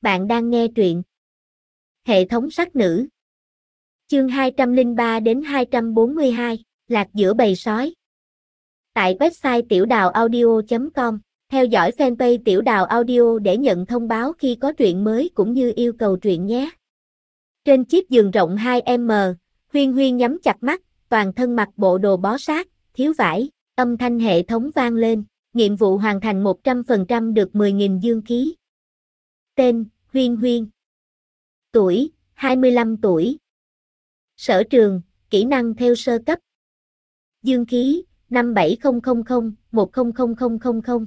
Bạn đang nghe truyện Hệ thống sắc nữ. Chương 203 đến 242, lạc giữa bầy sói. Tại website tiểu đào audio.com, theo dõi fanpage tiểu đào audio để nhận thông báo khi có truyện mới cũng như yêu cầu truyện nhé. Trên chiếc giường rộng 2m, Huyên Huyên nhắm chặt mắt, toàn thân mặc bộ đồ bó sát, thiếu vải, âm thanh hệ thống vang lên, nhiệm vụ hoàn thành 100% được 10.000 dương khí. Tên, Huyên Huyên. Tuổi, 25 tuổi. Sở trường, kỹ năng thêu sơ cấp. Dương khí, 5700010000.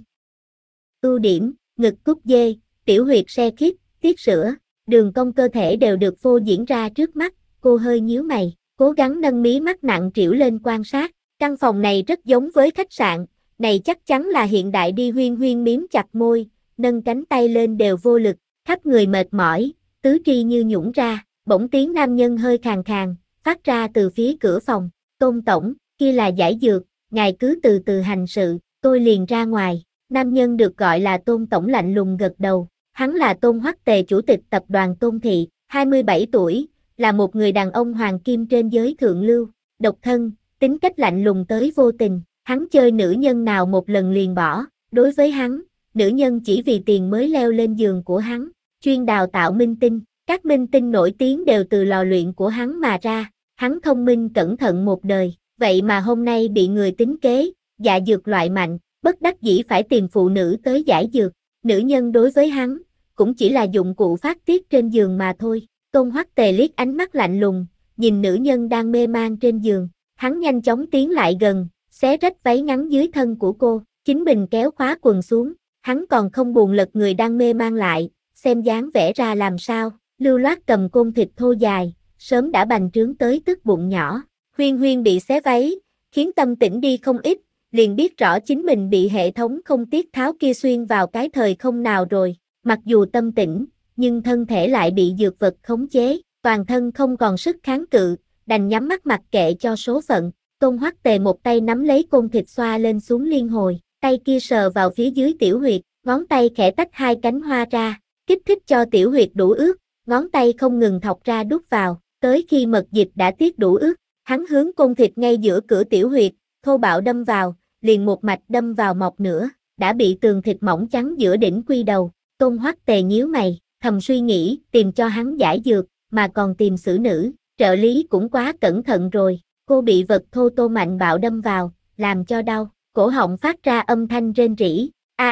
Ưu điểm, ngực cúc dê, tiểu huyệt se khít, tiết sữa, đường cong cơ thể đều được phô diễn ra trước mắt, cô hơi nhíu mày, cố gắng nâng mí mắt nặng trĩu lên quan sát. Căn phòng này rất giống với khách sạn, này chắc chắn là hiện đại đi. Huyên Huyên miếm chặt môi, nâng cánh tay lên đều vô lực, khắp người mệt mỏi, tứ tri như nhũn ra. Bỗng tiếng nam nhân hơi khàn khàn, phát ra từ phía cửa phòng. Tôn tổng, kia là giải dược, ngài cứ từ từ hành sự, tôi liền ra ngoài. Nam nhân được gọi là Tôn tổng lạnh lùng gật đầu. Hắn là Tôn Hoắc Tề, chủ tịch tập đoàn Tôn Thị, 27 tuổi, là một người đàn ông hoàng kim trên giới thượng lưu, độc thân, tính cách lạnh lùng tới vô tình. Hắn chơi nữ nhân nào một lần liền bỏ. Đối với hắn, nữ nhân chỉ vì tiền mới leo lên giường của hắn. Chuyên đào tạo minh tinh, các minh tinh nổi tiếng đều từ lò luyện của hắn mà ra. Hắn thông minh cẩn thận một đời, vậy mà hôm nay bị người tính kế, dạ dược loại mạnh, bất đắc dĩ phải tìm phụ nữ tới giải dược. Nữ nhân đối với hắn, cũng chỉ là dụng cụ phát tiết trên giường mà thôi. Tôn Hoắc Tề liếc ánh mắt lạnh lùng, nhìn nữ nhân đang mê man trên giường. Hắn nhanh chóng tiến lại gần, xé rách váy ngắn dưới thân của cô, chính mình kéo khóa quần xuống. Hắn còn không buồn lật người đang mê man lại, xem dáng vẻ ra làm sao, lưu loát cầm côn thịt thô dài, sớm đã bành trướng tới tức bụng nhỏ. Huyên Huyên bị xé váy, khiến tâm tĩnh đi không ít, liền biết rõ chính mình bị hệ thống không tiết tháo kia xuyên vào cái thời không nào rồi. Mặc dù tâm tĩnh, nhưng thân thể lại bị dược vật khống chế, toàn thân không còn sức kháng cự, đành nhắm mắt mặc kệ cho số phận. Tôn Hoắc Tề một tay nắm lấy côn thịt xoa lên xuống liên hồi, tay kia sờ vào phía dưới tiểu huyệt, ngón tay khẽ tách hai cánh hoa ra, kích thích cho tiểu huyệt đủ ướt, ngón tay không ngừng thọc ra đút vào, tới khi mật dịch đã tiết đủ ướt, hắn hướng côn thịt ngay giữa cửa tiểu huyệt, thô bạo đâm vào, liền một mạch đâm vào mọc nữa, đã bị tường thịt mỏng trắng giữa đỉnh quy đầu. Tôn Hoắc Tề nhíu mày, thầm suy nghĩ, tìm cho hắn giải dược, mà còn tìm xử nữ, trợ lý cũng quá cẩn thận rồi. Cô bị vật thô tô mạnh bạo đâm vào, làm cho đau, cổ họng phát ra âm thanh rên rỉ,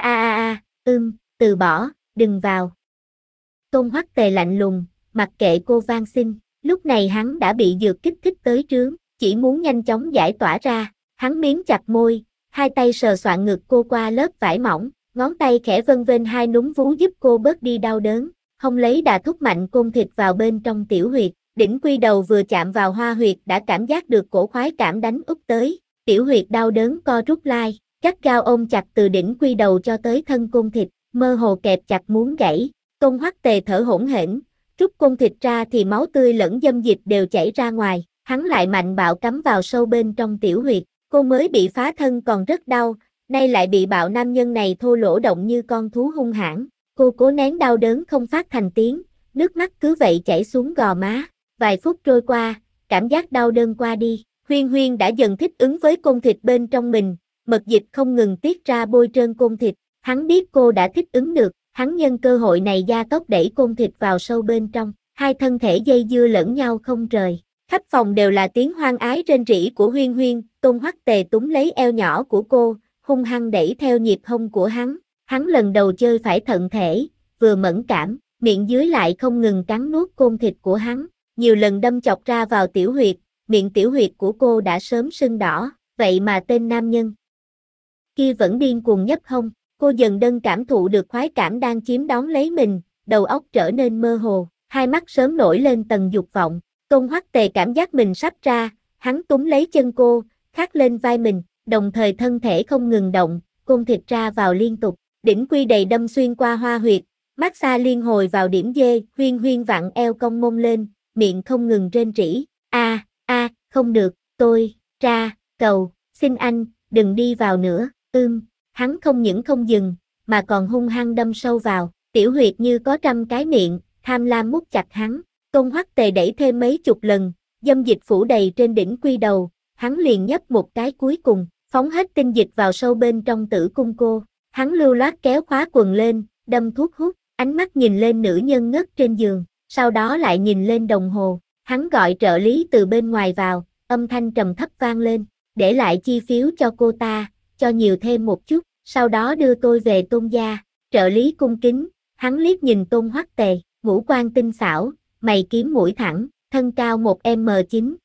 từ bỏ, đừng vào. Tôn Hoắc Tề lạnh lùng, mặc kệ cô van xin, lúc này hắn đã bị dược kích thích tới trướng, chỉ muốn nhanh chóng giải tỏa ra. Hắn miếm chặt môi, hai tay sờ soạn ngực cô qua lớp vải mỏng, ngón tay khẽ vân vên hai núm vú giúp cô bớt đi đau đớn, hông lấy đà thúc mạnh côn thịt vào bên trong tiểu huyệt. Đỉnh quy đầu vừa chạm vào hoa huyệt đã cảm giác được cổ khoái cảm đánh úp tới, tiểu huyệt đau đớn co rút lai, gắt gao ôm chặt từ đỉnh quy đầu cho tới thân côn thịt, mơ hồ kẹp chặt muốn gãy. Tôn Hoắc Tề thở hổn hển, rút côn thịt ra thì máu tươi lẫn dâm dịch đều chảy ra ngoài, hắn lại mạnh bạo cắm vào sâu bên trong tiểu huyệt. Cô mới bị phá thân còn rất đau, nay lại bị bạo nam nhân này thô lỗ động như con thú hung hãn. Cô cố nén đau đớn không phát thành tiếng, nước mắt cứ vậy chảy xuống gò má. Vài phút trôi qua, cảm giác đau đớn qua đi, Huyên Huyên đã dần thích ứng với côn thịt bên trong mình, mật dịch không ngừng tiết ra bôi trơn côn thịt. Hắn biết cô đã thích ứng được, hắn nhân cơ hội này gia tốc đẩy côn thịt vào sâu bên trong, hai thân thể dây dưa lẫn nhau không rời. Khắp phòng đều là tiếng hoang ái rên rỉ của Huyên Huyên. Tôn Hoắc Tề túm lấy eo nhỏ của cô, hung hăng đẩy theo nhịp hông của hắn. Hắn lần đầu chơi phải thận thể, vừa mẫn cảm, miệng dưới lại không ngừng cắn nuốt côn thịt của hắn. Nhiều lần đâm chọc ra vào tiểu huyệt, miệng tiểu huyệt của cô đã sớm sưng đỏ, vậy mà tên nam nhân kia vẫn điên cuồng nhấp hông. Cô dần dần cảm thụ được khoái cảm đang chiếm đón lấy mình, đầu óc trở nên mơ hồ, hai mắt sớm nổi lên tầng dục vọng. Tôn Hoắc Tề cảm giác mình sắp ra, hắn túm lấy chân cô, khắc lên vai mình, đồng thời thân thể không ngừng động, côn thịt ra vào liên tục, đỉnh quy đầy đâm xuyên qua hoa huyệt, massage liên hồi vào điểm dê. Huyên Huyên vặn eo cong mông lên, miệng không ngừng rên rỉ, không được, tôi, ra, cầu, xin anh, đừng đi vào nữa. Hắn không những không dừng, mà còn hung hăng đâm sâu vào, Tiểu huyệt như có trăm cái miệng, tham lam mút chặt hắn. Tôn Hoắc Tề đẩy thêm mấy chục lần, dâm dịch phủ đầy trên đỉnh quy đầu, hắn liền nhấp một cái cuối cùng, phóng hết tinh dịch vào sâu bên trong tử cung cô. Hắn lưu loát kéo khóa quần lên, đâm thuốc hút, ánh mắt nhìn lên nữ nhân ngất trên giường, sau đó lại nhìn lên đồng hồ. Hắn gọi trợ lý từ bên ngoài vào, âm thanh trầm thấp vang lên, để lại chi phiếu cho cô ta, cho nhiều thêm một chút, sau đó đưa tôi về Tôn gia. Trợ lý cung kính, hắn liếc nhìn Tôn Hoắc Tề, ngũ quan tinh xảo, mày kiếm mũi thẳng, thân cao 1m9.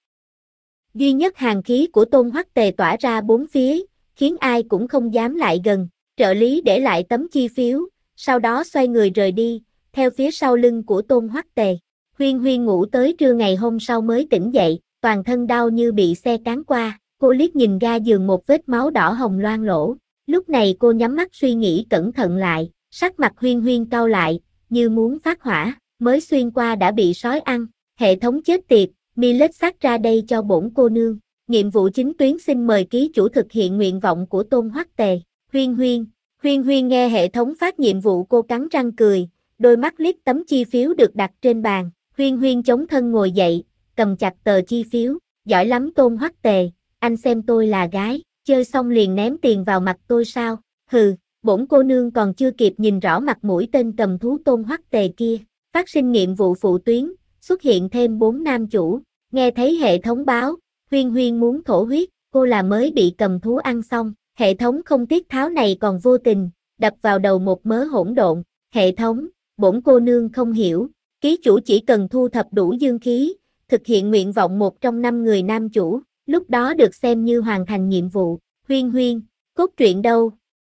Duy nhất hàn khí của Tôn Hoắc Tề tỏa ra bốn phía, khiến ai cũng không dám lại gần. Trợ lý để lại tấm chi phiếu, sau đó xoay người rời đi, theo phía sau lưng của Tôn Hoắc Tề. Huyên Huyên ngủ tới trưa ngày hôm sau mới tỉnh dậy, toàn thân đau như bị xe cán qua. Cô liếc nhìn ga giường một vết máu đỏ hồng loang lỗ. Lúc này cô nhắm mắt suy nghĩ cẩn thận lại, sắc mặt Huyên Huyên cau lại, như muốn phát hỏa, mới xuyên qua đã bị sói ăn. Hệ thống chết tiệt, mi lết xác ra đây cho bổn cô nương. Nhiệm vụ chính tuyến xin mời ký chủ thực hiện nguyện vọng của Tôn Hoắc Tề. Huyên Huyên nghe hệ thống phát nhiệm vụ cô cắn răng cười, đôi mắt liếc tấm chi phiếu được đặt trên bàn. Huyên Huyên chống thân ngồi dậy, cầm chặt tờ chi phiếu, giỏi lắm Tôn Hoắc Tề, anh xem tôi là gái, chơi xong liền ném tiền vào mặt tôi sao? Hừ, bổn cô nương còn chưa kịp nhìn rõ mặt mũi tên cầm thú Tôn Hoắc Tề kia. Phát sinh nhiệm vụ phụ tuyến, xuất hiện thêm 4 nam chủ. Nghe thấy hệ thống báo, Huyên Huyên muốn thổ huyết, cô là mới bị cầm thú ăn xong. Hệ thống không tiết tháo này còn vô tình, đập vào đầu một mớ hỗn độn. Hệ thống, bổn cô nương không hiểu, ký chủ chỉ cần thu thập đủ dương khí, thực hiện nguyện vọng một trong 5 người nam chủ, lúc đó được xem như hoàn thành nhiệm vụ. Huyên, cốt truyện đâu?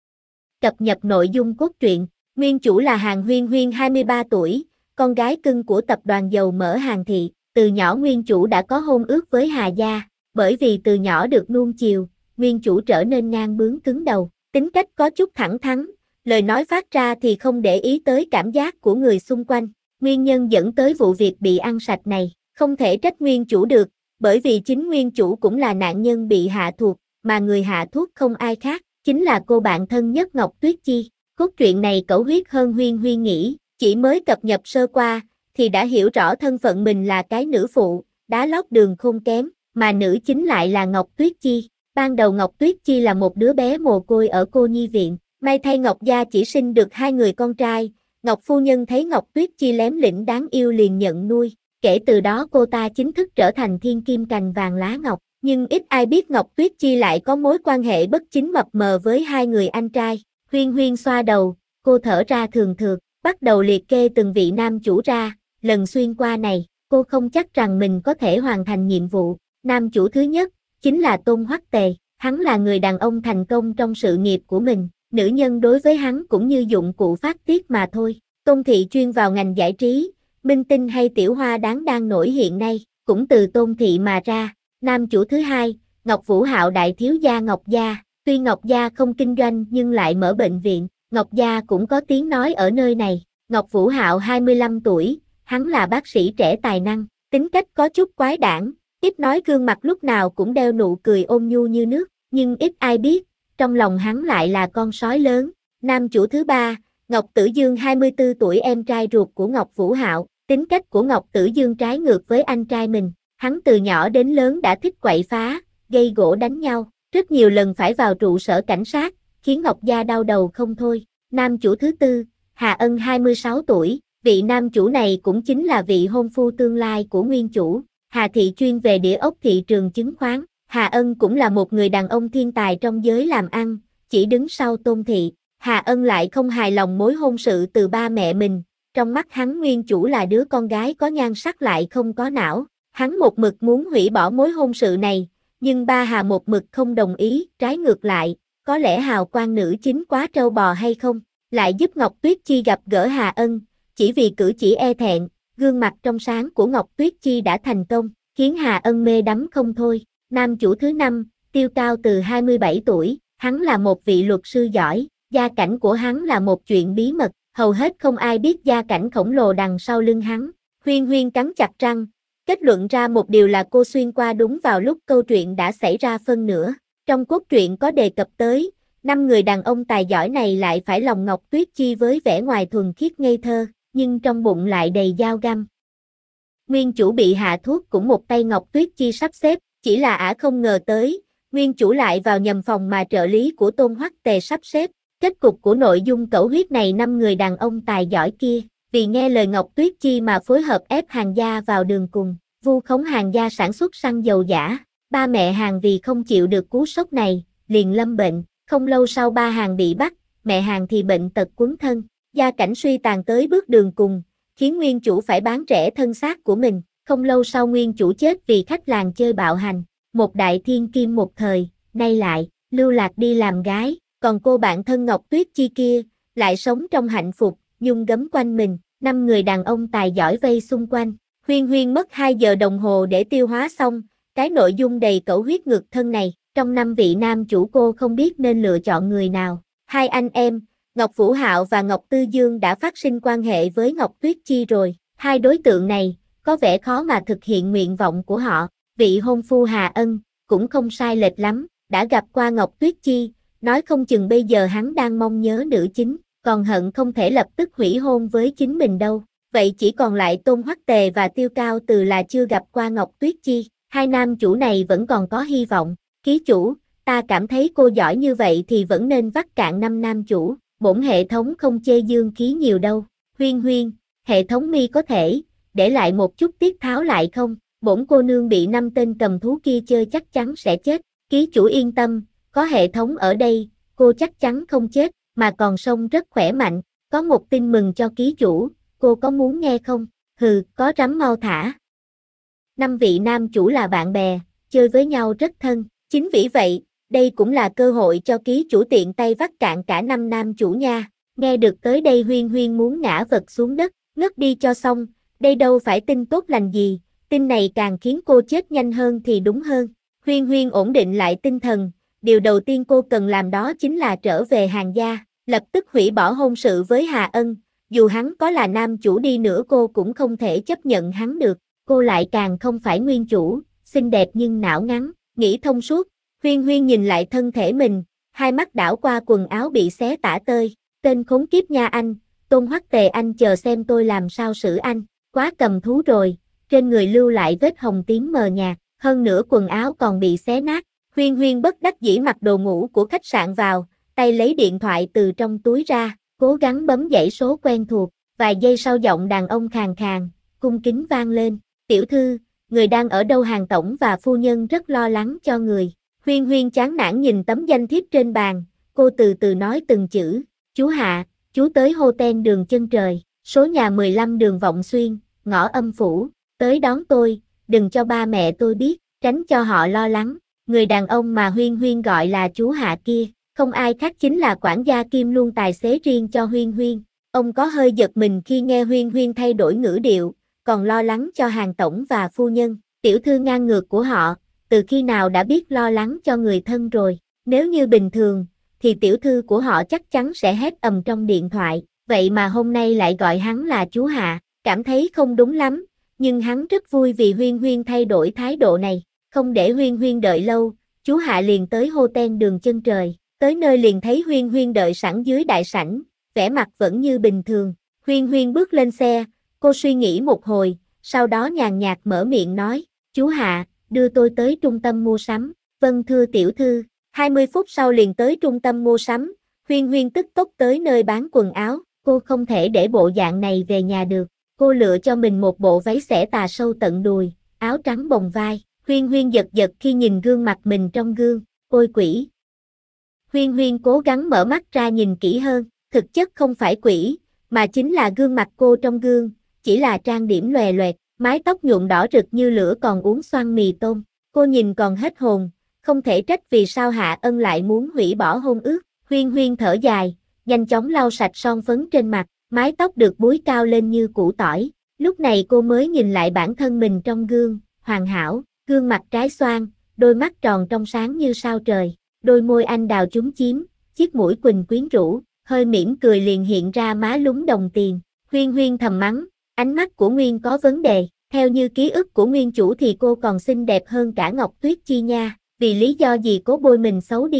Cập nhật nội dung cốt truyện, nguyên chủ là Hàn Huyên 23 tuổi, con gái cưng của tập đoàn dầu mỡ Hàn Thị. Từ nhỏ nguyên chủ đã có hôn ước với Hà gia, bởi vì từ nhỏ được nuông chiều, nguyên chủ trở nên ngang bướng cứng đầu, tính cách có chút thẳng thắn, lời nói phát ra thì không để ý tới cảm giác của người xung quanh. Nguyên nhân dẫn tới vụ việc bị ăn sạch này, không thể trách nguyên chủ được, bởi vì chính nguyên chủ cũng là nạn nhân bị hạ thuốc, mà người hạ thuốc không ai khác, chính là cô bạn thân nhất Ngọc Tuyết Chi. Cốt truyện này cẩu huyết hơn Huyên nghĩ, chỉ mới cập nhật sơ qua, thì đã hiểu rõ thân phận mình là cái nữ phụ, đá lót đường khôn kém, mà nữ chính lại là Ngọc Tuyết Chi. Ban đầu Ngọc Tuyết Chi là một đứa bé mồ côi ở cô nhi viện, may thay Ngọc gia chỉ sinh được 2 người con trai, Ngọc phu nhân thấy Ngọc Tuyết Chi lém lĩnh đáng yêu liền nhận nuôi, kể từ đó cô ta chính thức trở thành thiên kim cành vàng lá ngọc, nhưng ít ai biết Ngọc Tuyết Chi lại có mối quan hệ bất chính mập mờ với 2 người anh trai. Huyên xoa đầu, cô thở ra thường thượt, bắt đầu liệt kê từng vị nam chủ ra, lần xuyên qua này, cô không chắc rằng mình có thể hoàn thành nhiệm vụ. Nam chủ thứ nhất, chính là Tôn Hoắc Tề, hắn là người đàn ông thành công trong sự nghiệp của mình, nữ nhân đối với hắn cũng như dụng cụ phát tiết mà thôi. Tôn thị chuyên vào ngành giải trí, minh tinh hay tiểu hoa đáng đang nổi hiện nay, cũng từ Tôn thị mà ra. Nam chủ thứ hai, Ngọc Vũ Hạo đại thiếu gia Ngọc gia, tuy Ngọc gia không kinh doanh nhưng lại mở bệnh viện, Ngọc gia cũng có tiếng nói ở nơi này. Ngọc Vũ Hạo 25 tuổi, hắn là bác sĩ trẻ tài năng, tính cách có chút quái đản, ít nói gương mặt lúc nào cũng đeo nụ cười ôn nhu như nước, nhưng ít ai biết, trong lòng hắn lại là con sói lớn. Nam chủ thứ ba, Ngọc Tử Dương 24 tuổi em trai ruột của Ngọc Vũ Hạo, tính cách của Ngọc Tử Dương trái ngược với anh trai mình, hắn từ nhỏ đến lớn đã thích quậy phá, gây gổ đánh nhau, rất nhiều lần phải vào trụ sở cảnh sát, khiến Ngọc gia đau đầu không thôi. Nam chủ thứ tư, Hà Ân 26 tuổi, vị nam chủ này cũng chính là vị hôn phu tương lai của nguyên chủ. Hà Thị chuyên về địa ốc thị trường chứng khoán. Hà Ân cũng là một người đàn ông thiên tài trong giới làm ăn, chỉ đứng sau Tôn thị. Hà Ân lại không hài lòng mối hôn sự từ ba mẹ mình, trong mắt hắn nguyên chủ là đứa con gái có nhan sắc lại không có não. Hắn một mực muốn hủy bỏ mối hôn sự này, nhưng ba Hà một mực không đồng ý, trái ngược lại, có lẽ hào quang nữ chính quá trâu bò hay không, lại giúp Ngọc Tuyết Chi gặp gỡ Hà Ân, chỉ vì cử chỉ e thẹn, gương mặt trong sáng của Ngọc Tuyết Chi đã thành công, khiến Hà Ân mê đắm không thôi. Nam chủ thứ năm, Tiêu Cao từ 27 tuổi, hắn là một vị luật sư giỏi, gia cảnh của hắn là một chuyện bí mật, hầu hết không ai biết gia cảnh khổng lồ đằng sau lưng hắn. Huyên cắn chặt răng, kết luận ra một điều là cô xuyên qua đúng vào lúc câu chuyện đã xảy ra phân nửa. Trong cốt truyện có đề cập tới, Năm người đàn ông tài giỏi này lại phải lòng Ngọc Tuyết Chi với vẻ ngoài thuần khiết ngây thơ, nhưng trong bụng lại đầy dao găm. Nguyên chủ bị hạ thuốc cũng một tay Ngọc Tuyết Chi sắp xếp, chỉ là ả không ngờ tới, nguyên chủ lại vào nhầm phòng mà trợ lý của Tôn Hoắc Tề sắp xếp. Kết cục của nội dung cẩu huyết này, năm người đàn ông tài giỏi kia, vì nghe lời Ngọc Tuyết Chi mà phối hợp ép Hàn gia vào đường cùng, vu khống Hàn gia sản xuất xăng dầu giả. Ba mẹ Hàn vì không chịu được cú sốc này, liền lâm bệnh. Không lâu sau ba Hàn bị bắt, mẹ Hàn thì bệnh tật quấn thân, gia cảnh suy tàn tới bước đường cùng, khiến nguyên chủ phải bán rẻ thân xác của mình. Không lâu sau nguyên chủ chết vì khách làng chơi bạo hành, một đại thiên kim một thời, nay lại lưu lạc đi làm gái, còn cô bạn thân Ngọc Tuyết Chi kia lại sống trong hạnh phúc, nhung gấm quanh mình. Năm người đàn ông tài giỏi vây xung quanh, Huyên Huyên mất 2 giờ đồng hồ để tiêu hóa xong cái nội dung đầy cẩu huyết ngược thân này. Trong 5 vị nam chủ cô không biết nên lựa chọn người nào. Hai anh em, Ngọc Vũ Hạo và Ngọc Tư Dương đã phát sinh quan hệ với Ngọc Tuyết Chi rồi. Hai đối tượng này, có vẻ khó mà thực hiện nguyện vọng của họ. Vị hôn phu Hà Ân, cũng không sai lệch lắm, đã gặp qua Ngọc Tuyết Chi, nói không chừng bây giờ hắn đang mong nhớ nữ chính, còn hận không thể lập tức hủy hôn với chính mình đâu. Vậy chỉ còn lại Tôn Hoắc Tề và Tiêu Cao Từ là chưa gặp qua Ngọc Tuyết Chi. Hai nam chủ này vẫn còn có hy vọng. Ký chủ, ta cảm thấy cô giỏi như vậy thì vẫn nên vắt cạn 5 nam chủ, bổn hệ thống không chê dương khí nhiều đâu. Huyên Huyên, hệ thống mi có thể để lại một chút tiết tháo lại không? Bổn cô nương bị 5 tên cầm thú kia chơi chắc chắn sẽ chết. Ký chủ yên tâm, có hệ thống ở đây, cô chắc chắn không chết, mà còn sông rất khỏe mạnh. Có một tin mừng cho ký chủ, cô có muốn nghe không? Hừ, có rắm mau thả. 5 vị nam chủ là bạn bè, chơi với nhau rất thân. Chính vì vậy, đây cũng là cơ hội cho ký chủ tiện tay vắt cạn cả 5 nam chủ nha. Nghe được tới đây Huyên Huyên muốn ngã vật xuống đất, ngất đi cho xong, đây đâu phải tin tốt lành gì, tin này càng khiến cô chết nhanh hơn thì đúng hơn. Huyên Huyên ổn định lại tinh thần, điều đầu tiên cô cần làm đó chính là trở về Hàn gia, lập tức hủy bỏ hôn sự với Hà Ân, dù hắn có là nam chủ đi nữa cô cũng không thể chấp nhận hắn được, cô lại càng không phải nguyên chủ, xinh đẹp nhưng não ngắn. Nghĩ thông suốt, Huyên Huyên nhìn lại thân thể mình, hai mắt đảo qua quần áo bị xé tả tơi. Tên khốn kiếp nha anh, Tôn Hoắc Tề anh chờ xem tôi làm sao xử anh. Quá cầm thú rồi, trên người lưu lại vết hồng tím mờ nhạt, hơn nữa quần áo còn bị xé nát. Huyên Huyên bất đắc dĩ mặc đồ ngủ của khách sạn vào, tay lấy điện thoại từ trong túi ra, cố gắng bấm dãy số quen thuộc. Vài giây sau giọng đàn ông khàn khàn, cung kính vang lên. Tiểu thư, người đang ở đâu? Hàn tổng và phu nhân rất lo lắng cho người. Huyên Huyên chán nản nhìn tấm danh thiếp trên bàn, cô từ từ nói từng chữ. Chú Hạ, chú tới Hotel Đường Chân Trời, số nhà 15 đường Vọng Xuyên, ngõ Âm Phủ, tới đón tôi, đừng cho ba mẹ tôi biết, tránh cho họ lo lắng. Người đàn ông mà Huyên Huyên gọi là chú Hạ kia, không ai khác chính là quản gia Kim luôn tài xế riêng cho Huyên Huyên. Ông có hơi giật mình khi nghe Huyên Huyên thay đổi ngữ điệu, còn lo lắng cho Hàn tổng và phu nhân. Tiểu thư ngang ngược của họ, từ khi nào đã biết lo lắng cho người thân rồi. Nếu như bình thường, thì tiểu thư của họ chắc chắn sẽ hét ầm trong điện thoại. Vậy mà hôm nay lại gọi hắn là chú Hạ, cảm thấy không đúng lắm. Nhưng hắn rất vui vì Huyên Huyên thay đổi thái độ này. Không để Huyên Huyên đợi lâu, chú Hạ liền tới Hotel Đường Chân Trời. Tới nơi liền thấy Huyên Huyên đợi sẵn dưới đại sảnh, vẻ mặt vẫn như bình thường. Huyên Huyên bước lên xe, cô suy nghĩ một hồi, sau đó nhàn nhạt mở miệng nói, chú Hạ, đưa tôi tới trung tâm mua sắm. Vâng thưa tiểu thư. 20 phút sau liền tới trung tâm mua sắm, Huyên Huyên tức tốc tới nơi bán quần áo, cô không thể để bộ dạng này về nhà được. Cô lựa cho mình một bộ váy xẻ tà sâu tận đùi, áo trắng bồng vai. Huyên Huyên giật giật khi nhìn gương mặt mình trong gương, ôi quỷ. Huyên Huyên cố gắng mở mắt ra nhìn kỹ hơn, thực chất không phải quỷ, mà chính là gương mặt cô trong gương, chỉ là trang điểm lòe loẹt, mái tóc nhuộm đỏ rực như lửa còn uống xoăn mì tôm. Cô nhìn còn hết hồn, không thể trách vì sao Hạ Ân lại muốn hủy bỏ hôn ước. Huyên Huyên thở dài, nhanh chóng lau sạch son phấn trên mặt, mái tóc được búi cao lên như củ tỏi. Lúc này cô mới nhìn lại bản thân mình trong gương, hoàn hảo, gương mặt trái xoan, đôi mắt tròn trong sáng như sao trời, đôi môi anh đào chúm chím, chiếc mũi quỳnh quyến rũ, hơi mỉm cười liền hiện ra má lúm đồng tiền. Huyên Huyên thầm mắng, ánh mắt của Nguyên có vấn đề, theo như ký ức của nguyên chủ thì cô còn xinh đẹp hơn cả Ngọc Tuyết Chi nha, vì lý do gì cố bôi mình xấu đi.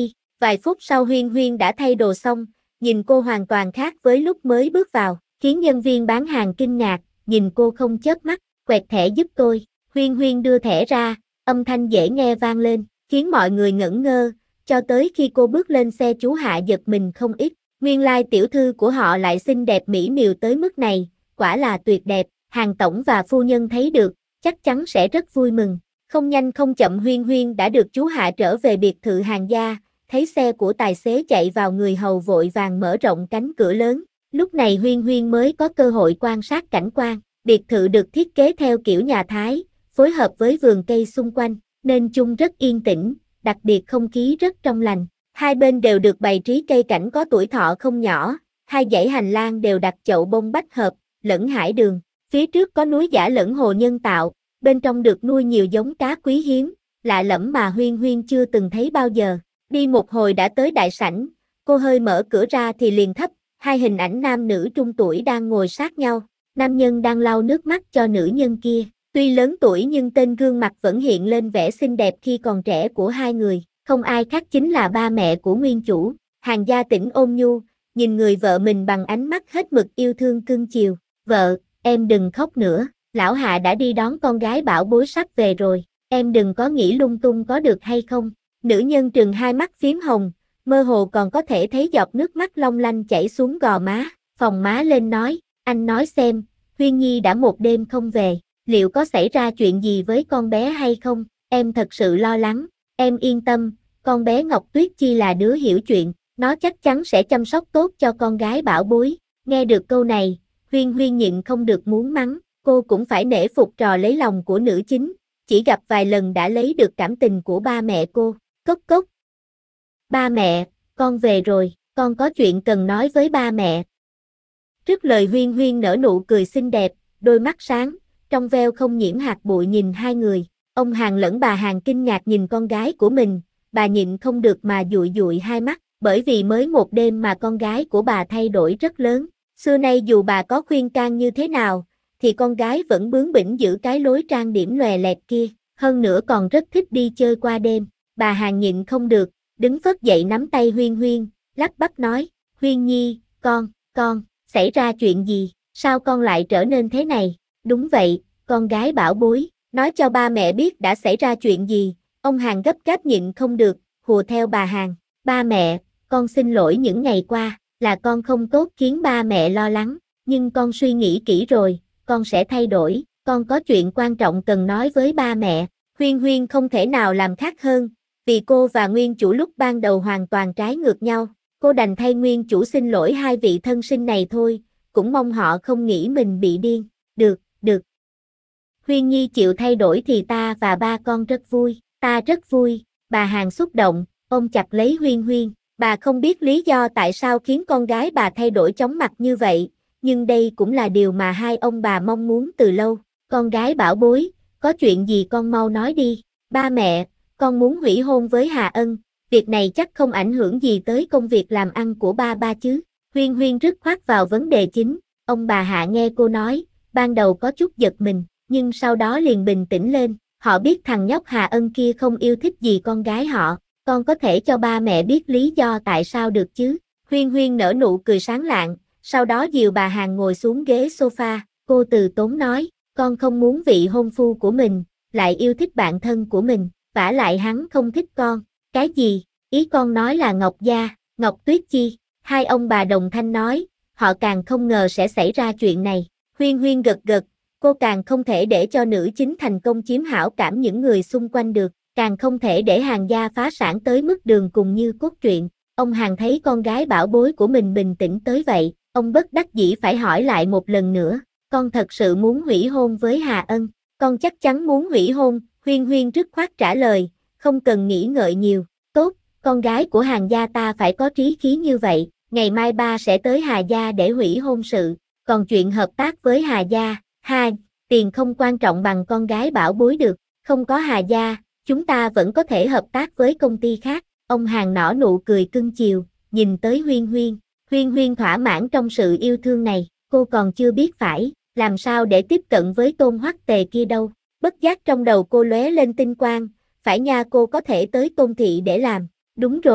Vài phút sau Huyên Huyên đã thay đồ xong, nhìn cô hoàn toàn khác với lúc mới bước vào, khiến nhân viên bán hàng kinh ngạc, nhìn cô không chớp mắt, quẹt thẻ giúp tôi. Huyên Huyên đưa thẻ ra, âm thanh dễ nghe vang lên, khiến mọi người ngẩn ngơ, cho tới khi cô bước lên xe chú Hạ giật mình không ít. Nguyên lai tiểu thư của họ lại xinh đẹp mỹ miều tới mức này, quả là tuyệt đẹp, Hàng tổng và phu nhân thấy được, chắc chắn sẽ rất vui mừng. Không nhanh không chậm Huyên Huyên đã được chú Hạ trở về biệt thự Hàng gia, thấy xe của tài xế chạy vào người hầu vội vàng mở rộng cánh cửa lớn. Lúc này Huyên Huyên mới có cơ hội quan sát cảnh quan. Biệt thự được thiết kế theo kiểu nhà Thái, phối hợp với vườn cây xung quanh, nên chung rất yên tĩnh, đặc biệt không khí rất trong lành. Hai bên đều được bày trí cây cảnh có tuổi thọ không nhỏ, hai dãy hành lang đều đặt chậu bông bách hợp, lẫn hải đường. Phía trước có núi giả lẫn hồ nhân tạo, bên trong được nuôi nhiều giống cá quý hiếm, lạ lẫm mà Huyên Huyên chưa từng thấy bao giờ. Đi một hồi đã tới đại sảnh, cô hơi mở cửa ra thì liền thấp, hai hình ảnh nam nữ trung tuổi đang ngồi sát nhau. Nam nhân đang lau nước mắt cho nữ nhân kia, tuy lớn tuổi nhưng trên gương mặt vẫn hiện lên vẻ xinh đẹp khi còn trẻ của hai người, không ai khác chính là ba mẹ của nguyên chủ. Hàng Gia Tĩnh ôn nhu, nhìn người vợ mình bằng ánh mắt hết mực yêu thương cưng chiều. Vợ, em đừng khóc nữa, lão Hạ đã đi đón con gái bảo bối sắp về rồi, em đừng có nghĩ lung tung có được hay không. Nữ nhân trừng hai mắt phím hồng, mơ hồ còn có thể thấy giọt nước mắt long lanh chảy xuống gò má, phồng má lên nói, anh nói xem, Huyên Nhi đã một đêm không về, liệu có xảy ra chuyện gì với con bé hay không, em thật sự lo lắng, em yên tâm, con bé Ngọc Tuyết Chi là đứa hiểu chuyện, nó chắc chắn sẽ chăm sóc tốt cho con gái bảo bối. Nghe được câu này, Huyên Huyên nhịn không được muốn mắng, cô cũng phải nể phục trò lấy lòng của nữ chính, chỉ gặp vài lần đã lấy được cảm tình của ba mẹ cô. Cốc cốc. Ba mẹ, con về rồi, con có chuyện cần nói với ba mẹ. Trước lời Huyên Huyên nở nụ cười xinh đẹp, đôi mắt sáng, trong veo không nhiễm hạt bụi nhìn hai người. Ông Hàng lẫn bà Hàng kinh ngạc nhìn con gái của mình, bà nhịn không được mà dụi dụi hai mắt, bởi vì mới một đêm mà con gái của bà thay đổi rất lớn. Xưa nay dù bà có khuyên can như thế nào, thì con gái vẫn bướng bỉnh giữ cái lối trang điểm lòe loẹt kia, hơn nữa còn rất thích đi chơi qua đêm. Bà Hàng nhịn không được, đứng phất dậy nắm tay Huyên Huyên, lắp bắp nói, Huyên Nhi, con, xảy ra chuyện gì, sao con lại trở nên thế này? Đúng vậy, con gái bảo bối, nói cho ba mẹ biết đã xảy ra chuyện gì. Ông Hàng gấp gáp nhịn không được, hùa theo bà Hàng, ba mẹ, con xin lỗi những ngày qua, là con không tốt khiến ba mẹ lo lắng, nhưng con suy nghĩ kỹ rồi, con sẽ thay đổi, con có chuyện quan trọng cần nói với ba mẹ. Huyên Huyên không thể nào làm khác hơn, vì cô và nguyên chủ lúc ban đầu hoàn toàn trái ngược nhau, cô đành thay nguyên chủ xin lỗi hai vị thân sinh này thôi, cũng mong họ không nghĩ mình bị điên. Được. Huyên Nhi chịu thay đổi thì ta và ba con rất vui, ta rất vui. Bà Hàng xúc động, ôm chặt lấy Huyên Huyên, bà không biết lý do tại sao khiến con gái bà thay đổi chóng mặt như vậy, nhưng đây cũng là điều mà hai ông bà mong muốn từ lâu. Con gái bảo bối, có chuyện gì con mau nói đi. Ba mẹ, con muốn hủy hôn với Hà Ân, việc này chắc không ảnh hưởng gì tới công việc làm ăn của ba chứ. Huyên Huyên dứt khoát vào vấn đề chính. Ông bà Hạ nghe cô nói, ban đầu có chút giật mình, nhưng sau đó liền bình tĩnh lên. Họ biết thằng nhóc Hà Ân kia không yêu thích gì con gái họ, con có thể cho ba mẹ biết lý do tại sao được chứ. Huyên Huyên nở nụ cười sáng lạng, sau đó dìu bà Hàng ngồi xuống ghế sofa, cô từ tốn nói, con không muốn vị hôn phu của mình, lại yêu thích bạn thân của mình, vả lại hắn không thích con. Cái gì? Ý con nói là Ngọc Gia, Ngọc Tuyết Chi. Hai ông bà đồng thanh nói, họ càng không ngờ sẽ xảy ra chuyện này. Huyên Huyên gật gật, cô càng không thể để cho nữ chính thành công chiếm hảo cảm những người xung quanh được, càng không thể để Hàng gia phá sản tới mức đường cùng như cốt truyện. Ông Hàng thấy con gái bảo bối của mình bình tĩnh tới vậy, ông bất đắc dĩ phải hỏi lại một lần nữa, con thật sự muốn hủy hôn với Hà Ân, con chắc chắn muốn hủy hôn. Huyên Huyên dứt khoát trả lời, không cần nghĩ ngợi nhiều, tốt, con gái của Hàng gia ta phải có trí khí như vậy, ngày mai ba sẽ tới Hà gia để hủy hôn sự, còn chuyện hợp tác với Hà gia, tiền không quan trọng bằng con gái bảo bối được, không có Hà gia, chúng ta vẫn có thể hợp tác với công ty khác. Ông Hàng nở nụ cười cưng chiều, nhìn tới Huyên Huyên. Huyên Huyên thỏa mãn trong sự yêu thương này, cô còn chưa biết phải làm sao để tiếp cận với Tôn Hoắc Tề kia đâu. Bất giác trong đầu cô lóe lên tinh quang, phải nha, cô có thể tới Tôn thị để làm. Đúng rồi,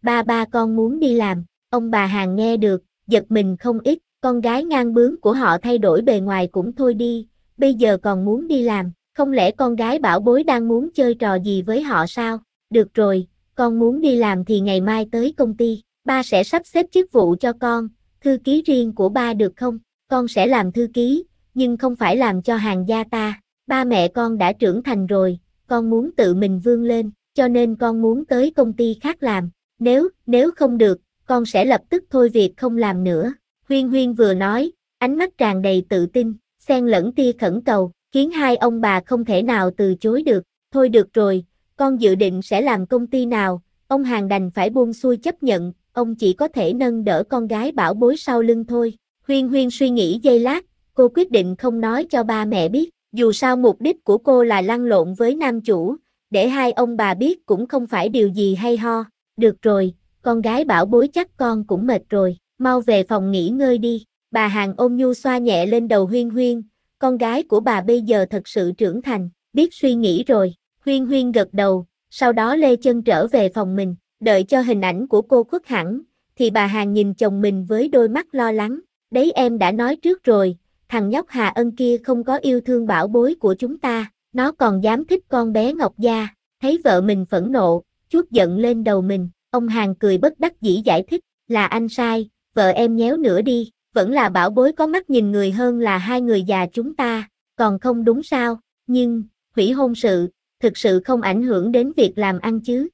ba con muốn đi làm. Ông bà Hàng nghe được, giật mình không ít, con gái ngang bướng của họ thay đổi bề ngoài cũng thôi đi, bây giờ còn muốn đi làm, không lẽ con gái bảo bối đang muốn chơi trò gì với họ sao? Được rồi, con muốn đi làm thì ngày mai tới công ty, ba sẽ sắp xếp chức vụ cho con, thư ký riêng của ba được không? Con sẽ làm thư ký, nhưng không phải làm cho Hàng gia ta, ba mẹ con đã trưởng thành rồi, con muốn tự mình vươn lên, cho nên con muốn tới công ty khác làm, nếu không được, con sẽ lập tức thôi việc không làm nữa. Huyên Huyên vừa nói, ánh mắt tràn đầy tự tin, xen lẫn tia khẩn cầu, khiến hai ông bà không thể nào từ chối được. Thôi được rồi, con dự định sẽ làm công ty nào? Ông Hàng đành phải buông xuôi chấp nhận, ông chỉ có thể nâng đỡ con gái bảo bối sau lưng thôi. Huyên Huyên suy nghĩ giây lát, cô quyết định không nói cho ba mẹ biết, dù sao mục đích của cô là lăn lộn với nam chủ, để hai ông bà biết cũng không phải điều gì hay ho. Được rồi, con gái bảo bối chắc con cũng mệt rồi, mau về phòng nghỉ ngơi đi. Bà Hàng ôm nhu xoa nhẹ lên đầu Huyên Huyên, con gái của bà bây giờ thật sự trưởng thành, biết suy nghĩ rồi. Huyên Huyên gật đầu, sau đó lê chân trở về phòng mình, đợi cho hình ảnh của cô khuất hẳn, thì bà Hàng nhìn chồng mình với đôi mắt lo lắng. Đấy em đã nói trước rồi, thằng nhóc Hà Ân kia không có yêu thương bảo bối của chúng ta, nó còn dám thích con bé Ngọc Gia. Thấy vợ mình phẫn nộ, trút giận lên đầu mình, ông Hàng cười bất đắc dĩ giải thích, là anh sai, vợ em nhéo nữa đi, vẫn là bảo bối có mắt nhìn người hơn là hai người già chúng ta, còn không đúng sao? Nhưng, hủy hôn sự, thực sự không ảnh hưởng đến việc làm ăn chứ?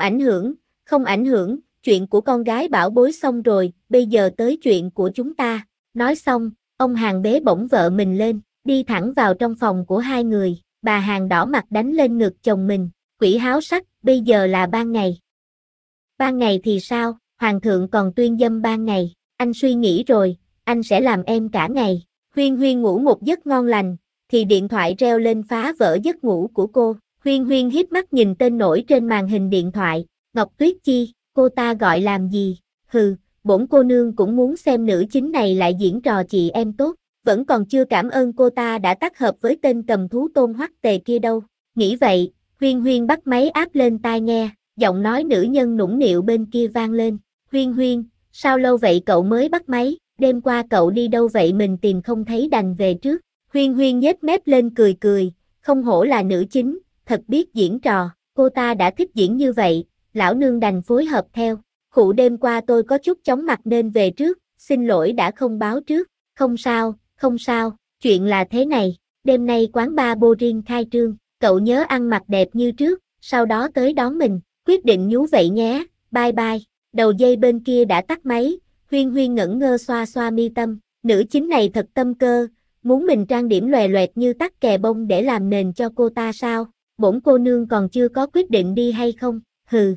Không ảnh hưởng, chuyện của con gái bảo bối xong rồi, bây giờ tới chuyện của chúng ta. Nói xong, ông Hàng bế bổng vợ mình lên, đi thẳng vào trong phòng của hai người, bà Hàng đỏ mặt đánh lên ngực chồng mình, quỷ háo sắc, bây giờ là ban ngày. Ban ngày thì sao, Hoàng thượng còn tuyên dâm ban ngày, anh suy nghĩ rồi, anh sẽ làm em cả ngày. Huyên Huyên ngủ một giấc ngon lành, thì điện thoại reo lên phá vỡ giấc ngủ của cô. Huyên Huyên híp mắt nhìn tên nổi trên màn hình điện thoại, Ngọc Tuyết Chi, cô ta gọi làm gì? Hừ, bổn cô nương cũng muốn xem nữ chính này lại diễn trò chị em tốt, vẫn còn chưa cảm ơn cô ta đã tác hợp với tên cầm thú Tôn Hoắc Tề kia đâu. Nghĩ vậy, Huyên Huyên bắt máy áp lên tai nghe, giọng nói nữ nhân nũng nịu bên kia vang lên. Huyên Huyên, sao lâu vậy cậu mới bắt máy, đêm qua cậu đi đâu vậy mình tìm không thấy đành về trước. Huyên Huyên nhếch mép lên cười cười, không hổ là nữ chính, thật biết diễn trò, cô ta đã thích diễn như vậy, lão nương đành phối hợp theo. Khụ đêm qua tôi có chút chóng mặt nên về trước, xin lỗi đã không báo trước. Không sao, chuyện là thế này, đêm nay quán bar Borin khai trương, cậu nhớ ăn mặc đẹp như trước, sau đó tới đón mình, quyết định nhú vậy nhé, bye bye. Đầu dây bên kia đã tắt máy, Huyên Huyên ngẩn ngơ xoa xoa mi tâm, nữ chính này thật tâm cơ, muốn mình trang điểm lòe loẹt như tắc kè bông để làm nền cho cô ta sao, bổn cô nương còn chưa có quyết định đi hay không, hừ.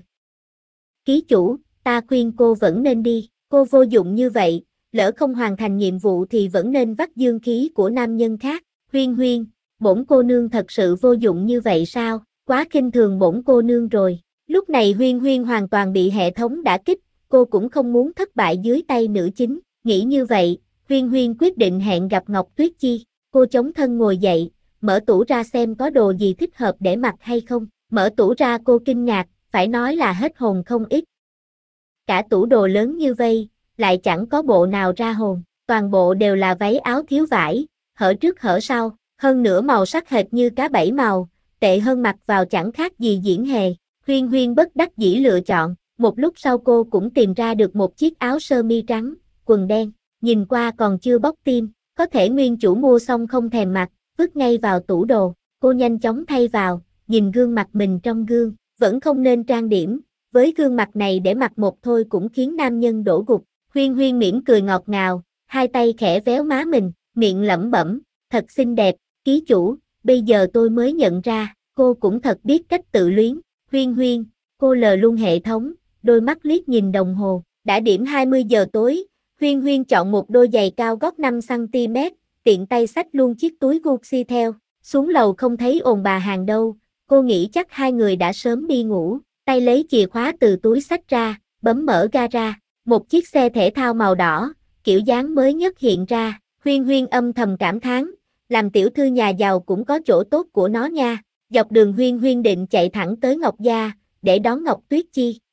Ký chủ, ta khuyên cô vẫn nên đi, cô vô dụng như vậy, lỡ không hoàn thành nhiệm vụ thì vẫn nên vắt dương khí của nam nhân khác. Huyên Huyên, bổn cô nương thật sự vô dụng như vậy sao, quá khinh thường bổn cô nương rồi. Lúc này Huyên Huyên hoàn toàn bị hệ thống đả kích, cô cũng không muốn thất bại dưới tay nữ chính, nghĩ như vậy, Huyên Huyên quyết định hẹn gặp Ngọc Tuyết Chi. Cô chống thân ngồi dậy, mở tủ ra xem có đồ gì thích hợp để mặc hay không, mở tủ ra cô kinh ngạc, phải nói là hết hồn không ít. Cả tủ đồ lớn như vây, lại chẳng có bộ nào ra hồn, toàn bộ đều là váy áo thiếu vải, hở trước hở sau, hơn nữa màu sắc hệt như cá bảy màu, tệ hơn mặc vào chẳng khác gì diễn hề. Huyên Huyên bất đắc dĩ lựa chọn, một lúc sau cô cũng tìm ra được một chiếc áo sơ mi trắng, quần đen, nhìn qua còn chưa bóc tim, có thể nguyên chủ mua xong không thèm mặc, vứt ngay vào tủ đồ, cô nhanh chóng thay vào, nhìn gương mặt mình trong gương, vẫn không nên trang điểm, với gương mặt này để mặc một thôi cũng khiến nam nhân đổ gục. Huyên Huyên mỉm cười ngọt ngào, hai tay khẽ véo má mình, miệng lẩm bẩm, thật xinh đẹp, ký chủ, bây giờ tôi mới nhận ra, cô cũng thật biết cách tự luyến. Huyên Huyên, cô lờ luôn hệ thống, đôi mắt liếc nhìn đồng hồ, đã điểm 20 giờ tối, Huyên Huyên chọn một đôi giày cao gót 5cm, tiện tay xách luôn chiếc túi Gucci theo, xuống lầu không thấy ồn bà Hàng đâu, cô nghĩ chắc hai người đã sớm đi ngủ, tay lấy chìa khóa từ túi xách ra, bấm mở gara, một chiếc xe thể thao màu đỏ, kiểu dáng mới nhất hiện ra, Huyên Huyên âm thầm cảm thán, làm tiểu thư nhà giàu cũng có chỗ tốt của nó nha. Dọc đường Huyên Huyên định chạy thẳng tới Ngọc Gia, để đón Ngọc Tuyết Chi,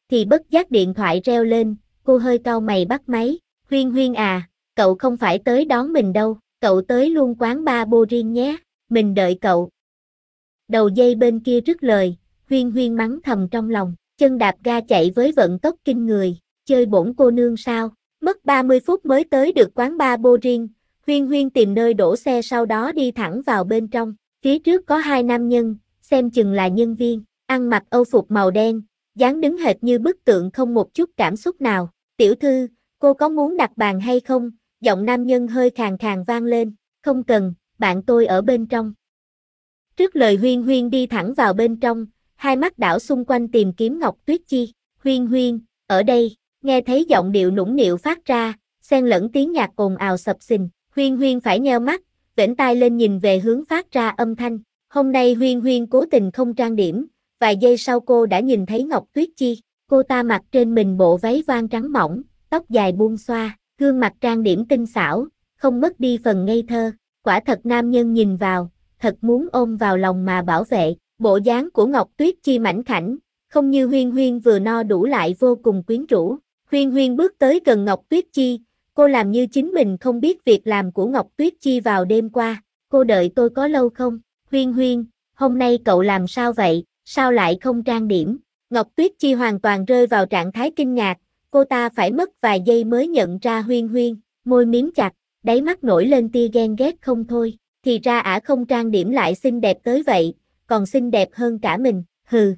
thì bất giác điện thoại reo lên, cô hơi cau mày bắt máy. Huyên Huyên à, cậu không phải tới đón mình đâu, cậu tới luôn quán bar Boring nhé, mình đợi cậu. Đầu dây bên kia rứt lời, Huyên Huyên mắng thầm trong lòng, chân đạp ga chạy với vận tốc kinh người, chơi bổn cô nương sao, mất 30 phút mới tới được quán bar Boring. Huyên Huyên tìm nơi đổ xe sau đó đi thẳng vào bên trong, phía trước có hai nam nhân, xem chừng là nhân viên, ăn mặc âu phục màu đen, dáng đứng hệt như bức tượng không một chút cảm xúc nào. Tiểu thư, cô có muốn đặt bàn hay không? Giọng nam nhân hơi khàn khàn vang lên, không cần, bạn tôi ở bên trong. Trước lời Huyên Huyên đi thẳng vào bên trong, hai mắt đảo xung quanh tìm kiếm Ngọc Tuyết Chi. Huyên Huyên, ở đây, nghe thấy giọng điệu nũng nịu phát ra, xen lẫn tiếng nhạc ồn ào sập sình. Huyên Huyên phải nheo mắt, vểnh tai lên nhìn về hướng phát ra âm thanh. Hôm nay Huyên Huyên cố tình không trang điểm, vài giây sau cô đã nhìn thấy Ngọc Tuyết Chi. Cô ta mặc trên mình bộ váy voan trắng mỏng, tóc dài buông xoa, gương mặt trang điểm tinh xảo, không mất đi phần ngây thơ. Quả thật nam nhân nhìn vào, thật muốn ôm vào lòng mà bảo vệ. Bộ dáng của Ngọc Tuyết Chi mảnh khảnh, không như Huyên Huyên vừa no đủ lại vô cùng quyến rũ. Huyên Huyên bước tới gần Ngọc Tuyết Chi, cô làm như chính mình không biết việc làm của Ngọc Tuyết Chi vào đêm qua. Cô đợi tôi có lâu không? Huyên Huyên, hôm nay cậu làm sao vậy, sao lại không trang điểm? Ngọc Tuyết Chi hoàn toàn rơi vào trạng thái kinh ngạc, cô ta phải mất vài giây mới nhận ra Huyên Huyên, môi miếm chặt, đáy mắt nổi lên tia ghen ghét không thôi. Thì ra ả không trang điểm lại xinh đẹp tới vậy, còn xinh đẹp hơn cả mình, hừ.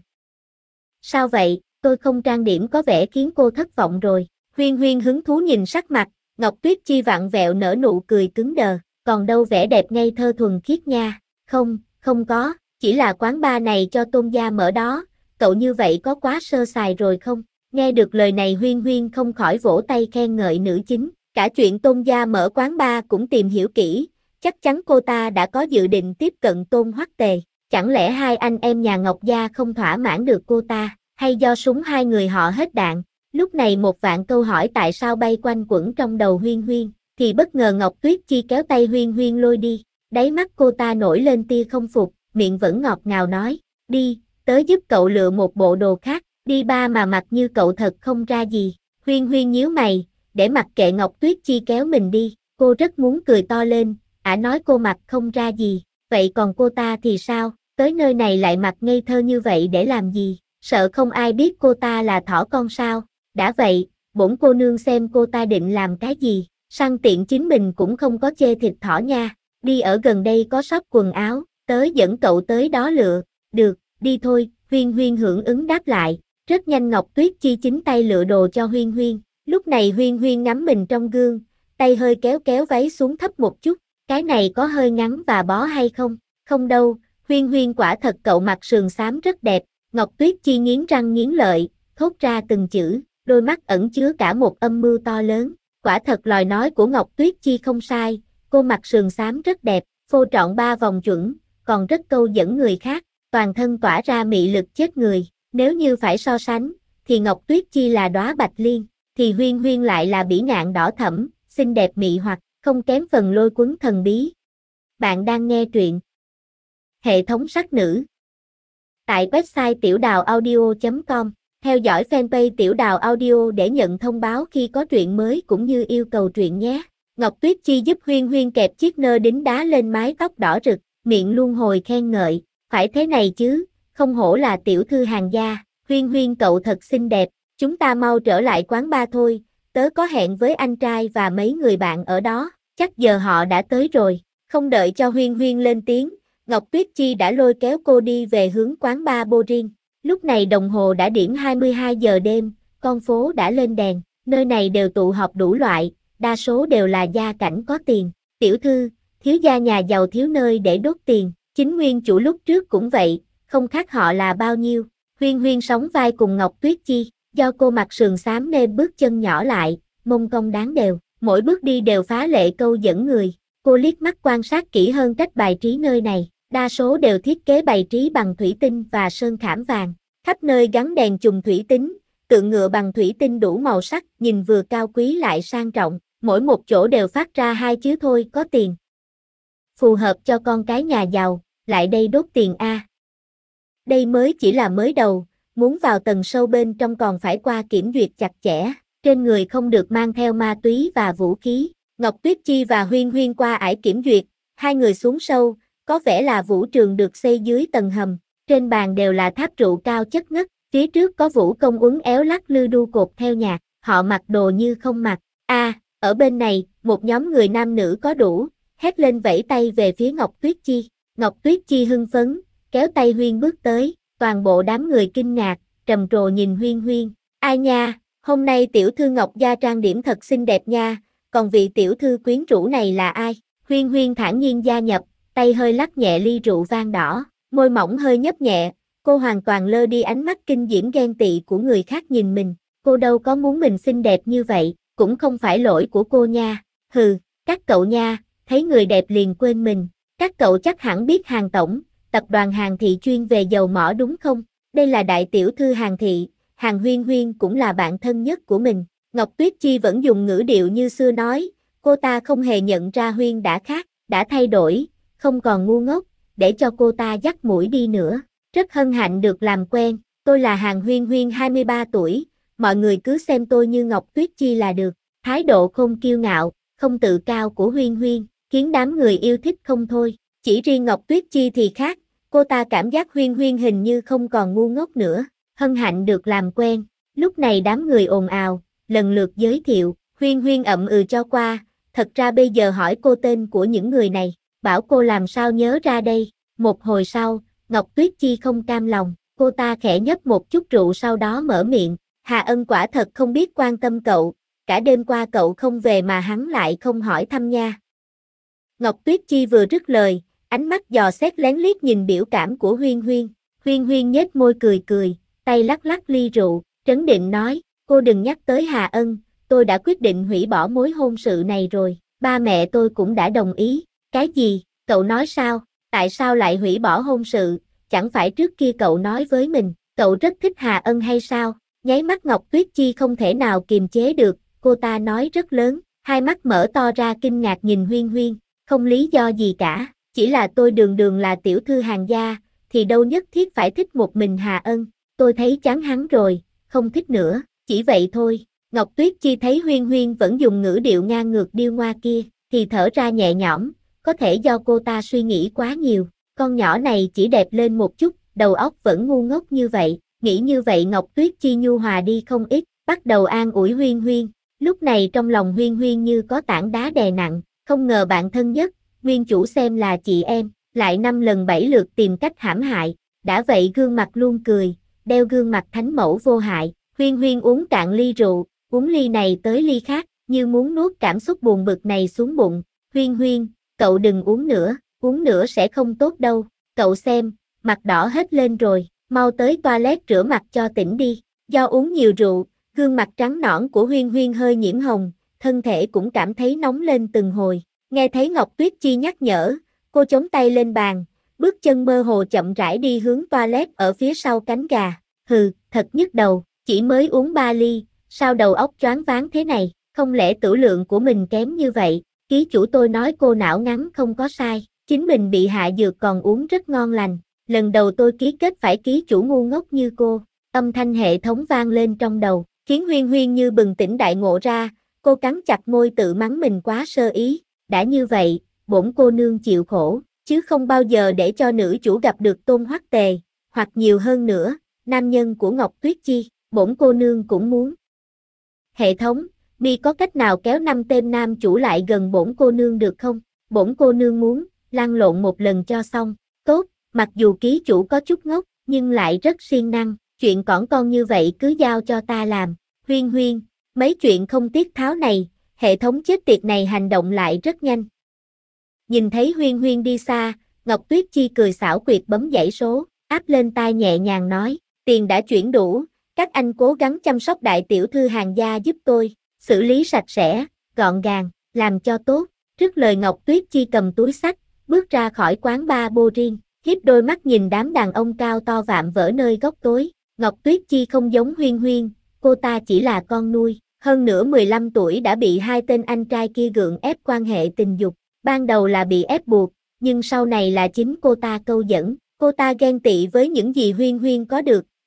Sao vậy, tôi không trang điểm có vẻ khiến cô thất vọng rồi. Huyên Huyên hứng thú nhìn sắc mặt, Ngọc Tuyết Chi vặn vẹo nở nụ cười cứng đờ, còn đâu vẻ đẹp ngây thơ thuần khiết nha. Không, không có, chỉ là quán bar này cho Tôn gia mở đó, cậu như vậy có quá sơ sài rồi không? Nghe được lời này Huyên Huyên không khỏi vỗ tay khen ngợi nữ chính, cả chuyện Tôn gia mở quán bar cũng tìm hiểu kỹ, chắc chắn cô ta đã có dự định tiếp cận Tôn Hoắc Tề. Chẳng lẽ hai anh em nhà Ngọc gia không thỏa mãn được cô ta, hay do súng hai người họ hết đạn? Lúc này một vạn câu hỏi tại sao bay quanh quẩn trong đầu Huyên Huyên, thì bất ngờ Ngọc Tuyết Chi kéo tay Huyên Huyên lôi đi. Đáy mắt cô ta nổi lên tia không phục, miệng vẫn ngọt ngào nói, đi, tớ giúp cậu lựa một bộ đồ khác, đi ba mà mặc như cậu thật không ra gì. Huyên Huyên nhíu mày, để mặc kệ Ngọc Tuyết Chi kéo mình đi, cô rất muốn cười to lên, ả nói cô mặc không ra gì, vậy còn cô ta thì sao, tới nơi này lại mặc ngây thơ như vậy để làm gì, sợ không ai biết cô ta là thỏ con sao, đã vậy, bổn cô nương xem cô ta định làm cái gì, săn tiện chính mình cũng không có chê thịt thỏ nha, đi ở gần đây có shop quần áo, tớ dẫn cậu tới đó lựa, được, đi thôi, Huyên Huyên hưởng ứng đáp lại, rất nhanh Ngọc Tuyết Chi chính tay lựa đồ cho Huyên Huyên, lúc này Huyên Huyên ngắm mình trong gương, tay hơi kéo kéo váy xuống thấp một chút, cái này có hơi ngắn và bó hay không? Không đâu, Huyên Huyên quả thật cậu mặc sườn xám rất đẹp, Ngọc Tuyết Chi nghiến răng nghiến lợi, thốt ra từng chữ, đôi mắt ẩn chứa cả một âm mưu to lớn, quả thật lời nói của Ngọc Tuyết Chi không sai, cô mặc sườn xám rất đẹp, phô trọn 3 vòng chuẩn, còn rất câu dẫn người khác, toàn thân tỏa ra mị lực chết người, nếu như phải so sánh, thì Ngọc Tuyết Chi là đóa bạch liên, thì Huyên Huyên lại là bỉ ngạn đỏ thẫm, xinh đẹp mị hoặc, không kém phần lôi cuốn thần bí. Bạn đang nghe truyện Hệ thống sắc nữ tại website tiểuđào audio.com, theo dõi fanpage Tiểu Đào Audio để nhận thông báo khi có truyện mới cũng như yêu cầu truyện nhé. Ngọc Tuyết Chi giúp Huyên Huyên kẹp chiếc nơ đính đá lên mái tóc đỏ rực, miệng luôn hồi khen ngợi, phải thế này chứ, không hổ là tiểu thư hàng gia, Huyên Huyên cậu thật xinh đẹp, chúng ta mau trở lại quán bar thôi, tớ có hẹn với anh trai và mấy người bạn ở đó, chắc giờ họ đã tới rồi, không đợi cho Huyên Huyên lên tiếng, Ngọc Tuyết Chi đã lôi kéo cô đi về hướng quán bar Boring. Lúc này đồng hồ đã điểm 22 giờ đêm, con phố đã lên đèn, nơi này đều tụ họp đủ loại, đa số đều là gia cảnh có tiền. Tiểu thư, thiếu gia nhà giàu thiếu nơi để đốt tiền, chính nguyên chủ lúc trước cũng vậy, không khác họ là bao nhiêu. Huyên Huyên sóng vai cùng Ngọc Tuyết Chi, do cô mặc sườn xám nên bước chân nhỏ lại, mông cong đáng đều, mỗi bước đi đều phá lệ câu dẫn người. Cô liếc mắt quan sát kỹ hơn cách bài trí nơi này. Đa số đều thiết kế bày trí bằng thủy tinh và sơn khảm vàng, khắp nơi gắn đèn chùm thủy tinh, tượng ngựa bằng thủy tinh đủ màu sắc, nhìn vừa cao quý lại sang trọng, mỗi một chỗ đều phát ra hai chữ thôi có tiền. Phù hợp cho con cái nhà giàu, lại đây đốt tiền a. Đây mới chỉ là mới đầu, muốn vào tầng sâu bên trong còn phải qua kiểm duyệt chặt chẽ, trên người không được mang theo ma túy và vũ khí. Ngọc Tuyết Chi và Huyên Huyên qua ải kiểm duyệt, hai người xuống sâu, có vẻ là vũ trường được xây dưới tầng hầm, trên bàn đều là tháp rượu cao chất ngất, phía trước có vũ công uốn éo lắc lư đu cột theo nhạc, họ mặc đồ như không mặc. Ở bên này, một nhóm người nam nữ có đủ, hét lên vẫy tay về phía Ngọc Tuyết Chi. Ngọc Tuyết Chi hưng phấn, kéo tay Huyên bước tới, toàn bộ đám người kinh ngạc, trầm trồ nhìn Huyên Huyên. Ai nha, hôm nay tiểu thư Ngọc gia trang điểm thật xinh đẹp nha, còn vị tiểu thư quyến rũ này là ai? Huyên Huyên thản nhiên gia nhập, tay hơi lắc nhẹ ly rượu vang đỏ, môi mỏng hơi nhấp nhẹ, cô hoàn toàn lơ đi ánh mắt kinh diễm ghen tị của người khác nhìn mình, cô đâu có muốn mình xinh đẹp như vậy, cũng không phải lỗi của cô nha. Hừ, các cậu nha, thấy người đẹp liền quên mình, các cậu chắc hẳn biết Hàn Tổng, tập đoàn Hàn Thị chuyên về dầu mỏ đúng không? Đây là đại tiểu thư Hàn Thị, Hàn Huyên Huyên cũng là bạn thân nhất của mình. Ngọc Tuyết Chi vẫn dùng ngữ điệu như xưa nói, cô ta không hề nhận ra Huyên đã khác, đã thay đổi, không còn ngu ngốc, để cho cô ta dắt mũi đi nữa. Rất hân hạnh được làm quen, tôi là Hàn Huyên Huyên 23 tuổi, mọi người cứ xem tôi như Ngọc Tuyết Chi là được. Thái độ không kiêu ngạo, không tự cao của Huyên Huyên, khiến đám người yêu thích không thôi. Chỉ riêng Ngọc Tuyết Chi thì khác, cô ta cảm giác Huyên Huyên hình như không còn ngu ngốc nữa, hân hạnh được làm quen. Lúc này đám người ồn ào, lần lượt giới thiệu, Huyên Huyên ậm ừ cho qua, thật ra bây giờ hỏi cô tên của những người này, bảo cô làm sao nhớ ra đây. Một hồi sau, Ngọc Tuyết Chi không cam lòng, cô ta khẽ nhấp một chút rượu sau đó mở miệng, Hà Ân quả thật không biết quan tâm cậu, cả đêm qua cậu không về mà hắn lại không hỏi thăm nha. Ngọc Tuyết Chi vừa dứt lời, ánh mắt dò xét lén liếc nhìn biểu cảm của Huyên Huyên. Huyên Huyên nhếch môi cười cười, tay lắc lắc ly rượu, trấn định nói, cô đừng nhắc tới Hà Ân, tôi đã quyết định hủy bỏ mối hôn sự này rồi, ba mẹ tôi cũng đã đồng ý. Cái gì, cậu nói sao, tại sao lại hủy bỏ hôn sự, chẳng phải trước kia cậu nói với mình, cậu rất thích Hà Ân hay sao? Nháy mắt Ngọc Tuyết Chi không thể nào kiềm chế được, cô ta nói rất lớn, hai mắt mở to ra kinh ngạc nhìn Huyên Huyên, không lý do gì cả, chỉ là tôi đường đường là tiểu thư Hàn gia, thì đâu nhất thiết phải thích một mình Hà Ân, tôi thấy chán hắn rồi, không thích nữa, chỉ vậy thôi. Ngọc Tuyết Chi thấy Huyên Huyên vẫn dùng ngữ điệu ngang ngược điêu ngoa kia, thì thở ra nhẹ nhõm, có thể do cô ta suy nghĩ quá nhiều, con nhỏ này chỉ đẹp lên một chút, đầu óc vẫn ngu ngốc như vậy, nghĩ như vậy Ngọc Tuyết Chi nhu hòa đi không ít, bắt đầu an ủi Huyên Huyên, lúc này trong lòng Huyên Huyên như có tảng đá đè nặng, không ngờ bạn thân nhất, nguyên chủ xem là chị em, lại 5 lần 7 lượt tìm cách hãm hại, đã vậy gương mặt luôn cười, đeo gương mặt thánh mẫu vô hại, Huyên Huyên uống cạn ly rượu, uống ly này tới ly khác, như muốn nuốt cảm xúc buồn bực này xuống bụng, Huyên Huyên, cậu đừng uống nữa sẽ không tốt đâu, cậu xem, mặt đỏ hết lên rồi, mau tới toilet rửa mặt cho tỉnh đi, do uống nhiều rượu, gương mặt trắng nõn của Huyên Huyên hơi nhiễm hồng, thân thể cũng cảm thấy nóng lên từng hồi, nghe thấy Ngọc Tuyết Chi nhắc nhở, cô chống tay lên bàn, bước chân mơ hồ chậm rãi đi hướng toilet ở phía sau cánh gà, hừ, thật nhức đầu, chỉ mới uống 3 ly, sao đầu óc choáng váng thế này, không lẽ tửu lượng của mình kém như vậy, ký chủ tôi nói cô não ngắn không có sai, chính mình bị hạ dược còn uống rất ngon lành, lần đầu tôi ký kết phải ký chủ ngu ngốc như cô, âm thanh hệ thống vang lên trong đầu, khiến Huyên Huyên như bừng tỉnh đại ngộ ra, cô cắn chặt môi tự mắng mình quá sơ ý, đã như vậy, bổn cô nương chịu khổ, chứ không bao giờ để cho nữ chủ gặp được Tôn Hoắc Tề, hoặc nhiều hơn nữa, nam nhân của Ngọc Tuyết Chi, bổn cô nương cũng muốn. Hệ thống, mi có cách nào kéo 5 tên nam chủ lại gần bổn cô nương được không? Bổn cô nương muốn, lăn lộn một lần cho xong, tốt, mặc dù ký chủ có chút ngốc, nhưng lại rất siêng năng, chuyện cỏn con như vậy cứ giao cho ta làm, Huyên Huyên, mấy chuyện không tiết tháo này, hệ thống chết tiệt này hành động lại rất nhanh. Nhìn thấy Huyên Huyên đi xa, Ngọc Tuyết Chi cười xảo quyệt bấm dãy số, áp lên tai nhẹ nhàng nói, tiền đã chuyển đủ, các anh cố gắng chăm sóc đại tiểu thư Hàn gia giúp tôi, xử lý sạch sẽ, gọn gàng, làm cho tốt. Trước lời Ngọc Tuyết Chi cầm túi xách, bước ra khỏi quán bar bô riêng, hiếp đôi mắt nhìn đám đàn ông cao to vạm vỡ nơi góc tối. Ngọc Tuyết Chi không giống Huyên Huyên, cô ta chỉ là con nuôi, hơn nữa 15 tuổi đã bị hai tên anh trai kia gượng ép quan hệ tình dục. Ban đầu là bị ép buộc, nhưng sau này là chính cô ta câu dẫn, cô ta ghen tị với những gì Huyên Huyên có được,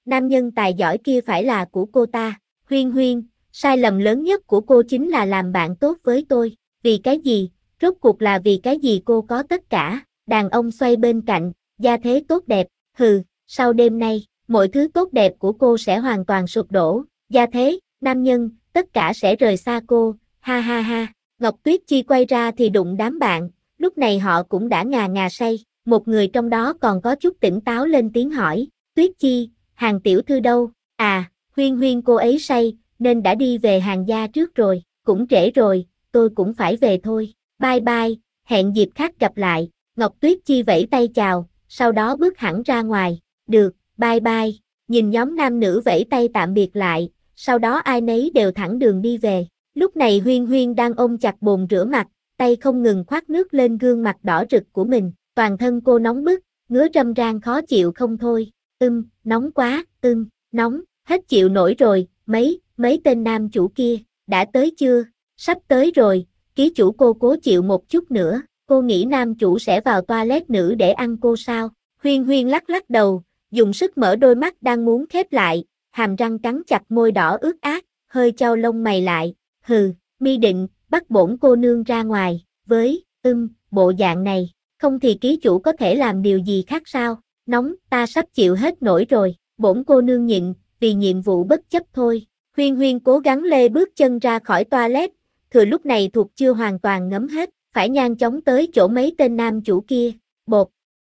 nam nhân tài giỏi kia phải là của cô ta. Huyên Huyên, sai lầm lớn nhất của cô chính là làm bạn tốt với tôi. Vì cái gì? Rốt cuộc là vì cái gì cô có tất cả? Đàn ông xoay bên cạnh, gia thế tốt đẹp. Hừ, sau đêm nay, mọi thứ tốt đẹp của cô sẽ hoàn toàn sụp đổ. Gia thế, nam nhân, tất cả sẽ rời xa cô. Ha ha ha. Ngọc Tuyết Chi quay ra thì đụng đám bạn, lúc này họ cũng đã ngà ngà say. Một người trong đó còn có chút tỉnh táo lên tiếng hỏi, Tuyết Chi, Hàng tiểu thư đâu? À, Huyên Huyên cô ấy say, nên đã đi về Hàng gia trước rồi, cũng trễ rồi, tôi cũng phải về thôi. Bye bye, hẹn dịp khác gặp lại. Ngọc Tuyết Chi vẫy tay chào, sau đó bước hẳn ra ngoài. Được, bye bye. Nhìn nhóm nam nữ vẫy tay tạm biệt lại, sau đó ai nấy đều thẳng đường đi về. Lúc này Huyên Huyên đang ôm chặt bồn rửa mặt, tay không ngừng khoát nước lên gương mặt đỏ rực của mình. Toàn thân cô nóng bức, ngứa râm ran khó chịu không thôi. Nóng quá, nóng, hết chịu nổi rồi. Mấy tên nam chủ kia, đã tới chưa? Sắp tới rồi, ký chủ cô cố chịu một chút nữa. Cô nghĩ nam chủ sẽ vào toilet nữ để ăn cô sao? Huyên Huyên lắc lắc đầu, dùng sức mở đôi mắt đang muốn khép lại, hàm răng cắn chặt môi đỏ ướt át, hơi chau lông mày lại. Hừ, mi định, bắt bổn cô nương ra ngoài, với, bộ dạng này, không thì ký chủ có thể làm điều gì khác sao? Nóng, ta sắp chịu hết nổi rồi, bổn cô nương nhịn, vì nhiệm vụ bất chấp thôi. Huyên Huyên cố gắng lê bước chân ra khỏi toilet, thừa lúc này thuộc chưa hoàn toàn ngấm hết, phải nhanh chóng tới chỗ mấy tên nam chủ kia. Bột.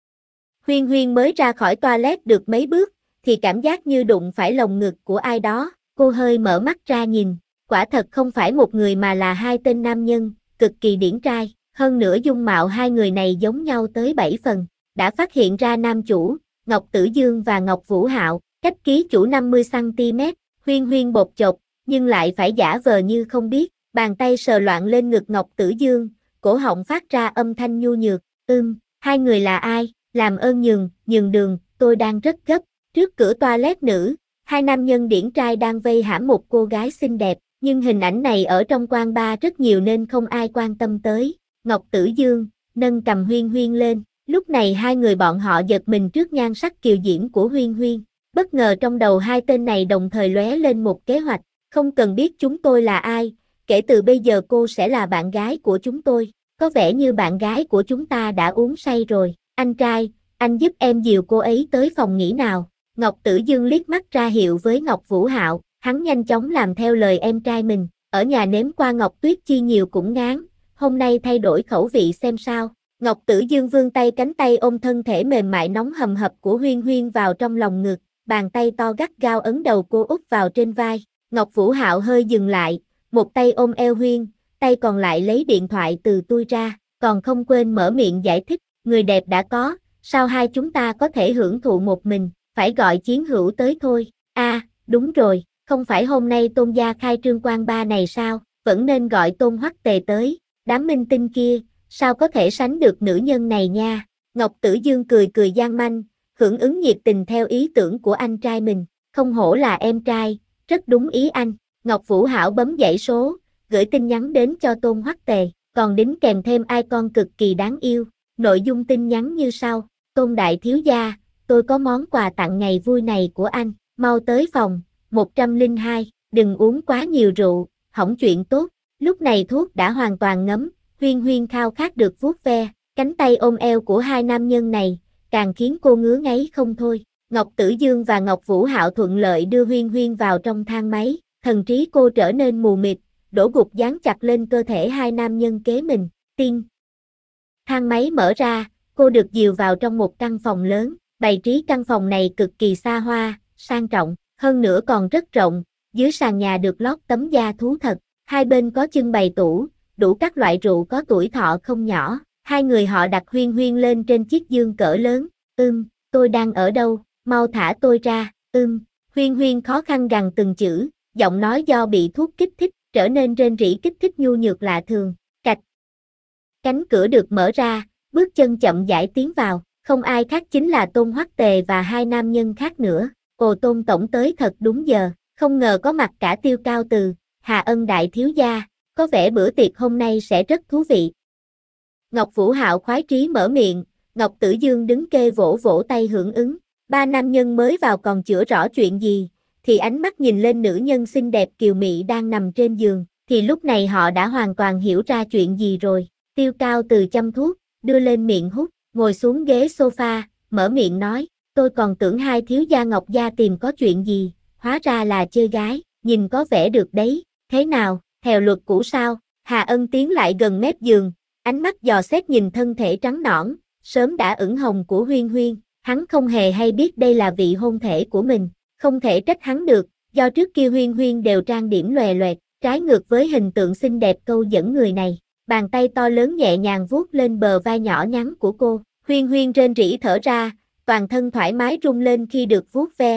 Huyên Huyên mới ra khỏi toilet được mấy bước, thì cảm giác như đụng phải lồng ngực của ai đó, cô hơi mở mắt ra nhìn, quả thật không phải một người mà là hai tên nam nhân, cực kỳ điển trai, hơn nữa dung mạo hai người này giống nhau tới 7 phần, đã phát hiện ra nam chủ, Ngọc Tử Dương và Ngọc Vũ Hạo, cách ký chủ 50cm, Huyên Huyên bột chột, nhưng lại phải giả vờ như không biết, bàn tay sờ loạn lên ngực Ngọc Tử Dương, cổ họng phát ra âm thanh nhu nhược, hai người là ai, làm ơn nhường đường, tôi đang rất gấp. Trước cửa toilet nữ, hai nam nhân điển trai đang vây hãm một cô gái xinh đẹp, nhưng hình ảnh này ở trong quán bar rất nhiều nên không ai quan tâm tới. Ngọc Tử Dương, nâng cầm Huyên Huyên lên, lúc này hai người bọn họ giật mình trước nhan sắc kiều diễm của Huyên Huyên. Bất ngờ trong đầu hai tên này đồng thời lóe lên một kế hoạch, không cần biết chúng tôi là ai, kể từ bây giờ cô sẽ là bạn gái của chúng tôi. Có vẻ như bạn gái của chúng ta đã uống say rồi, anh trai, anh giúp em dìu cô ấy tới phòng nghỉ nào. Ngọc Tử Dương liếc mắt ra hiệu với Ngọc Vũ Hạo, hắn nhanh chóng làm theo lời em trai mình, ở nhà nếm qua Ngọc Tuyết Chi nhiều cũng ngán, hôm nay thay đổi khẩu vị xem sao. Ngọc Tử Dương vươn tay cánh tay ôm thân thể mềm mại nóng hầm hập của Huyên Huyên vào trong lòng ngực, bàn tay to gắt gao ấn đầu cô úp vào trên vai. Ngọc Vũ Hạo hơi dừng lại, một tay ôm eo Huyên, tay còn lại lấy điện thoại từ túi ra, còn không quên mở miệng giải thích, người đẹp đã có, sao hai chúng ta có thể hưởng thụ một mình, phải gọi chiến hữu tới thôi. Đúng rồi, không phải hôm nay Tôn gia khai trương quán bar này sao, vẫn nên gọi Tôn Hoắc Tề tới, đám minh tinh kia, sao có thể sánh được nữ nhân này nha. Ngọc Tử Dương cười cười gian manh, hưởng ứng nhiệt tình theo ý tưởng của anh trai mình, không hổ là em trai, rất đúng ý anh. Ngọc Vũ Hảo bấm dãy số, gửi tin nhắn đến cho Tôn Hoắc Tề, còn đính kèm thêm icon cực kỳ đáng yêu. Nội dung tin nhắn như sau, Tôn đại thiếu gia, tôi có món quà tặng ngày vui này của anh, mau tới phòng, 102, đừng uống quá nhiều rượu, hỏng chuyện tốt. Lúc này thuốc đã hoàn toàn ngấm, Huyên Huyên khao khát được vuốt ve, cánh tay ôm eo của hai nam nhân này, càng khiến cô ngứa ngáy không thôi. Ngọc Tử Dương và Ngọc Vũ Hạo thuận lợi đưa Huyên Huyên vào trong thang máy, thần trí cô trở nên mù mịt, đổ gục dán chặt lên cơ thể hai nam nhân kế mình. Tiên. Thang máy mở ra, cô được dìu vào trong một căn phòng lớn, bày trí căn phòng này cực kỳ xa hoa, sang trọng, hơn nữa còn rất rộng, dưới sàn nhà được lót tấm da thú thật, hai bên có trưng bày tủ, đủ các loại rượu có tuổi thọ không nhỏ. Hai người họ đặt Huyên Huyên lên trên chiếc giường cỡ lớn, tôi đang ở đâu, mau thả tôi ra, Huyên Huyên khó khăn gằn từng chữ, giọng nói do bị thuốc kích thích, trở nên rên rỉ kích thích nhu nhược lạ thường. Cạch. Cánh cửa được mở ra, bước chân chậm rãi tiến vào, không ai khác chính là Tôn Hoắc Tề và hai nam nhân khác nữa. Ồ, Tôn tổng tới thật đúng giờ, không ngờ có mặt cả Tiêu Cao Từ, Hà Ân đại thiếu gia, có vẻ bữa tiệc hôm nay sẽ rất thú vị. Ngọc Vũ Hạo khoái trí mở miệng, Ngọc Tử Dương đứng kê vỗ vỗ tay hưởng ứng, Ba nam nhân mới vào còn chưa rõ chuyện gì, thì ánh mắt nhìn lên nữ nhân xinh đẹp kiều mị đang nằm trên giường, thì lúc này họ đã hoàn toàn hiểu ra chuyện gì rồi. Tiêu Cao từ châm thuốc, đưa lên miệng hút, ngồi xuống ghế sofa, mở miệng nói, tôi còn tưởng hai thiếu gia Ngọc Gia tìm có chuyện gì, hóa ra là chơi gái, nhìn có vẻ được đấy, thế nào, theo luật cũ sao? Hà Ân tiến lại gần mép giường, ánh mắt dò xét nhìn thân thể trắng nõn, sớm đã ửng hồng của Huyên Huyên, hắn không hề hay biết đây là vị hôn thê của mình, không thể trách hắn được, do trước kia Huyên Huyên đều trang điểm lòe loẹt, trái ngược với hình tượng xinh đẹp câu dẫn người này. Bàn tay to lớn nhẹ nhàng vuốt lên bờ vai nhỏ nhắn của cô, Huyên Huyên rên rỉ thở ra, toàn thân thoải mái rung lên khi được vuốt ve,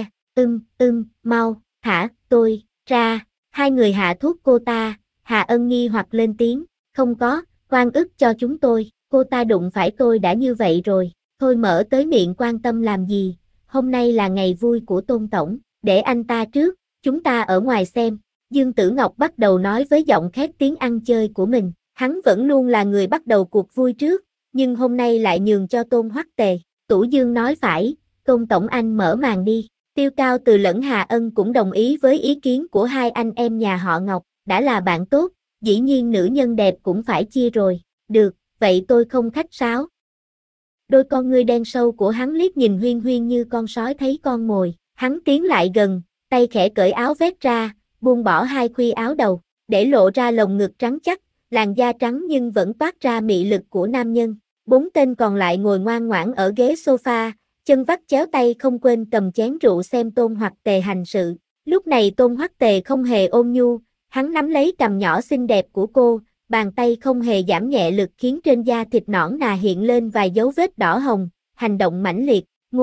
mau, thả tôi ra, hai người hạ thuốc cô ta, Hà Ân nghi hoặc lên tiếng, không có, oan ức cho chúng tôi, cô ta đụng phải tôi đã như vậy rồi, thôi mở tới miệng quan tâm làm gì, hôm nay là ngày vui của Tôn Tổng, để anh ta trước, chúng ta ở ngoài xem, Dương Tử Ngọc bắt đầu nói với giọng khét tiếng ăn chơi của mình, hắn vẫn luôn là người bắt đầu cuộc vui trước, nhưng hôm nay lại nhường cho Tôn Hoắc Tề, Tủ Dương nói phải, Tôn Tổng anh mở màn đi. Tiêu Cao Từ lẫn Hà Ân cũng đồng ý với ý kiến của hai anh em nhà họ Ngọc, đã là bạn tốt, dĩ nhiên nữ nhân đẹp cũng phải chia rồi, được, vậy tôi không khách sáo. Đôi con ngươi đen sâu của hắn liếc nhìn Huyên Huyên như con sói thấy con mồi, hắn tiến lại gần, tay khẽ cởi áo vét ra, buông bỏ hai khuy áo đầu, để lộ ra lồng ngực trắng chắc, làn da trắng nhưng vẫn toát ra mị lực của nam nhân. Bốn tên còn lại ngồi ngoan ngoãn ở ghế sofa, chân vắt chéo tay không quên cầm chén rượu xem Tôn Hoắc Tề hành sự. Lúc này Tôn Hoắc Tề không hề ôn nhu, hắn nắm lấy cằm nhỏ xinh đẹp của cô, bàn tay không hề giảm nhẹ lực khiến trên da thịt nõn nà hiện lên vài dấu vết đỏ hồng, hành động mãnh liệt,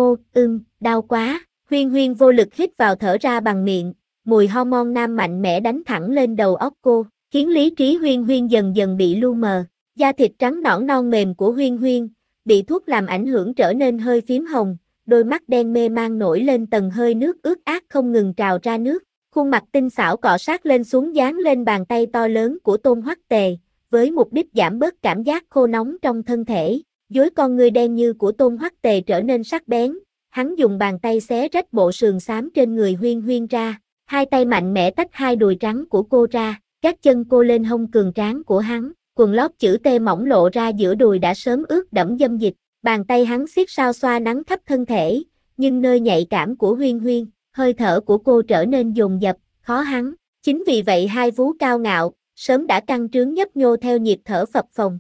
đau quá, Huyên Huyên vô lực hít vào thở ra bằng miệng, mùi hormone nam mạnh mẽ đánh thẳng lên đầu óc cô, khiến lý trí Huyên Huyên dần dần bị lu mờ, da thịt trắng nõn non mềm của Huyên Huyên, bị thuốc làm ảnh hưởng trở nên hơi phím hồng, đôi mắt đen mê man nổi lên tầng hơi nước ướt át không ngừng trào ra nước, khuôn mặt tinh xảo cọ sát lên xuống dán lên bàn tay to lớn của Tôn Hoắc Tề, với mục đích giảm bớt cảm giác khô nóng trong thân thể, dối con ngươi đen như của Tôn Hoắc Tề trở nên sắc bén, hắn dùng bàn tay xé rách bộ sườn xám trên người Huyên Huyên ra, hai tay mạnh mẽ tách hai đùi trắng của cô ra, các chân cô lên hông cường tráng của hắn, quần lót chữ T mỏng lộ ra giữa đùi đã sớm ướt đẫm dâm dịch, bàn tay hắn siết sao xoa nắng khắp thân thể, nhưng nơi nhạy cảm của Huyên Huyên, hơi thở của cô trở nên dồn dập, khó hắn, chính vì vậy hai vú cao ngạo, sớm đã căng trướng nhấp nhô theo nhịp thở phập phồng,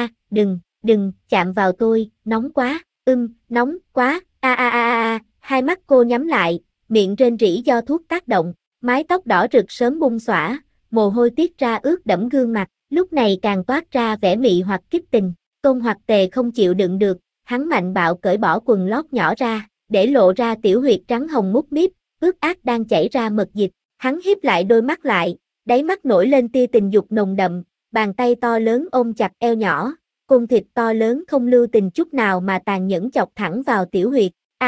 đừng, chạm vào tôi, nóng quá, nóng quá, hai mắt cô nhắm lại, miệng rên rỉ do thuốc tác động, mái tóc đỏ rực sớm bung xõa, mồ hôi tiết ra ướt đẫm gương mặt, lúc này càng toát ra vẻ mị hoặc kích tình, Tôn Hoắc Tề không chịu đựng được, hắn mạnh bạo cởi bỏ quần lót nhỏ ra, để lộ ra tiểu huyệt trắng hồng mút míp, ướt át đang chảy ra mật dịch, hắn híp lại đôi mắt lại, đáy mắt nổi lên tia tình dục nồng đậm, bàn tay to lớn ôm chặt eo nhỏ, cung thịt to lớn không lưu tình chút nào mà tàn nhẫn chọc thẳng vào tiểu huyệt.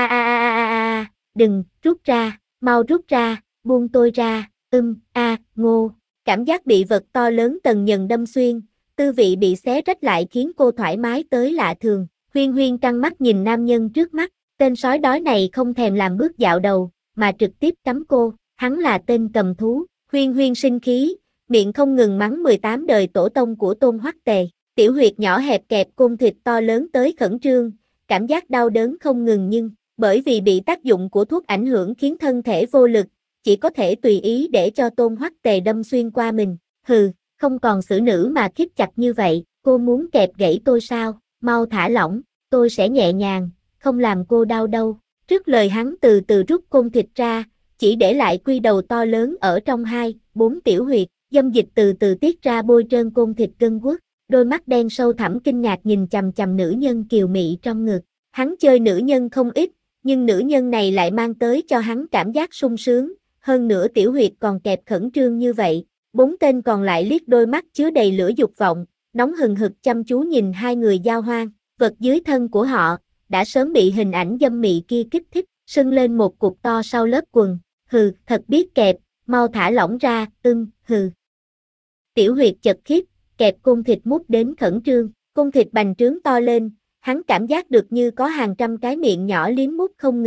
Đừng, rút ra, mau rút ra, buông tôi ra, ngô. Cảm giác bị vật to lớn tần nhần đâm xuyên, tư vị bị xé rách lại khiến cô thoải mái tới lạ thường. Huyên Huyên căng mắt nhìn nam nhân trước mắt, tên sói đói này không thèm làm bước dạo đầu, mà trực tiếp cắm cô, hắn là tên cầm thú. Huyên Huyên sinh khí, miệng không ngừng mắng 18 đời tổ tông của Tôn Hoắc Tề. Tiểu huyệt nhỏ hẹp kẹp côn thịt to lớn tới khẩn trương, cảm giác đau đớn không ngừng nhưng, bởi vì bị tác dụng của thuốc ảnh hưởng khiến thân thể vô lực, chỉ có thể tùy ý để cho Tôn Hoắc Tề đâm xuyên qua mình. Hừ, không còn xử nữ mà khít chặt như vậy, cô muốn kẹp gãy tôi sao, mau thả lỏng, tôi sẽ nhẹ nhàng, không làm cô đau đâu. Trước lời hắn từ từ rút côn thịt ra, chỉ để lại quy đầu to lớn ở trong 2-4 tiểu huyệt, dâm dịch từ từ tiết ra bôi trơn côn thịt gân guốc. Đôi mắt đen sâu thẳm kinh ngạc nhìn chằm chằm nữ nhân kiều mị trong ngực. Hắn chơi nữ nhân không ít, nhưng nữ nhân này lại mang tới cho hắn cảm giác sung sướng, hơn nữa tiểu huyệt còn kẹp khẩn trương như vậy. Bốn tên còn lại liếc đôi mắt chứa đầy lửa dục vọng, nóng hừng hực chăm chú nhìn hai người giao hoan. Vật dưới thân của họ đã sớm bị hình ảnh dâm mị kia kích thích, sưng lên một cục to sau lớp quần. Hừ, thật biết kẹp, mau thả lỏng ra, hừ. Tiểu huyệt chật khít, kẹp côn thịt mút đến khẩn trương, côn thịt bành trướng to lên, hắn cảm giác được như có hàng trăm cái miệng nhỏ liếm mút không ngừng,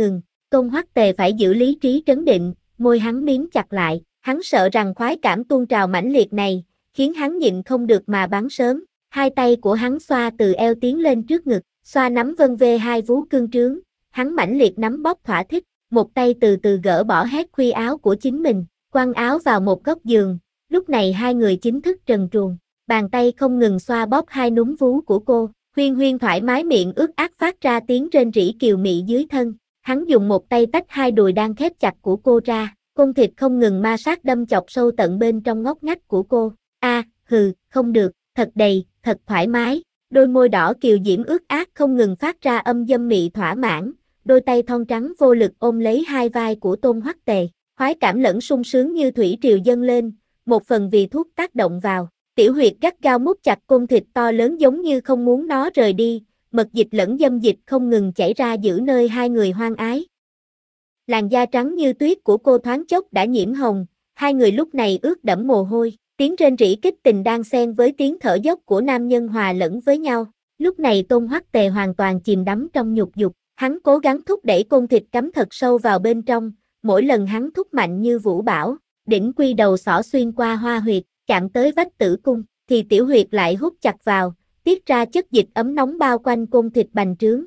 Tôn Hoắc Tề phải giữ lý trí trấn định, môi hắn miếm chặt lại, hắn sợ rằng khoái cảm tuôn trào mãnh liệt này, khiến hắn nhịn không được mà bắn sớm. Hai tay của hắn xoa từ eo tiến lên trước ngực, xoa nắm vân vê hai vú cương trướng, hắn mãnh liệt nắm bóp thỏa thích, một tay từ từ gỡ bỏ hết khuy áo của chính mình, quăng áo vào một góc giường, lúc này hai người chính thức trần truồng, bàn tay không ngừng xoa bóp hai núm vú của cô, Huyên Huyên thoải mái miệng ướt át phát ra tiếng rên rỉ kiều mị dưới thân, hắn dùng một tay tách hai đùi đang khép chặt của cô ra, côn thịt không ngừng ma sát đâm chọc sâu tận bên trong ngóc ngách của cô, hừ, không được, thật đầy, thật thoải mái, đôi môi đỏ kiều diễm ướt át không ngừng phát ra âm dâm mị thỏa mãn, đôi tay thon trắng vô lực ôm lấy hai vai của Tôn Hoắc Tề, khoái cảm lẫn sung sướng như thủy triều dâng lên, một phần vì thuốc tác động vào, tiểu huyệt gắt gao mút chặt côn thịt to lớn giống như không muốn nó rời đi, mật dịch lẫn dâm dịch không ngừng chảy ra giữa nơi hai người hoang ái. Làn da trắng như tuyết của cô thoáng chốc đã nhiễm hồng, hai người lúc này ướt đẫm mồ hôi, tiếng rên rỉ kích tình đang xen với tiếng thở dốc của nam nhân hòa lẫn với nhau. Lúc này Tôn Hoắc Tề hoàn toàn chìm đắm trong nhục dục, hắn cố gắng thúc đẩy côn thịt cắm thật sâu vào bên trong, mỗi lần hắn thúc mạnh như vũ bão, đỉnh quy đầu xỏ xuyên qua hoa huyệt, chạm tới vách tử cung, thì tiểu huyệt lại hút chặt vào, tiết ra chất dịch ấm nóng bao quanh côn thịt bành trướng,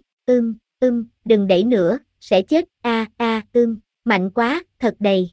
đừng đẩy nữa, sẽ chết, mạnh quá, thật đầy,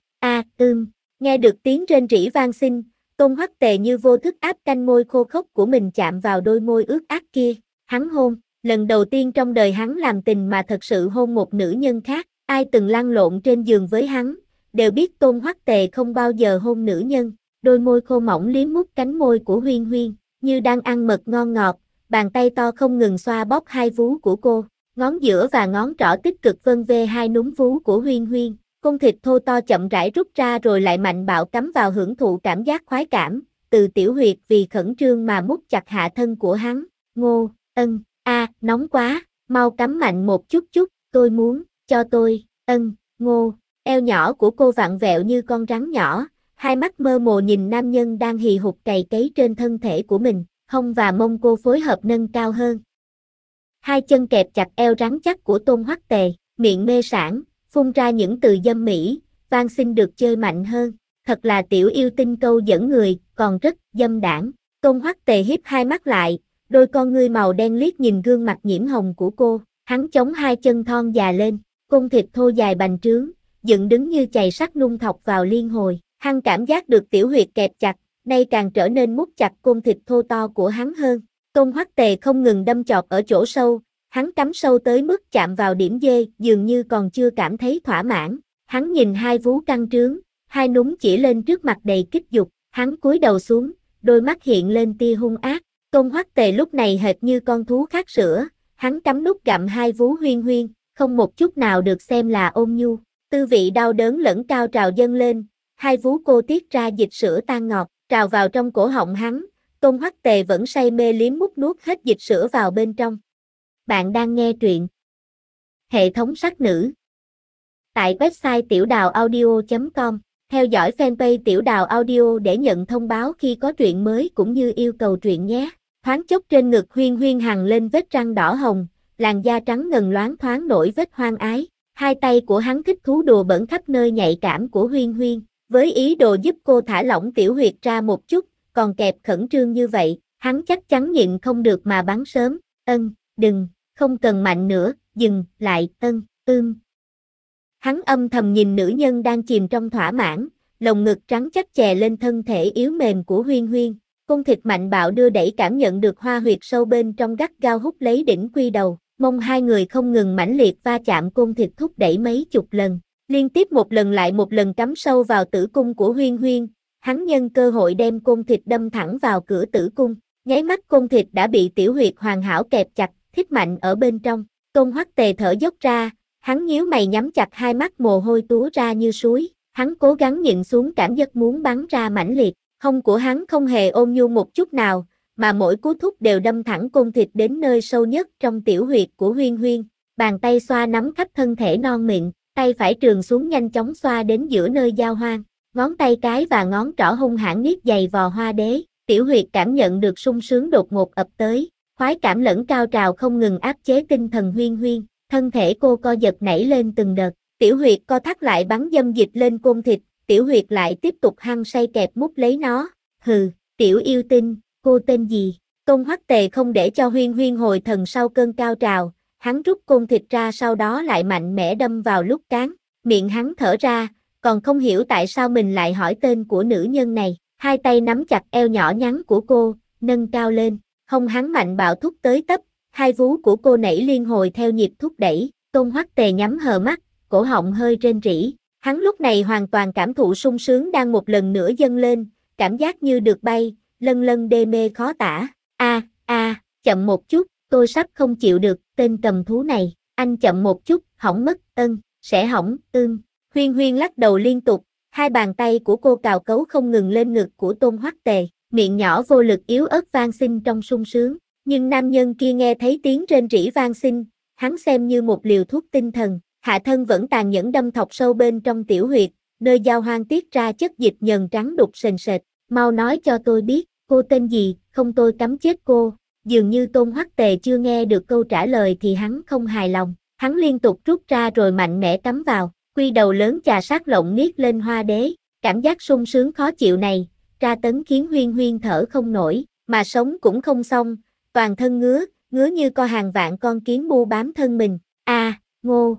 nghe được tiếng rên rỉ vang xin, Tôn Hoắc Tề như vô thức áp canh môi khô khốc của mình chạm vào đôi môi ướt át kia, hắn hôn, lần đầu tiên trong đời hắn làm tình mà thật sự hôn một nữ nhân khác, ai từng lăn lộn trên giường với hắn, đều biết Tôn Hoắc Tề không bao giờ hôn nữ nhân, đôi môi khô mỏng liếm mút cánh môi của Huyên Huyên, như đang ăn mật ngon ngọt, bàn tay to không ngừng xoa bóp hai vú của cô, ngón giữa và ngón trỏ tích cực vân vê hai núm vú của Huyên Huyên, côn thịt thô to chậm rãi rút ra rồi lại mạnh bạo cắm vào hưởng thụ cảm giác khoái cảm, từ tiểu huyệt vì khẩn trương mà mút chặt hạ thân của hắn, ngô, nóng quá, mau cắm mạnh một chút, tôi muốn, cho tôi, ngô, eo nhỏ của cô vặn vẹo như con rắn nhỏ, hai mắt mơ hồ nhìn nam nhân đang hì hục cày cấy trên thân thể của mình, hông và mông cô phối hợp nâng cao hơn. Hai chân kẹp chặt eo rắn chắc của Tôn Hoắc Tề, miệng mê sảng, phun ra những từ dâm mỹ, van xin được chơi mạnh hơn, thật là tiểu yêu tinh câu dẫn người, còn rất dâm đãng. Tôn Hoắc Tề híp hai mắt lại, đôi con ngươi màu đen liếc nhìn gương mặt nhiễm hồng của cô, hắn chống hai chân thon già lên, côn thịt thô dài bành trướng, dựng đứng như chày sắt nung thọc vào liên hồi, hắn cảm giác được tiểu huyệt kẹp chặt, nay càng trở nên mút chặt côn thịt thô to của hắn hơn. Tôn Hoắc Tề không ngừng đâm chọt ở chỗ sâu, hắn cắm sâu tới mức chạm vào điểm dê, dường như còn chưa cảm thấy thỏa mãn. Hắn nhìn hai vú căng trướng, hai núm chỉ lên trước mặt đầy kích dục, hắn cúi đầu xuống, đôi mắt hiện lên tia hung ác. Tôn Hoắc Tề lúc này hệt như con thú khát sữa, hắn cắm nút gặm hai vú Huyên Huyên, không một chút nào được xem là ôn nhu. Tư vị đau đớn lẫn cao trào dâng lên, hai vú cô tiết ra dịch sữa tan ngọt, trào vào trong cổ họng hắn. Tôn Hoắc Tề vẫn say mê liếm mút nuốt hết dịch sữa vào bên trong. Bạn đang nghe truyện Hệ thống sắc nữ tại website tiểuđào audio.com. Theo dõi fanpage Tiểu Đào Audio để nhận thông báo khi có truyện mới cũng như yêu cầu truyện nhé. Thoáng chốc trên ngực Huyên Huyên hằn lên vết răng đỏ hồng, làn da trắng ngần loáng thoáng nổi vết hoang ái. Hai tay của hắn thích thú đùa bẩn khắp nơi nhạy cảm của Huyên Huyên, với ý đồ giúp cô thả lỏng tiểu huyệt ra một chút, còn kẹp khẩn trương như vậy, hắn chắc chắn nhịn không được mà bắn sớm. Đừng, không cần mạnh nữa, dừng lại, Hắn âm thầm nhìn nữ nhân đang chìm trong thỏa mãn, lồng ngực trắng chắc chè lên thân thể yếu mềm của Huyên Huyên, côn thịt mạnh bạo đưa đẩy cảm nhận được hoa huyệt sâu bên trong gắt gao hút lấy đỉnh quy đầu, mông hai người không ngừng mãnh liệt va chạm côn thịt thúc đẩy mấy chục lần, liên tiếp một lần lại một lần cắm sâu vào tử cung của Huyên Huyên, hắn nhân cơ hội đem côn thịt đâm thẳng vào cửa tử cung, nháy mắt côn thịt đã bị tiểu huyệt hoàn hảo kẹp chặt, thích mạnh ở bên trong, Tôn Hoắc Tề thở dốc ra. Hắn nhíu mày nhắm chặt hai mắt mồ hôi túa ra như suối, hắn cố gắng nhịn xuống cảm giác muốn bắn ra mãnh liệt, hông của hắn không hề ôn nhu một chút nào, mà mỗi cú thúc đều đâm thẳng côn thịt đến nơi sâu nhất trong tiểu huyệt của Huyên Huyên, bàn tay xoa nắm khắp thân thể non mịn, tay phải trường xuống nhanh chóng xoa đến giữa nơi giao hoang, ngón tay cái và ngón trỏ hung hãn niết giày vò hoa đế, tiểu huyệt cảm nhận được sung sướng đột ngột ập tới, khoái cảm lẫn cao trào không ngừng áp chế tinh thần Huyên Huyên. Thân thể cô co giật nảy lên từng đợt, Tiểu huyệt co thắt lại bắn dâm dịch lên côn thịt, tiểu huyệt lại tiếp tục hăng say kẹp mút lấy nó. Hừ, tiểu yêu tinh, cô tên gì? Tôn Hoắc Tề không để cho Huyên Huyên hồi thần sau cơn cao trào, hắn rút côn thịt ra sau đó lại mạnh mẽ đâm vào lúc cán, miệng hắn thở ra, còn không hiểu tại sao mình lại hỏi tên của nữ nhân này, hai tay nắm chặt eo nhỏ nhắn của cô, nâng cao lên, hông hắn mạnh bạo thúc tới tấp, hai vú của cô nảy liên hồi theo nhịp thúc đẩy, Tôn Hoắc Tề nhắm hờ mắt, cổ họng hơi rên rỉ, hắn lúc này hoàn toàn cảm thụ sung sướng đang một lần nữa dâng lên, cảm giác như được bay, lân lân đê mê khó tả. Chậm một chút, tôi sắp không chịu được, tên cầm thú này, anh chậm một chút, hỏng mất, sẽ hỏng, Huyên Huyên lắc đầu liên tục, hai bàn tay của cô cào cấu không ngừng lên ngực của Tôn Hoắc Tề, miệng nhỏ vô lực yếu ớt van xin trong sung sướng, nhưng nam nhân kia nghe thấy tiếng rên rỉ van xin, hắn xem như một liều thuốc tinh thần, hạ thân vẫn tàn nhẫn đâm thọc sâu bên trong tiểu huyệt, nơi giao hoang tiết ra chất dịch nhờn trắng đục sền sệt, mau nói cho tôi biết, cô tên gì, không tôi cắm chết cô. Dường như Tôn Hoắc Tề chưa nghe được câu trả lời thì hắn không hài lòng, hắn liên tục rút ra rồi mạnh mẽ cắm vào, quy đầu lớn chà sát lộng niết lên hoa đế, cảm giác sung sướng khó chịu này, tra tấn khiến Huyên Huyên thở không nổi, mà sống cũng không xong, toàn thân ngứa như co hàng vạn con kiến bu bám thân mình, Ngô,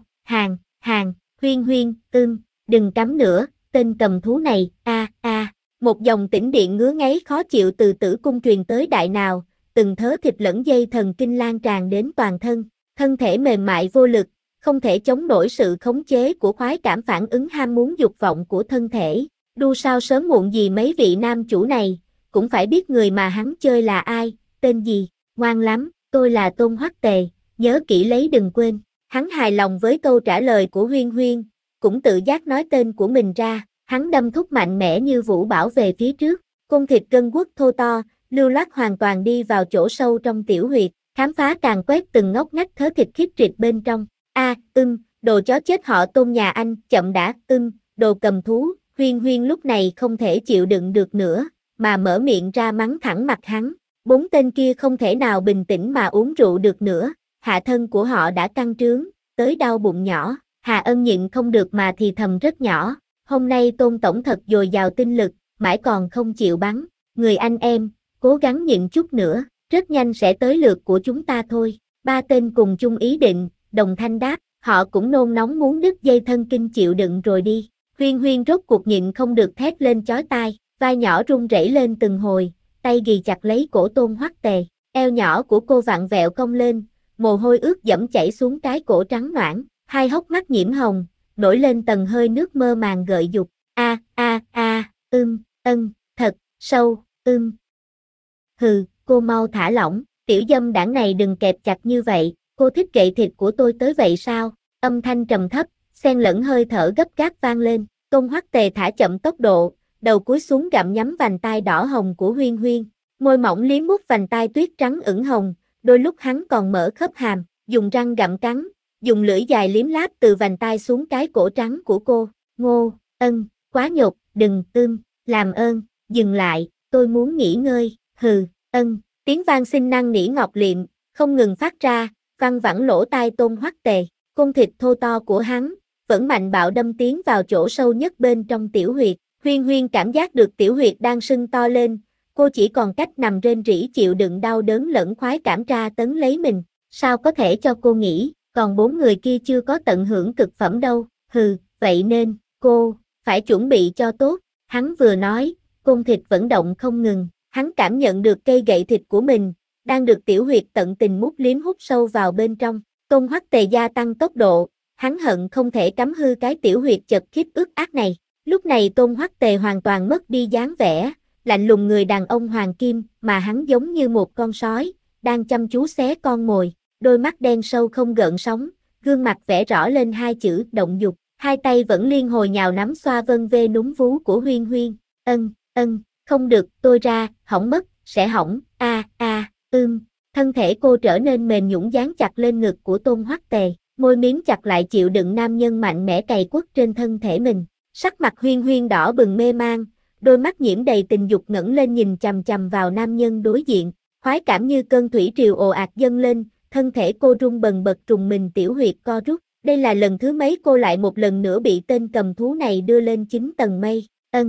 Huyên Huyên, đừng cắm nữa, tên cầm thú này, một dòng tĩnh điện ngứa ngáy khó chịu từ tử cung truyền tới đại nào, từng thớ thịt lẫn dây thần kinh lan tràn đến toàn thân, thân thể mềm mại vô lực, không thể chống nổi sự khống chế của khoái cảm phản ứng ham muốn dục vọng của thân thể. Đu sao sớm muộn gì mấy vị nam chủ này, cũng phải biết người mà hắn chơi là ai, tên gì, ngoan lắm, tôi là Tôn Hoắc Tề, nhớ kỹ lấy đừng quên. Hắn hài lòng với câu trả lời của Huyên Huyên, cũng tự giác nói tên của mình ra, hắn đâm thúc mạnh mẽ như vũ bão về phía trước, côn thịt gân guốc thô to, lưu loát hoàn toàn đi vào chỗ sâu trong tiểu huyệt, khám phá càng quét từng ngóc ngách thớ thịt khít rịt bên trong. Đồ chó chết họ Tôn nhà anh, chậm đã, đồ cầm thú, Huyên Huyên lúc này không thể chịu đựng được nữa, mà mở miệng ra mắng thẳng mặt hắn. Bốn tên kia không thể nào bình tĩnh mà uống rượu được nữa, hạ thân của họ đã căng trướng, tới đau bụng nhỏ, Hà Ân nhịn không được mà thì thầm rất nhỏ, hôm nay Tôn tổng thật dồi dào tinh lực, mãi còn không chịu bắn, người anh em, cố gắng nhịn chút nữa, rất nhanh sẽ tới lượt của chúng ta thôi. Ba tên cùng chung ý định, đồng thanh đáp, họ cũng nôn nóng muốn đứt dây thân kinh chịu đựng rồi đi. Huyên Huyên rốt cuộc nhịn không được thét lên chói tai, vai nhỏ run rẩy lên từng hồi, tay ghì chặt lấy cổ Tôn Hoắc Tề, eo nhỏ của cô vặn vẹo cong lên, mồ hôi ướt dẫm chảy xuống cái cổ trắng ноãn, hai hốc mắt nhiễm hồng, nổi lên tầng hơi nước mơ màng gợi dục. Thật sâu, Hừ, cô mau thả lỏng, tiểu dâm đảng này đừng kẹp chặt như vậy, cô thích gậy thịt của tôi tới vậy sao? Âm thanh trầm thấp, xen lẫn hơi thở gấp gáp vang lên, Tôn Hoắc Tề thả chậm tốc độ, đầu cúi xuống gặm nhắm vành tai đỏ hồng của Huyên Huyên, môi mỏng liếm mút vành tai tuyết trắng ửng hồng, đôi lúc hắn còn mở khớp hàm, dùng răng gặm cắn, dùng lưỡi dài liếm láp từ vành tai xuống cái cổ trắng của cô. Ngô, quá nhột, đừng, làm ơn, dừng lại, tôi muốn nghỉ ngơi, hừ, tiếng vang xin năn nỉ ngọt liệm, không ngừng phát ra, văng vẳng lỗ tai Tôn Hoắc Tề, côn thịt thô to của hắn, vẫn mạnh bạo đâm tiến vào chỗ sâu nhất bên trong tiểu huyệt, Huyên Huyên cảm giác được tiểu huyệt đang sưng to lên, cô chỉ còn cách nằm rên rỉ chịu đựng đau đớn lẫn khoái cảm tra tấn lấy mình, sao có thể cho cô nghỉ, còn bốn người kia chưa có tận hưởng cực phẩm đâu, vậy nên, cô, phải chuẩn bị cho tốt, hắn vừa nói, côn thịt vẫn động không ngừng, hắn cảm nhận được cây gậy thịt của mình, đang được tiểu huyệt tận tình mút liếm hút sâu vào bên trong, Tôn Hoắc Tề gia tăng tốc độ, hắn hận không thể cắm hư cái tiểu huyệt chật khít ướt át này, lúc này Tôn Hoắc Tề hoàn toàn mất đi dáng vẻ, lạnh lùng người đàn ông hoàng kim, mà hắn giống như một con sói, đang chăm chú xé con mồi, đôi mắt đen sâu không gợn sóng, gương mặt vẽ rõ lên hai chữ động dục, hai tay vẫn liên hồi nhào nắm xoa vân vê núm vú của Huyên Huyên, không được, tôi ra, hỏng mất, sẽ hỏng, thân thể cô trở nên mềm nhũn dán chặt lên ngực của Tôn Hoắc Tề, môi miếm chặt lại chịu đựng nam nhân mạnh mẽ cày quất trên thân thể mình, sắc mặt Huyên Huyên đỏ bừng mê man, đôi mắt nhiễm đầy tình dục ngẩng lên nhìn chằm chằm vào nam nhân đối diện, khoái cảm như cơn thủy triều ồ ạt dâng lên, thân thể cô rung bần bật trùng mình tiểu huyệt co rút, Đây là lần thứ mấy cô lại một lần nữa bị tên cầm thú này đưa lên 9 tầng mây.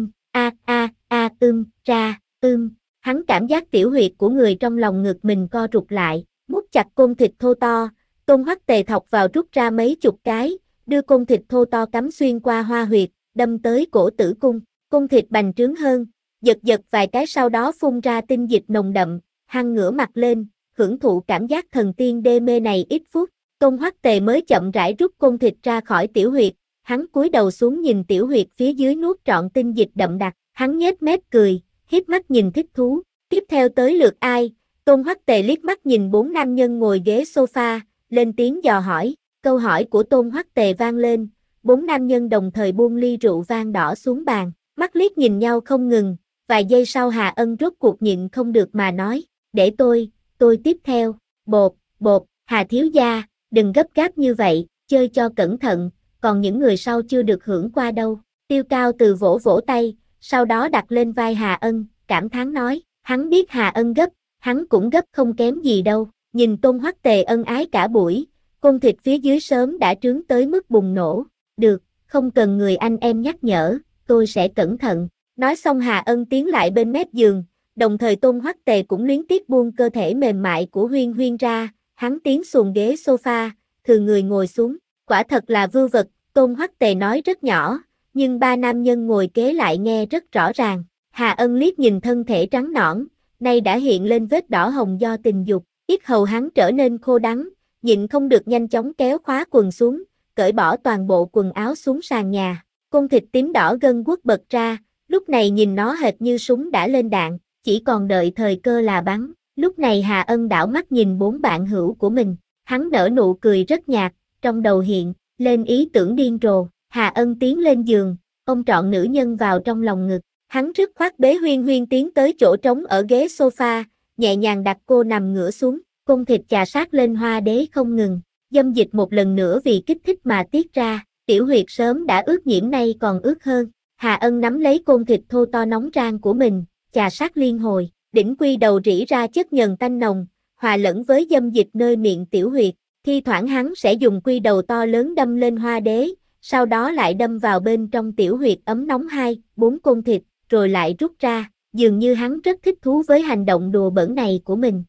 Hắn cảm giác tiểu huyệt của người trong lòng ngực mình co rụt lại, mút chặt côn thịt thô to, Tôn Hoắc Tề thọc vào rút ra mấy chục cái, đưa côn thịt thô to cắm xuyên qua hoa huyệt, đâm tới cổ tử cung. Côn thịt bành trướng hơn, giật giật vài cái sau đó phun ra tinh dịch nồng đậm, hắn ngửa mặt lên, hưởng thụ cảm giác thần tiên đê mê này ít phút. Tôn Hoắc Tề mới chậm rãi rút côn thịt ra khỏi tiểu huyệt, hắn cúi đầu xuống nhìn tiểu huyệt phía dưới nuốt trọn tinh dịch đậm đặc, hắn nhếch mép cười, hiếp mắt nhìn thích thú. Tiếp theo tới lượt ai? Tôn Hoắc Tề liếc mắt nhìn 4 nam nhân ngồi ghế sofa, lên tiếng dò hỏi. Câu hỏi của Tôn Hoắc Tề vang lên, 4 nam nhân đồng thời buông ly rượu vang đỏ xuống bàn, mắt liếc nhìn nhau không ngừng. Vài giây sau Hà Ân rốt cuộc nhịn không được mà nói, để tôi tiếp theo. Bột, Hà thiếu gia, đừng gấp gáp như vậy, chơi cho cẩn thận, còn những người sau chưa được hưởng qua đâu. Tiêu Cao Từ vỗ vỗ tay, sau đó đặt lên vai Hà Ân, cảm thán nói, hắn biết Hà Ân gấp, hắn cũng gấp không kém gì đâu. Nhìn Tôn Hoắc Tề ân ái cả buổi, côn thịt phía dưới sớm đã trướng tới mức bùng nổ. Được, không cần người anh em nhắc nhở, tôi sẽ cẩn thận. Nói xong Hà Ân tiến lại bên mép giường, đồng thời Tôn Hoắc Tề cũng luyến tiếc buông cơ thể mềm mại của Huyên Huyên ra, hắn tiến xuồng ghế sofa, thừa người ngồi xuống. Quả thật là vưu vật, Tôn Hoắc Tề nói rất nhỏ, nhưng ba nam nhân ngồi kế lại nghe rất rõ ràng. Hà Ân liếc nhìn thân thể trắng nõn, nay đã hiện lên vết đỏ hồng do tình dục, yết hầu hắn trở nên khô đắng, nhịn không được nhanh chóng kéo khóa quần xuống, cởi bỏ toàn bộ quần áo xuống sàn nhà. Côn thịt tím đỏ gân guốc bật ra, lúc này nhìn nó hệt như súng đã lên đạn, chỉ còn đợi thời cơ là bắn. Lúc này Hà Ân đảo mắt nhìn 4 bạn hữu của mình, hắn nở nụ cười rất nhạt, trong đầu hiện lên ý tưởng điên rồ. Hà Ân tiến lên giường, ôm trọn nữ nhân vào trong lòng ngực, hắn dứt khoát bế Huyên Huyên tiến tới chỗ trống ở ghế sofa, nhẹ nhàng đặt cô nằm ngửa xuống, côn thịt chà sát lên hoa đế không ngừng, dâm dịch một lần nữa vì kích thích mà tiết ra, tiểu huyệt sớm đã ướt nhiễm nay còn ướt hơn. Hà Ân nắm lấy côn thịt thô to nóng rang của mình, chà sát liên hồi, đỉnh quy đầu rỉ ra chất nhờn tanh nồng, hòa lẫn với dâm dịch nơi miệng tiểu huyệt, thi thoảng hắn sẽ dùng quy đầu to lớn đâm lên hoa đế, sau đó lại đâm vào bên trong tiểu huyệt ấm nóng 2-4 côn thịt, rồi lại rút ra, dường như hắn rất thích thú với hành động đùa bỡn này của mình.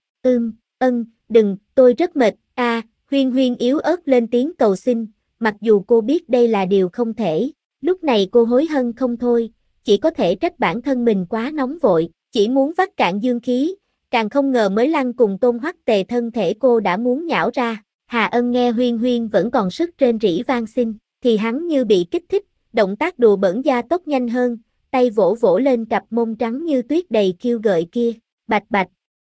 Đừng, tôi rất mệt, Huyên Huyên yếu ớt lên tiếng cầu xin, mặc dù cô biết đây là điều không thể, lúc này cô hối hận không thôi, chỉ có thể trách bản thân mình quá nóng vội, chỉ muốn vắt cạn dương khí, càng không ngờ mới lăn cùng Tôn Hoắc Tề thân thể cô đã muốn nhão ra. Hà Ân nghe Huyên Huyên vẫn còn sức rên rỉ van xin, thì hắn như bị kích thích, động tác đùa bỡn gia tốc nhanh hơn, tay vỗ vỗ lên cặp mông trắng như tuyết đầy kiêu gợi kia, bạch bạch.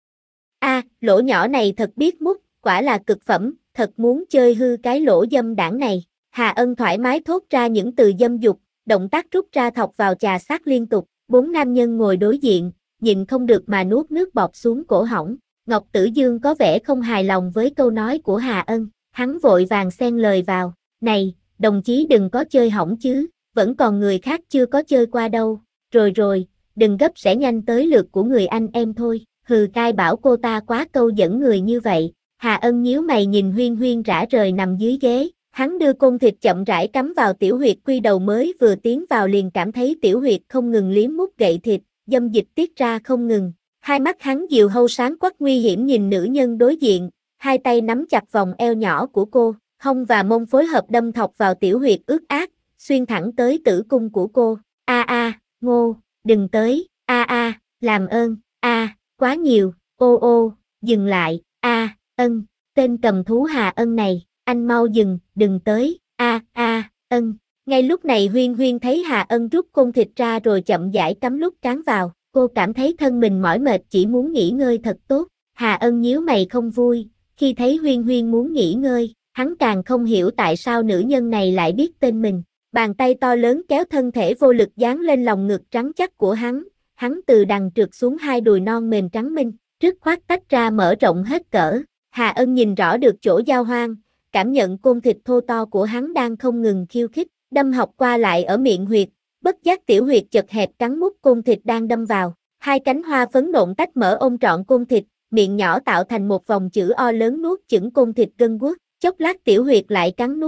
Lỗ nhỏ này thật biết mút, quả là cực phẩm, thật muốn chơi hư cái lỗ dâm đảng này. Hà Ân thoải mái thốt ra những từ dâm dục, động tác rút ra thọc vào chà sát liên tục, 4 nam nhân ngồi đối diện, nhịn không được mà nuốt nước bọt xuống cổ họng. Ngọc Tử Dương có vẻ không hài lòng với câu nói của Hà Ân, hắn vội vàng xen lời vào, này, đồng chí đừng có chơi hỏng chứ, vẫn còn người khác chưa có chơi qua đâu, rồi, đừng gấp sẽ nhanh tới lượt của người anh em thôi. Hừ, cai bảo cô ta quá câu dẫn người như vậy. Hà Ân nhíu mày nhìn Huyên Huyên rã rời nằm dưới ghế, hắn đưa côn thịt chậm rãi cắm vào tiểu huyệt quy đầu mới vừa tiến vào liền cảm thấy tiểu huyệt không ngừng liếm mút gậy thịt, dâm dịch tiết ra không ngừng. Hai mắt hắn diều hâu sáng quắc nguy hiểm nhìn nữ nhân đối diện, hai tay nắm chặt vòng eo nhỏ của cô, hông và mông phối hợp đâm thọc vào tiểu huyệt ướt át, xuyên thẳng tới tử cung của cô. Ngô, đừng tới, làm ơn, quá nhiều, dừng lại, Ân, tên cầm thú Hà Ân này, anh mau dừng, đừng tới, Ân. Ngay lúc này Huyên Huyên thấy Hà Ân rút côn thịt ra rồi chậm rãi cắm lúc trán vào, cô cảm thấy thân mình mỏi mệt chỉ muốn nghỉ ngơi thật tốt. Hà Ân nhíu mày không vui, khi thấy Huyên Huyên muốn nghỉ ngơi, hắn càng không hiểu tại sao nữ nhân này lại biết tên mình. Bàn tay to lớn kéo thân thể vô lực dán lên lòng ngực trắng chắc của hắn từ đằng trượt xuống hai đùi non mềm trắng minh, trước khoát tách ra mở rộng hết cỡ. Hà Ân nhìn rõ được chỗ giao hoang, cảm nhận côn thịt thô to của hắn đang không ngừng khiêu khích, đâm học qua lại ở miệng huyệt, bất giác tiểu huyệt chật hẹp cắn mút côn thịt đang đâm vào. Hai cánh hoa phấn nộn tách mở ôm trọn côn thịt, miệng nhỏ tạo thành một vòng chữ O lớn nuốt chửng côn thịt gân guốc, chốc lát tiểu huyệt lại cắn nuốt,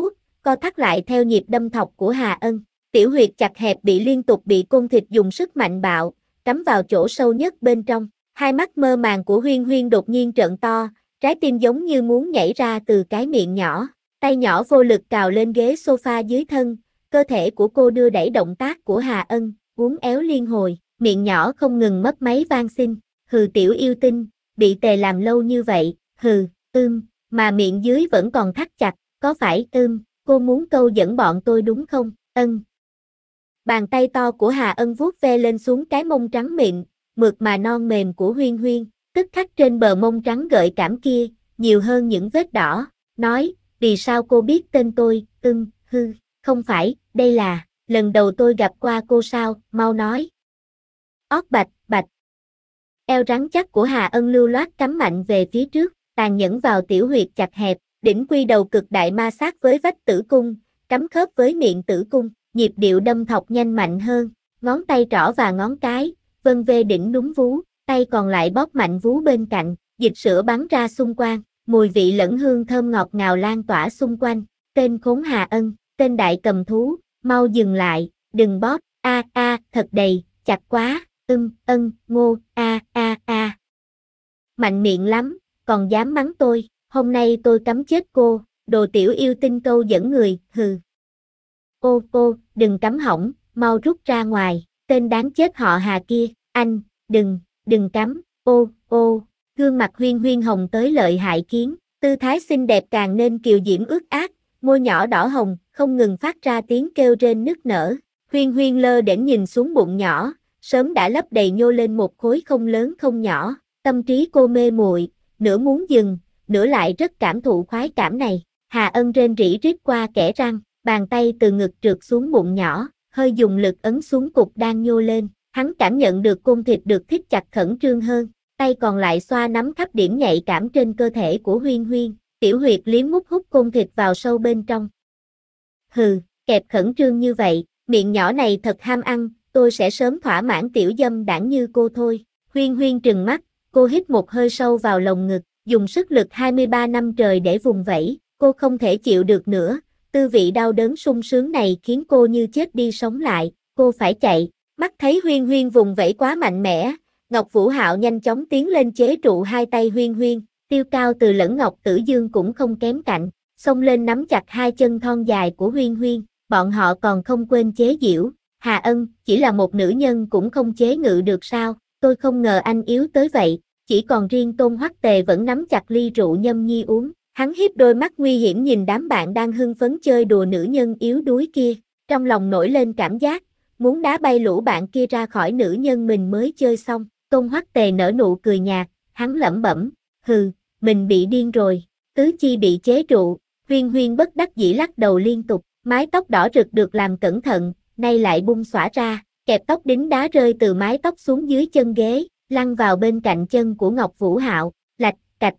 co thắt lại theo nhịp đâm thọc của Hà Ân. Tiểu huyệt chặt hẹp liên tục bị côn thịt dùng sức mạnh bạo, cắm vào chỗ sâu nhất bên trong. Hai mắt mơ màng của Huyên Huyên đột nhiên trợn to, trái tim giống như muốn nhảy ra từ cái miệng nhỏ. Tay nhỏ vô lực cào lên ghế sofa dưới thân, cơ thể của cô đưa đẩy động tác của Hà Ân, uốn éo liên hồi, miệng nhỏ không ngừng mấp máy van xin. Hừ tiểu yêu tinh, bị tề làm lâu như vậy, hừ, mà miệng dưới vẫn còn thắt chặt, có phải cô muốn câu dẫn bọn tôi đúng không? Ân. Bàn tay to của Hà Ân vuốt ve lên xuống cái mông trắng mịn, mượt mà non mềm của Huyên Huyên, tức khắc trên bờ mông trắng gợi cảm kia, nhiều hơn những vết đỏ, nói, vì sao cô biết tên tôi, không phải, đây là, lần đầu tôi gặp qua cô sao, mau nói. Ót bạch, bạch. Eo rắn chắc của Hà Ân lưu loát cắm mạnh về phía trước, tàn nhẫn vào tiểu huyệt chặt hẹp, đỉnh quy đầu cực đại ma sát với vách tử cung, cắm khớp với miệng tử cung, nhịp điệu đâm thọc nhanh mạnh hơn, ngón tay trỏ và ngón cái, vân vê đỉnh núm vú, tay còn lại bóp mạnh vú bên cạnh, dịch sữa bắn ra xung quanh, mùi vị lẫn hương thơm ngọt ngào lan tỏa xung quanh. Tên khốn Hà Ân, tên đại cầm thú, mau dừng lại, đừng bóp, thật đầy, chặt quá, ngô, Mạnh miệng lắm, còn dám mắng tôi, hôm nay tôi cấm chết cô, đồ tiểu yêu tinh câu dẫn người, hừ. Ô, đừng cắm hỏng, mau rút ra ngoài, tên đáng chết họ Hà kia, anh, đừng cắm, gương mặt Huyên Huyên hồng tới lợi hại kiến, tư thái xinh đẹp càng nên kiều diễm ướt át, môi nhỏ đỏ hồng, không ngừng phát ra tiếng kêu rên nức nở. Huyên Huyên lơ đễnh nhìn xuống bụng nhỏ, sớm đã lấp đầy nhô lên một khối không lớn không nhỏ, tâm trí cô mê muội, nửa muốn dừng, nửa lại rất cảm thụ khoái cảm này. Hà Ân rên rỉ rít qua kẽ răng, bàn tay từ ngực trượt xuống bụng nhỏ, hơi dùng lực ấn xuống cục đang nhô lên, hắn cảm nhận được côn thịt được thít chặt khẩn trương hơn, tay còn lại xoa nắm khắp điểm nhạy cảm trên cơ thể của Huyên Huyên, tiểu huyệt liếm mút hút côn thịt vào sâu bên trong. Hừ, kẹp khẩn trương như vậy, miệng nhỏ này thật ham ăn, tôi sẽ sớm thỏa mãn tiểu dâm đảng như cô thôi. Huyên Huyên trừng mắt, cô hít một hơi sâu vào lồng ngực, dùng sức lực 23 năm trời để vùng vẫy, cô không thể chịu được nữa, tư vị đau đớn sung sướng này khiến cô như chết đi sống lại, cô phải chạy. Mắt thấy Huyên Huyên vùng vẫy quá mạnh mẽ, Ngọc Vũ Hạo nhanh chóng tiến lên chế trụ hai tay Huyên Huyên, Tiêu Cao Từ lẫn Ngọc Tử Dương cũng không kém cạnh, xông lên nắm chặt hai chân thon dài của Huyên Huyên, bọn họ còn không quên chế giễu, Hà Ân, chỉ là một nữ nhân cũng không chế ngự được sao, tôi không ngờ anh yếu tới vậy, chỉ còn riêng Tôn Hoắc Tề vẫn nắm chặt ly rượu nhâm nhi uống, hắn hiếp đôi mắt nguy hiểm nhìn đám bạn đang hưng phấn chơi đùa nữ nhân yếu đuối kia, trong lòng nổi lên cảm giác, muốn đá bay lũ bạn kia ra khỏi nữ nhân mình mới chơi xong. Tôn Hoắc Tề nở nụ cười nhạt, hắn lẩm bẩm, hừ, mình bị điên rồi, tứ chi bị chế trụ, Huyên Huyên bất đắc dĩ lắc đầu liên tục, mái tóc đỏ rực được làm cẩn thận, nay lại bung xõa ra, kẹp tóc đính đá rơi từ mái tóc xuống dưới chân ghế, lăn vào bên cạnh chân của Ngọc Vũ Hạo, lạch cạch.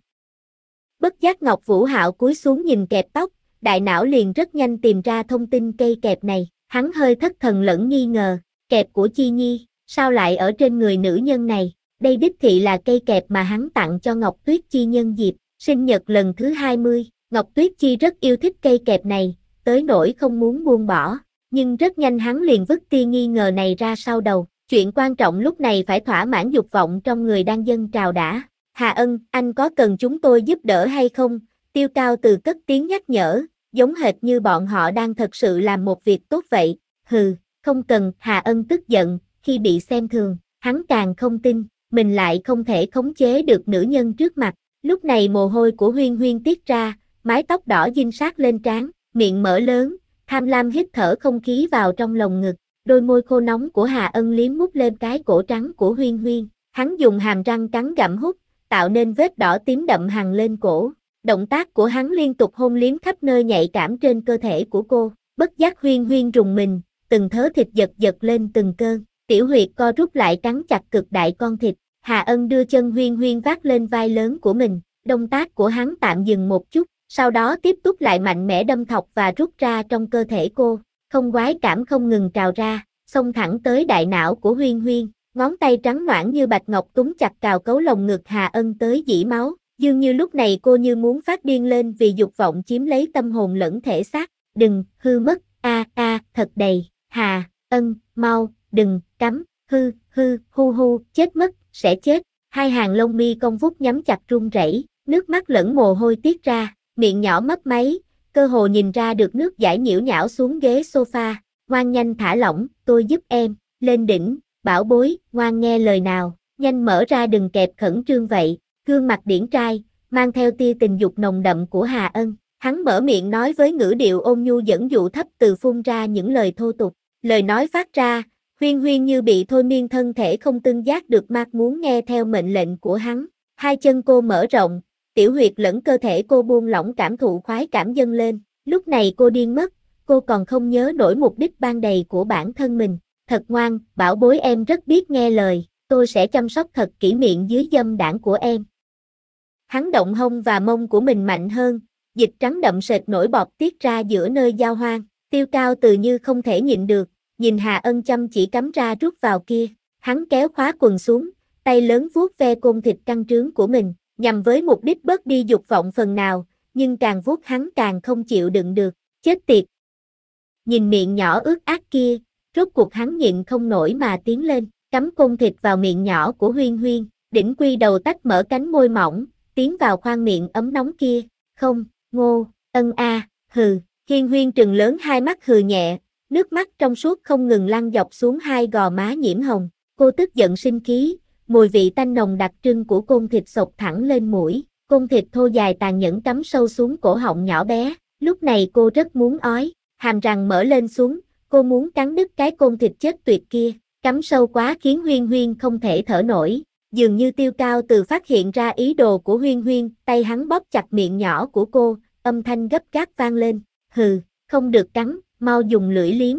Bất giác Ngọc Vũ Hạo cúi xuống nhìn kẹp tóc, đại não liền rất nhanh tìm ra thông tin cây kẹp này, hắn hơi thất thần lẫn nghi ngờ, kẹp của Chi Nhi, sao lại ở trên người nữ nhân này, đây đích thị là cây kẹp mà hắn tặng cho Ngọc Tuyết Chi nhân dịp sinh nhật lần thứ 20, Ngọc Tuyết Chi rất yêu thích cây kẹp này, tới nỗi không muốn buông bỏ, nhưng rất nhanh hắn liền vứt tia nghi ngờ này ra sau đầu, chuyện quan trọng lúc này phải thỏa mãn dục vọng trong người đang dâng trào đã. Hà Ân, anh có cần chúng tôi giúp đỡ hay không? Tiêu Cao Từ cất tiếng nhắc nhở, giống hệt như bọn họ đang thật sự làm một việc tốt vậy. Hừ, không cần, Hà Ân tức giận, khi bị xem thường, hắn càng không tin, mình lại không thể khống chế được nữ nhân trước mặt. Lúc này mồ hôi của Huyên Huyên tiết ra, mái tóc đỏ dinh sát lên trán, miệng mở lớn, tham lam hít thở không khí vào trong lồng ngực. Đôi môi khô nóng của Hà Ân liếm mút lên cái cổ trắng của Huyên Huyên, hắn dùng hàm răng cắn gặm hút, tạo nên vết đỏ tím đậm hằn lên cổ. Động tác của hắn liên tục hôn liếm khắp nơi nhạy cảm trên cơ thể của cô, bất giác Huyên Huyên rùng mình, từng thớ thịt giật giật lên từng cơn, tiểu huyệt co rút lại cắn chặt cực đại con thịt. Hà Ân đưa chân Huyên Huyên vác lên vai lớn của mình, động tác của hắn tạm dừng một chút, sau đó tiếp tục lại mạnh mẽ đâm thọc và rút ra trong cơ thể cô, không khoái cảm không ngừng trào ra, xông thẳng tới đại não của Huyên Huyên, ngón tay trắng nõn như bạch ngọc túm chặt cào cấu lồng ngực Hà Ân tới dỉ máu, dường như lúc này cô như muốn phát điên lên vì dục vọng chiếm lấy tâm hồn lẫn thể xác. đừng, hư mất, thật đầy, Hà Ân, mau, đừng, cắm, hu, chết mất, sẽ chết. Hai hàng lông mi cong vút nhắm chặt run rẩy, nước mắt lẫn mồ hôi tiết ra, miệng nhỏ mấp máy, cơ hồ nhìn ra được nước dãi nhiễu nhão xuống ghế sofa. Ngoan, nhanh thả lỏng, tôi giúp em. Lên đỉnh, bảo bối, ngoan nghe lời nào, nhanh mở ra, đừng kẹp khẩn trương vậy. Gương mặt điển trai, mang theo tia tình dục nồng đậm của Hà Ân, hắn mở miệng nói với ngữ điệu ôn nhu dẫn dụ, thấp từ phun ra những lời thô tục. Lời nói phát ra, Huyên Huyên như bị thôi miên, thân thể không tự giác được mặc muốn nghe theo mệnh lệnh của hắn. Hai chân cô mở rộng, tiểu huyệt lẫn cơ thể cô buông lỏng, cảm thụ khoái cảm dâng lên. Lúc này cô điên mất, cô còn không nhớ nổi mục đích ban đầu của bản thân mình. Thật ngoan, bảo bối, em rất biết nghe lời, tôi sẽ chăm sóc thật kỹ miệng dưới dâm đảng của em. Hắn động hông và mông của mình mạnh hơn, dịch trắng đậm sệt nổi bọt tiết ra giữa nơi giao hoang. Tiêu Cao Từ như không thể nhịn được, nhìn Hà Ân chăm chỉ cắm ra rút vào kia. Hắn kéo khóa quần xuống, tay lớn vuốt ve côn thịt căng trướng của mình, nhằm với mục đích bớt đi dục vọng phần nào, nhưng càng vuốt hắn càng không chịu đựng được. Chết tiệt! Nhìn miệng nhỏ ướt át kia, rốt cuộc hắn nhịn không nổi mà tiến lên, cắm côn thịt vào miệng nhỏ của Huyên Huyên, đỉnh quy đầu tách mở cánh môi mỏng, tiến vào khoang miệng ấm nóng kia. Không, Ngô, Ân hừ. Huyên Huyên trừng lớn hai mắt hừ nhẹ, nước mắt trong suốt không ngừng lăn dọc xuống hai gò má nhiễm hồng. Cô tức giận sinh khí, mùi vị tanh nồng đặc trưng của côn thịt xộc thẳng lên mũi, côn thịt thô dài tàn nhẫn cắm sâu xuống cổ họng nhỏ bé. Lúc này cô rất muốn ói, hàm răng mở lên xuống, cô muốn cắn đứt cái côn thịt chết tuyệt kia, cắm sâu quá khiến Huyên Huyên không thể thở nổi. Dường như Tiêu Cao Từ phát hiện ra ý đồ của Huyên Huyên, tay hắn bóp chặt miệng nhỏ của cô, âm thanh gấp gáp vang lên. Hừ, không được cắn, mau dùng lưỡi liếm,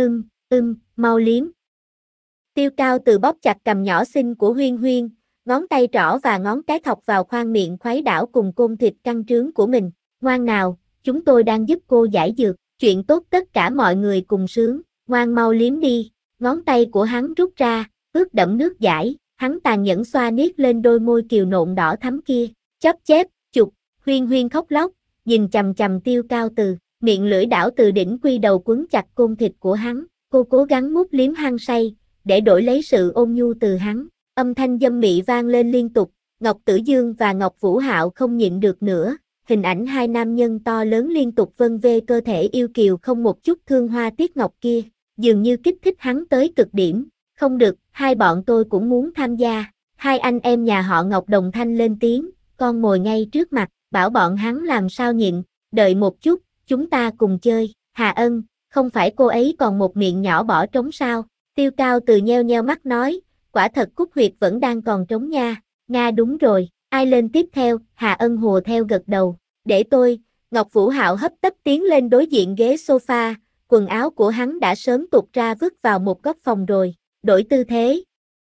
mau liếm. Tiêu Cao Từ bóp chặt cằm nhỏ xinh của Huyên Huyên, ngón tay trỏ và ngón cái thọc vào khoang miệng khuấy đảo cùng côn thịt căng trướng của mình. Ngoan nào, chúng tôi đang giúp cô giải dược, chuyện tốt tất cả mọi người cùng sướng, ngoan mau liếm đi. Ngón tay của hắn rút ra, ướt đẫm nước dãi, hắn tàn nhẫn xoa niết lên đôi môi kiều nộn đỏ thắm kia, chóp chép, chụp. Huyên Huyên khóc lóc, nhìn chằm chằm Tiêu Cao Từ, miệng lưỡi đảo từ đỉnh quy đầu quấn chặt côn thịt của hắn, cô cố gắng mút liếm hăng say, để đổi lấy sự ôn nhu từ hắn. Âm thanh dâm mị vang lên liên tục, Ngọc Tử Dương và Ngọc Vũ Hạo không nhịn được nữa, hình ảnh hai nam nhân to lớn liên tục vân vê cơ thể yêu kiều không một chút thương hoa tiếc ngọc kia, dường như kích thích hắn tới cực điểm. Không được, hai bọn tôi cũng muốn tham gia. Hai anh em nhà họ Ngọc đồng thanh lên tiếng, con mồi ngay trước mặt, bảo bọn hắn làm sao nhịn. Đợi một chút, chúng ta cùng chơi. Hà Ân, không phải cô ấy còn một miệng nhỏ bỏ trống sao? Tiêu Cao Từ nheo nheo mắt nói, quả thật cúc huyệt vẫn đang còn trống nha. Nga đúng rồi, ai lên tiếp theo? Hà Ân hùa theo gật đầu. Để tôi. Ngọc Vũ Hạo hấp tấp tiến lên đối diện ghế sofa, quần áo của hắn đã sớm tuột ra vứt vào một góc phòng rồi. Đổi tư thế.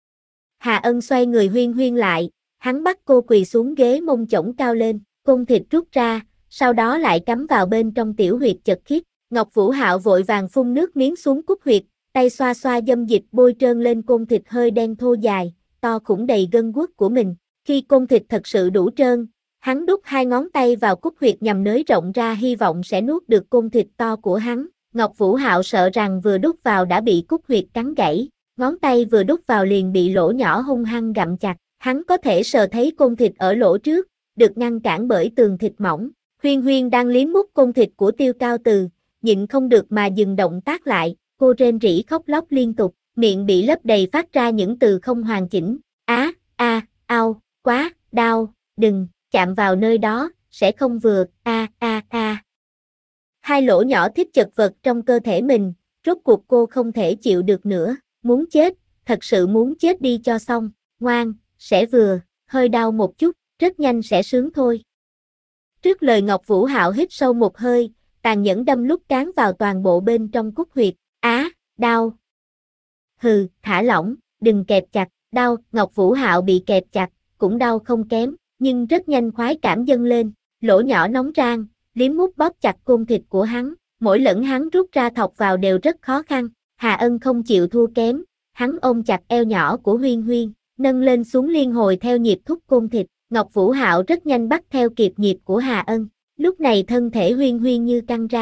Hà Ân xoay người Huyên Huyên lại, hắn bắt cô quỳ xuống ghế, mông chổng cao lên, côn thịt rút ra, sau đó lại cắm vào bên trong tiểu huyệt chật khít. Ngọc Vũ Hạo vội vàng phun nước miếng xuống cúc huyệt, tay xoa xoa dâm dịch bôi trơn lên côn thịt hơi đen thô dài, to khủng đầy gân guốc của mình. Khi côn thịt thật sự đủ trơn, hắn đút hai ngón tay vào cúc huyệt nhằm nới rộng ra, hy vọng sẽ nuốt được côn thịt to của hắn. Ngọc Vũ Hạo sợ rằng vừa đút vào đã bị cúc huyệt cắn gãy, ngón tay vừa đút vào liền bị lỗ nhỏ hung hăng gặm chặt. Hắn có thể sờ thấy côn thịt ở lỗ trước, được ngăn cản bởi tường thịt mỏng. Huyên Huyên đang liếm mút côn thịt của Tiêu Cao Từ, nhịn không được mà dừng động tác lại, cô rên rỉ khóc lóc liên tục, miệng bị lấp đầy phát ra những từ không hoàn chỉnh. Ao, quá, đau, đừng, chạm vào nơi đó, sẽ không vừa, Hai lỗ nhỏ thích chật vật trong cơ thể mình, rốt cuộc cô không thể chịu được nữa, muốn chết, thật sự muốn chết đi cho xong. Ngoan, sẽ vừa, hơi đau một chút, rất nhanh sẽ sướng thôi. Trước lời Ngọc Vũ Hạo hít sâu một hơi, tàn nhẫn đâm lúc cán vào toàn bộ bên trong cúc huyệt. Đau. Hừ, thả lỏng, đừng kẹp chặt, đau. Ngọc Vũ Hạo bị kẹp chặt, cũng đau không kém, nhưng rất nhanh khoái cảm dâng lên, lỗ nhỏ nóng rang, liếm mút bóp chặt côn thịt của hắn, mỗi lần hắn rút ra thọc vào đều rất khó khăn. Hà Ân không chịu thua kém, hắn ôm chặt eo nhỏ của Huyên Huyên, nâng lên xuống liên hồi theo nhịp thúc côn thịt. Ngọc Vũ Hạo rất nhanh bắt theo kịp nhịp của Hà Ân. Lúc này thân thể Huyên Huyên như căng ra,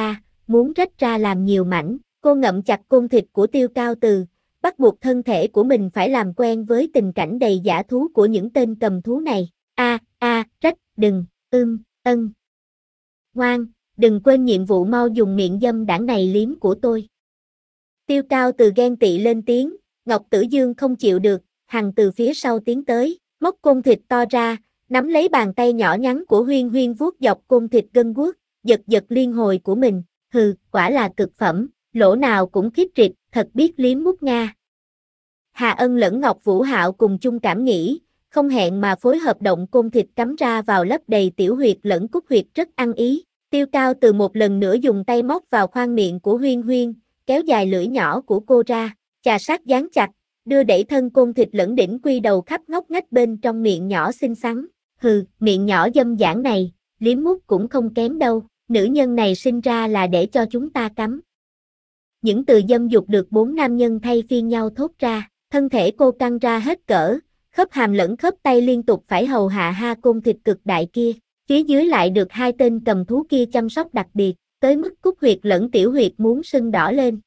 muốn rách ra làm nhiều mảnh. Cô ngậm chặt côn thịt của Tiêu Cao Từ, bắt buộc thân thể của mình phải làm quen với tình cảnh đầy dã thú của những tên cầm thú này. Rách, đừng, ân. Ngoan, đừng quên nhiệm vụ, mau dùng miệng dâm đảng này liếm của tôi. Tiêu Cao Từ ghen tị lên tiếng, Ngọc Tử Dương không chịu được, hằn từ phía sau tiến tới, móc côn thịt to ra, nắm lấy bàn tay nhỏ nhắn của Huyên Huyên vuốt dọc côn thịt gân guốc, giật giật liên hồi của mình. Hừ, quả là cực phẩm, lỗ nào cũng khít rịt, thật biết liếm mút nga. Hà Ân lẫn Ngọc Vũ Hạo cùng chung cảm nghĩ, không hẹn mà phối hợp động côn thịt cắm ra vào lấp đầy tiểu huyệt lẫn cúc huyệt rất ăn ý. Tiêu Cao Từ một lần nữa dùng tay móc vào khoang miệng của Huyên Huyên, kéo dài lưỡi nhỏ của cô ra, chà sát dán chặt, đưa đẩy thân côn thịt lẫn đỉnh quy đầu khắp ngóc ngách bên trong miệng nhỏ xinh xắn. Hừ, miệng nhỏ dâm dãn này, liếm mút cũng không kém đâu, nữ nhân này sinh ra là để cho chúng ta cắm. Những từ dâm dục được 4 nam nhân thay phiên nhau thốt ra, thân thể cô căng ra hết cỡ, khớp hàm lẫn khớp tay liên tục phải hầu hạ ha côn thịt cực đại kia, phía dưới lại được 2 tên cầm thú kia chăm sóc đặc biệt, tới mức cúc huyệt lẫn tiểu huyệt muốn sưng đỏ lên.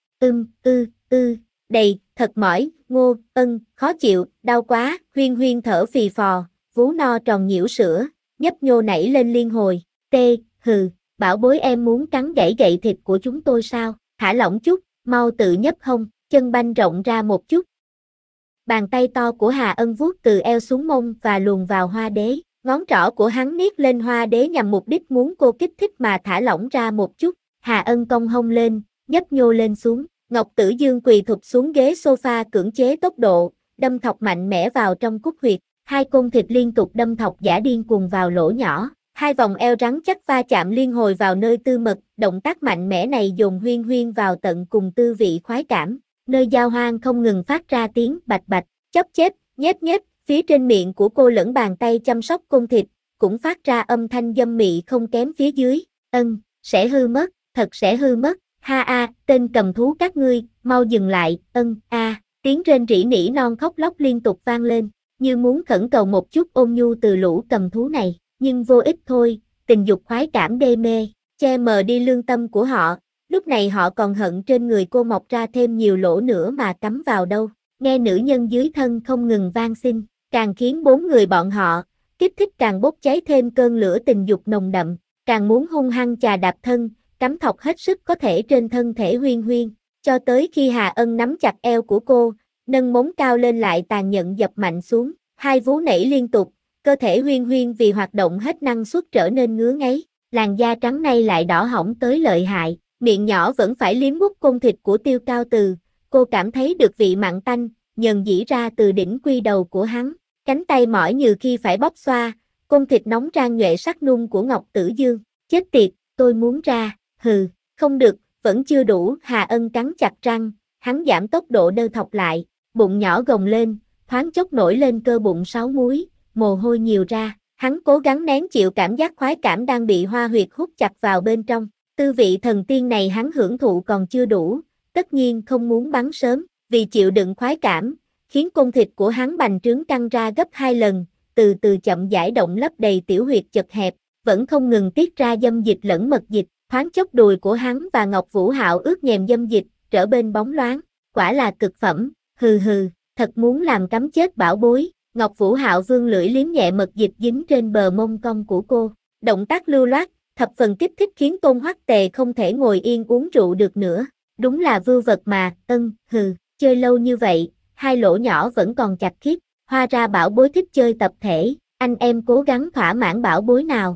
Đầy, thật mỏi, ngô, khó chịu, đau quá. Huyên Huyên thở phì phò, vú no tròn nhiễu sữa, nhấp nhô nảy lên liên hồi. Hừ, bảo bối em muốn cắn gãy gậy thịt của chúng tôi sao? Thả lỏng chút, mau tự nhấp hông, chân banh rộng ra một chút. Bàn tay to của Hà Ân vuốt từ eo xuống mông và luồn vào hoa đế, ngón trỏ của hắn niết lên hoa đế nhằm mục đích muốn cô kích thích mà thả lỏng ra một chút. Hà Ân cong hông lên, nhấp nhô lên xuống. Ngọc Tử Dương quỳ thụp xuống ghế sofa cưỡng chế tốc độ, đâm thọc mạnh mẽ vào trong cúc huyệt. 2 côn thịt liên tục đâm thọc giả điên cuồng vào lỗ nhỏ. 2 vòng eo rắn chắc va chạm liên hồi vào nơi tư mật. Động tác mạnh mẽ này dồn Huyên Huyên vào tận cùng tư vị khoái cảm. Nơi giao hoang không ngừng phát ra tiếng bạch bạch, chóp chép, nhép nhép. Phía trên miệng của cô lẫn bàn tay chăm sóc côn thịt, cũng phát ra âm thanh dâm mị không kém phía dưới. Sẽ hư mất, thật sẽ hư mất. Tên cầm thú các ngươi, mau dừng lại. Tiếng rên rỉ nỉ non khóc lóc liên tục vang lên, như muốn khẩn cầu một chút ôn nhu từ lũ cầm thú này, nhưng vô ích thôi. Tình dục khoái cảm đê mê, che mờ đi lương tâm của họ. Lúc này họ còn hận trên người cô mọc ra thêm nhiều lỗ nữa mà cắm vào đâu. Nghe nữ nhân dưới thân không ngừng van xin, càng khiến 4 người bọn họ kích thích càng bốc cháy thêm cơn lửa tình dục nồng đậm, càng muốn hung hăng chà đạp thân, cắm thọc hết sức có thể trên thân thể Huyên Huyên, cho tới khi Hà Ân nắm chặt eo của cô, nâng móng cao lên lại tàn nhẫn dập mạnh xuống. 2 vú nảy liên tục, cơ thể Huyên Huyên vì hoạt động hết năng suất trở nên ngứa ngáy, làn da trắng nay lại đỏ hỏng tới lợi hại, miệng nhỏ vẫn phải liếm mút côn thịt của Tiêu Cao Từ. Cô cảm thấy được vị mặn tanh, nhờn dĩ ra từ đỉnh quy đầu của hắn, cánh tay mỏi như khi phải bóp xoa, côn thịt nóng rang nhuệ sắc nung của Ngọc Tử Dương. Chết tiệt, tôi muốn ra. Hừ, không được, vẫn chưa đủ. Hà Ân cắn chặt răng, hắn giảm tốc độ đơ thọc lại, bụng nhỏ gồng lên, thoáng chốc nổi lên cơ bụng 6 múi, mồ hôi nhiều ra. Hắn cố gắng nén chịu cảm giác khoái cảm đang bị hoa huyệt hút chặt vào bên trong. Tư vị thần tiên này hắn hưởng thụ còn chưa đủ, tất nhiên không muốn bắn sớm, vì chịu đựng khoái cảm, khiến côn thịt của hắn bành trướng căng ra gấp 2 lần, từ từ chậm rãi động lấp đầy tiểu huyệt chật hẹp, vẫn không ngừng tiết ra dâm dịch lẫn mật dịch. Thoáng chốc đùi của hắn và Ngọc Vũ Hạo ướt nhèm dâm dịch, trở bên bóng loáng, quả là cực phẩm. Hừ, thật muốn làm cắm chết bảo bối. Ngọc Vũ Hạo vươn lưỡi liếm nhẹ mật dịch dính trên bờ mông cong của cô, động tác lưu loát, thập phần kích thích khiến Tôn Hoắc Tề không thể ngồi yên uống rượu được nữa. Đúng là vưu vật mà. Chơi lâu như vậy, 2 lỗ nhỏ vẫn còn chặt khít. Hóa ra bảo bối thích chơi tập thể, anh em cố gắng thỏa mãn bảo bối nào.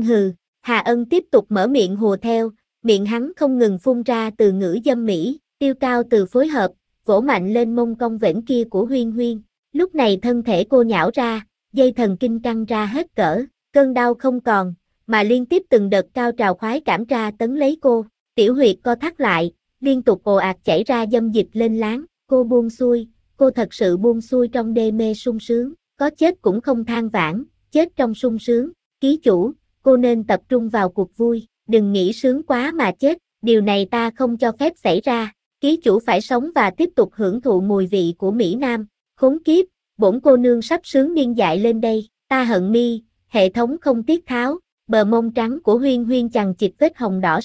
Hà Ân tiếp tục mở miệng hùa theo, miệng hắn không ngừng phun ra từ ngữ dâm mỹ. Tiêu Cao Từ phối hợp, vỗ mạnh lên mông cong vểnh kia của Huyên Huyên. Lúc này thân thể cô nhão ra, dây thần kinh căng ra hết cỡ, cơn đau không còn, mà liên tiếp từng đợt cao trào khoái cảm tra tấn lấy cô. Tiểu huyệt co thắt lại, liên tục ồ ạt chảy ra dâm dịch lên láng. Cô buông xuôi, cô thật sự buông xuôi trong đê mê sung sướng, có chết cũng không than vãn, chết trong sung sướng. Ký chủ, cô nên tập trung vào cuộc vui, đừng nghĩ sướng quá mà chết, điều này ta không cho phép xảy ra. Ký chủ phải sống và tiếp tục hưởng thụ mùi vị của Mỹ Nam. Khốn kiếp, bổn cô nương sắp sướng điên dại lên đây, ta hận mi. Hệ thống không tiết tháo, bờ mông trắng của Huyên Huyên chằng chịt vết hồng đỏ sẫm,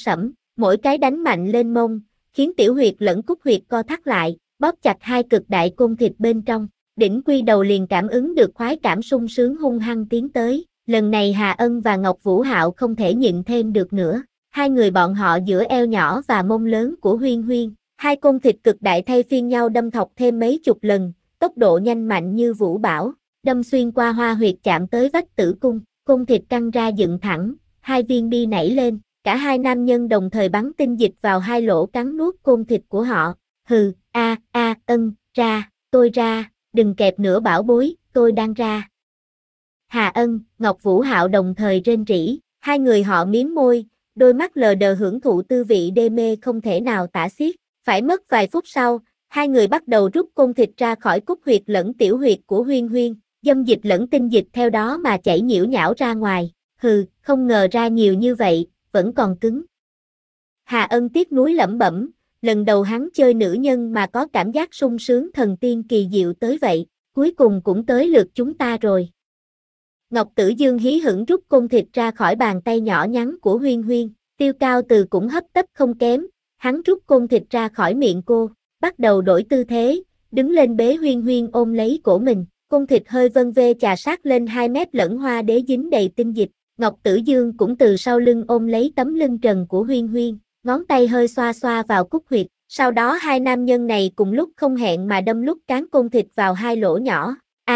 mỗi cái đánh mạnh lên mông, khiến tiểu huyệt lẫn cúc huyệt co thắt lại, bóp chặt hai cực đại côn thịt bên trong. Đỉnh Quy Đầu liền cảm ứng được khoái cảm sung sướng hung hăng tiến tới. Lần này Hà Ân và Ngọc Vũ Hạo không thể nhịn thêm được nữa. Hai người bọn họ giữa eo nhỏ và mông lớn của Huyên Huyên, hai côn thịt cực đại thay phiên nhau đâm thọc thêm mấy chục lần, tốc độ nhanh mạnh như vũ bão, đâm xuyên qua hoa huyệt chạm tới vách tử cung, côn thịt căng ra dựng thẳng, hai viên bi nảy lên, cả hai nam nhân đồng thời bắn tinh dịch vào hai lỗ cắn nuốt côn thịt của họ. Hừ, Ân, ra, tôi ra, đừng kẹp nữa bảo bối, tôi đang ra. Hà Ân, Ngọc Vũ Hạo đồng thời rên rỉ, hai người họ miếm môi, đôi mắt lờ đờ hưởng thụ tư vị đê mê không thể nào tả xiết. Phải mất vài phút sau, hai người bắt đầu rút côn thịt ra khỏi cúc huyệt lẫn tiểu huyệt của Huyên Huyên, dâm dịch lẫn tinh dịch theo đó mà chảy nhiễu nhão ra ngoài. Hừ, không ngờ ra nhiều như vậy, vẫn còn cứng. Hà Ân tiếc nuối lẩm bẩm, lần đầu hắn chơi nữ nhân mà có cảm giác sung sướng thần tiên kỳ diệu tới vậy, cuối cùng cũng tới lượt chúng ta rồi. Ngọc Tử Dương hí hửng rút côn thịt ra khỏi bàn tay nhỏ nhắn của Huyên Huyên, Tiêu Cao Từ cũng hấp tấp không kém, hắn rút côn thịt ra khỏi miệng cô, bắt đầu đổi tư thế, đứng lên bế Huyên Huyên ôm lấy cổ mình, côn thịt hơi vân vê chà sát lên 2 mét lẫn hoa đế dính đầy tinh dịch. Ngọc Tử Dương cũng từ sau lưng ôm lấy tấm lưng trần của Huyên Huyên, ngón tay hơi xoa xoa vào cúc huyệt, sau đó hai nam nhân này cùng lúc không hẹn mà đâm lúc cán côn thịt vào hai lỗ nhỏ.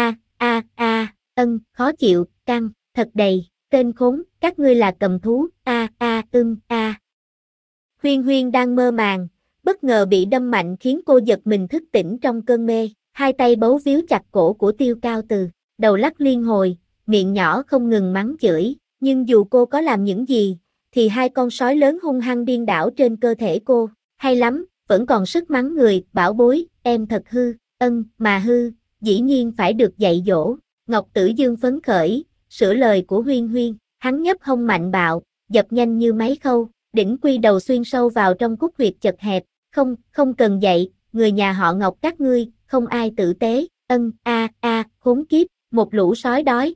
Khó chịu, căng, thật đầy, tên khốn, các ngươi là cầm thú, Huyên Huyên đang mơ màng, bất ngờ bị đâm mạnh khiến cô giật mình thức tỉnh trong cơn mê, hai tay bấu víu chặt cổ của Tiêu Cao Từ, đầu lắc liên hồi, miệng nhỏ không ngừng mắng chửi, nhưng dù cô có làm những gì, thì hai con sói lớn hung hăng điên đảo trên cơ thể cô, hay lắm, vẫn còn sức mắng người, bảo bối, em thật hư, mà hư, dĩ nhiên phải được dạy dỗ. Ngọc Tử Dương phấn khởi, sửa lời của Huyên Huyên, hắn nhấp hông mạnh bạo, dập nhanh như máy khâu, Đỉnh Quy Đầu xuyên sâu vào trong cúc huyệt chật hẹp, không cần dạy, người nhà họ Ngọc các ngươi, không ai tử tế, khốn kiếp, một lũ sói đói,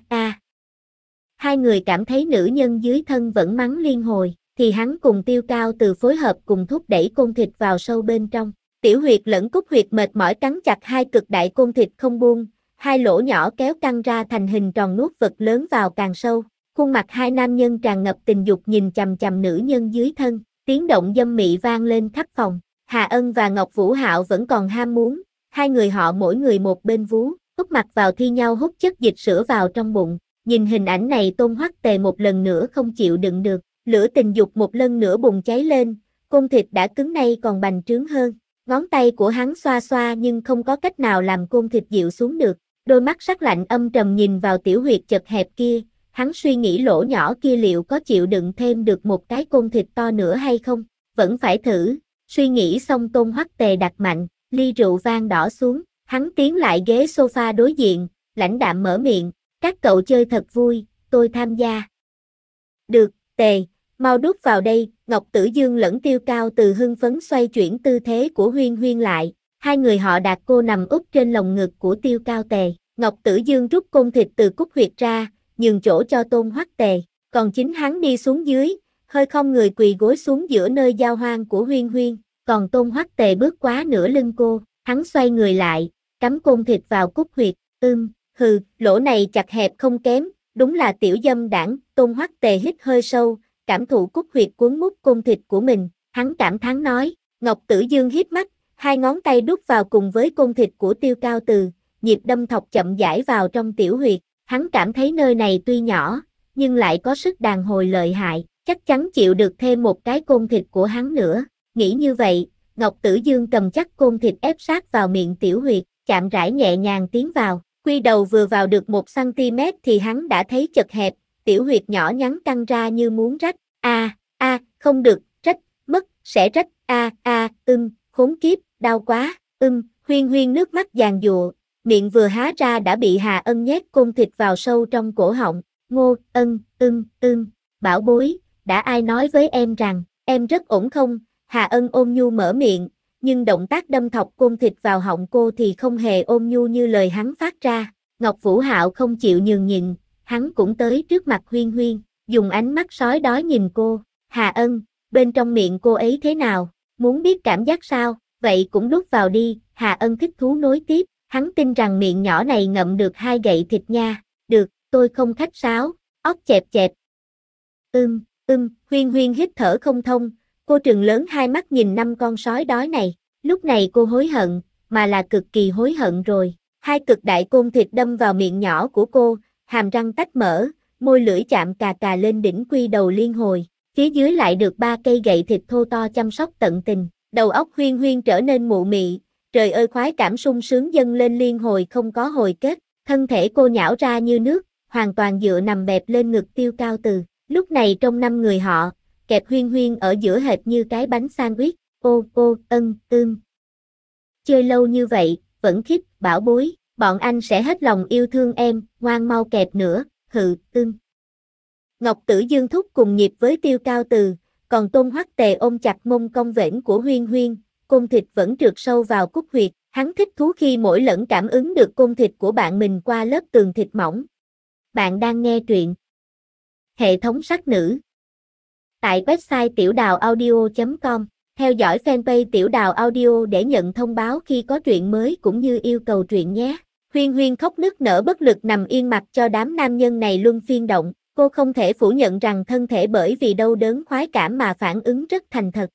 Hai người cảm thấy nữ nhân dưới thân vẫn mắng liên hồi, thì hắn cùng Tiêu Cao Từ phối hợp cùng thúc đẩy côn thịt vào sâu bên trong. Tiểu huyệt lẫn cúc huyệt mệt mỏi cắn chặt hai cực đại côn thịt không buông, hai lỗ nhỏ kéo căng ra thành hình tròn nuốt vật lớn vào càng sâu. Khuôn mặt hai nam nhân tràn ngập tình dục nhìn chằm chằm nữ nhân dưới thân, tiếng động dâm mị vang lên khắp phòng. Hà Ân và Ngọc Vũ Hạo vẫn còn ham muốn, hai người họ mỗi người một bên vú, úp mặt vào thi nhau hút chất dịch sữa vào trong bụng. Nhìn hình ảnh này Tôn Hoắc Tề một lần nữa không chịu đựng được, lửa tình dục một lần nữa bùng cháy lên, côn thịt đã cứng nay còn bành trướng hơn. Ngón tay của hắn xoa xoa nhưng không có cách nào làm côn thịt dịu xuống được, đôi mắt sắc lạnh âm trầm nhìn vào tiểu huyệt chật hẹp kia, hắn suy nghĩ lỗ nhỏ kia liệu có chịu đựng thêm được một cái côn thịt to nữa hay không, vẫn phải thử, suy nghĩ xong Tôn Hoắc Tề đặt mạnh, ly rượu vang đỏ xuống, hắn tiến lại ghế sofa đối diện, lãnh đạm mở miệng, các cậu chơi thật vui, tôi tham gia. Được, Tề, mau đút vào đây, Ngọc Tử Dương lẫn Tiêu Cao Từ hưng phấn xoay chuyển tư thế của Huyên Huyên lại, hai người họ đặt cô nằm úp trên lồng ngực của Tiêu Cao Tề, Ngọc Tử Dương rút côn thịt từ cúc huyệt ra, nhường chỗ cho Tôn Hoắc Tề, còn chính hắn đi xuống dưới, hơi không người quỳ gối xuống giữa nơi giao hoang của Huyên Huyên, còn Tôn Hoắc Tề bước quá nửa lưng cô, hắn xoay người lại, cắm côn thịt vào cúc huyệt, lỗ này chặt hẹp không kém, đúng là tiểu dâm đảng, Tôn Hoắc Tề hít hơi sâu, cảm thụ cúc huyệt cuốn mút côn thịt của mình, hắn cảm thán nói, Ngọc Tử Dương híp mắt, hai ngón tay đút vào cùng với côn thịt của Tiêu Cao Từ, nhịp đâm thọc chậm rãi vào trong tiểu huyệt, hắn cảm thấy nơi này tuy nhỏ, nhưng lại có sức đàn hồi lợi hại, chắc chắn chịu được thêm một cái côn thịt của hắn nữa, nghĩ như vậy, Ngọc Tử Dương cầm chắc côn thịt ép sát vào miệng tiểu huyệt, chạm rãi nhẹ nhàng tiến vào. Quy Đầu vừa vào được 1 cm thì hắn đã thấy chật hẹp, tiểu huyệt nhỏ nhắn căng ra như muốn rách. Không được, rách, mất, sẽ rách, khốn kiếp, đau quá, Huyên Huyên nước mắt giàn giụa, miệng vừa há ra đã bị Hà Ân nhét côn thịt vào sâu trong cổ họng. Ngô, bảo bối, đã ai nói với em rằng, em rất ổn không? Hà Ân ôn nhu mở miệng, nhưng động tác đâm thọc côn thịt vào họng cô thì không hề ôn nhu như lời hắn phát ra. Ngọc Vũ Hạo không chịu nhường nhịn, hắn cũng tới trước mặt Huyên Huyên, dùng ánh mắt sói đói nhìn cô. Hà Ân, bên trong miệng cô ấy thế nào, muốn biết cảm giác sao, vậy cũng đút vào đi, Hà Ân thích thú nối tiếp, hắn tin rằng miệng nhỏ này ngậm được 2 gậy thịt nha, được, tôi không khách sáo, óc chẹp chẹp. Huyên Huyên hít thở không thông, cô trừng lớn hai mắt nhìn 5 con sói đói này, lúc này cô hối hận, mà là cực kỳ hối hận rồi, 2 cực đại côn thịt đâm vào miệng nhỏ của cô, hàm răng tách mở, môi lưỡi chạm cà cà lên đỉnh quy đầu liên hồi, phía dưới lại được 3 cây gậy thịt thô to chăm sóc tận tình, đầu óc Huyên Huyên trở nên mụ mị, trời ơi khoái cảm sung sướng dâng lên liên hồi không có hồi kết, thân thể cô nhão ra như nước, hoàn toàn dựa nằm bẹp lên ngực Tiêu Cao Từ, lúc này trong 5 người họ, kẹp Huyên Huyên ở giữa hệt như cái bánh sandwich, chơi lâu như vậy, vẫn khiếp, bảo bối, bọn anh sẽ hết lòng yêu thương em, ngoan mau kẹp nữa, Ngọc Tử Dương thúc cùng nhịp với Tiêu Cao Từ, còn Tôn Hoắc Tề ôm chặt mông cong vểnh của Huyên Huyên, côn thịt vẫn trượt sâu vào cúc huyệt, hắn thích thú khi mỗi lần cảm ứng được côn thịt của bạn mình qua lớp tường thịt mỏng. Bạn đang nghe truyện Hệ thống sắc nữ tại website tiểuđào audio.com, theo dõi fanpage Tiểu Đào Audio để nhận thông báo khi có truyện mới cũng như yêu cầu truyện nhé. Huyên Huyên khóc nức nở bất lực nằm yên mặt cho đám nam nhân này luân phiên động, cô không thể phủ nhận rằng thân thể bởi vì đau đớn khoái cảm mà phản ứng rất thành thật,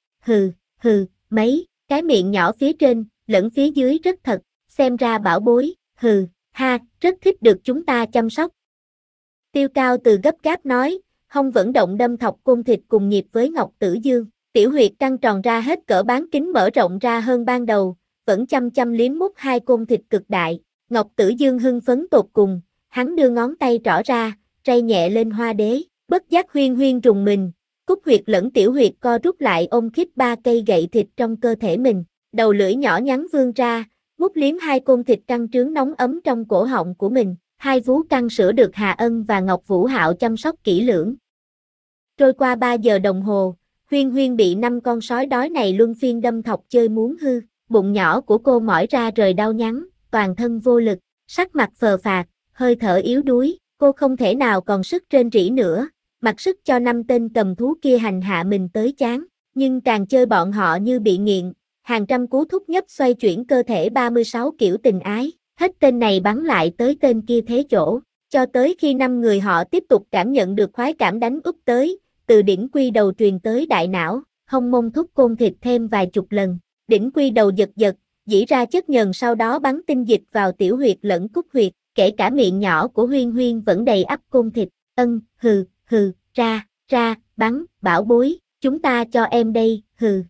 mấy, cái miệng nhỏ phía trên, lẫn phía dưới rất thật, xem ra bảo bối, rất thích được chúng ta chăm sóc. Tiêu Cao Từ gấp gáp nói, hông vẫn động đâm thọc côn thịt cùng nhịp với Ngọc Tử Dương, tiểu huyệt căng tròn ra hết cỡ bán kính mở rộng ra hơn ban đầu, vẫn chăm chăm liếm mút 2 côn thịt cực đại, Ngọc Tử Dương hưng phấn tột cùng, hắn đưa ngón tay trỏ ra, rây nhẹ lên hoa đế, bất giác Huyên Huyên rùng mình, cúc huyệt lẫn tiểu huyệt co rút lại ôm khít 3 cây gậy thịt trong cơ thể mình, đầu lưỡi nhỏ nhắn vươn ra, mút liếm 2 côn thịt căng trướng nóng ấm trong cổ họng của mình, 2 vú căng sữa được Hà Ân và Ngọc Vũ Hạo chăm sóc kỹ lưỡng. Trôi qua 3 giờ đồng hồ, Huyên Huyên bị 5 con sói đói này luân phiên đâm thọc chơi muốn hư, bụng nhỏ của cô mỏi ra rời đau nhắn, toàn thân vô lực, sắc mặt phờ phạc, hơi thở yếu đuối, cô không thể nào còn sức rên rỉ nữa, mặc sức cho 5 tên cầm thú kia hành hạ mình tới chán, nhưng càng chơi bọn họ như bị nghiện, hàng trăm cú thúc nhấp xoay chuyển cơ thể 36 kiểu tình ái, hết tên này bắn lại tới tên kia thế chỗ, cho tới khi 5 người họ tiếp tục cảm nhận được khoái cảm đánh úp tới, từ đỉnh quy đầu truyền tới đại não, hông mông thúc côn thịt thêm vài chục lần, đỉnh quy đầu giật giật, dỉ ra chất nhờn sau đó bắn tinh dịch vào tiểu huyệt lẫn cúc huyệt, kể cả miệng nhỏ của Huyên Huyên vẫn đầy ắp côn thịt, ra, bắn, bảo bối, chúng ta cho em đây,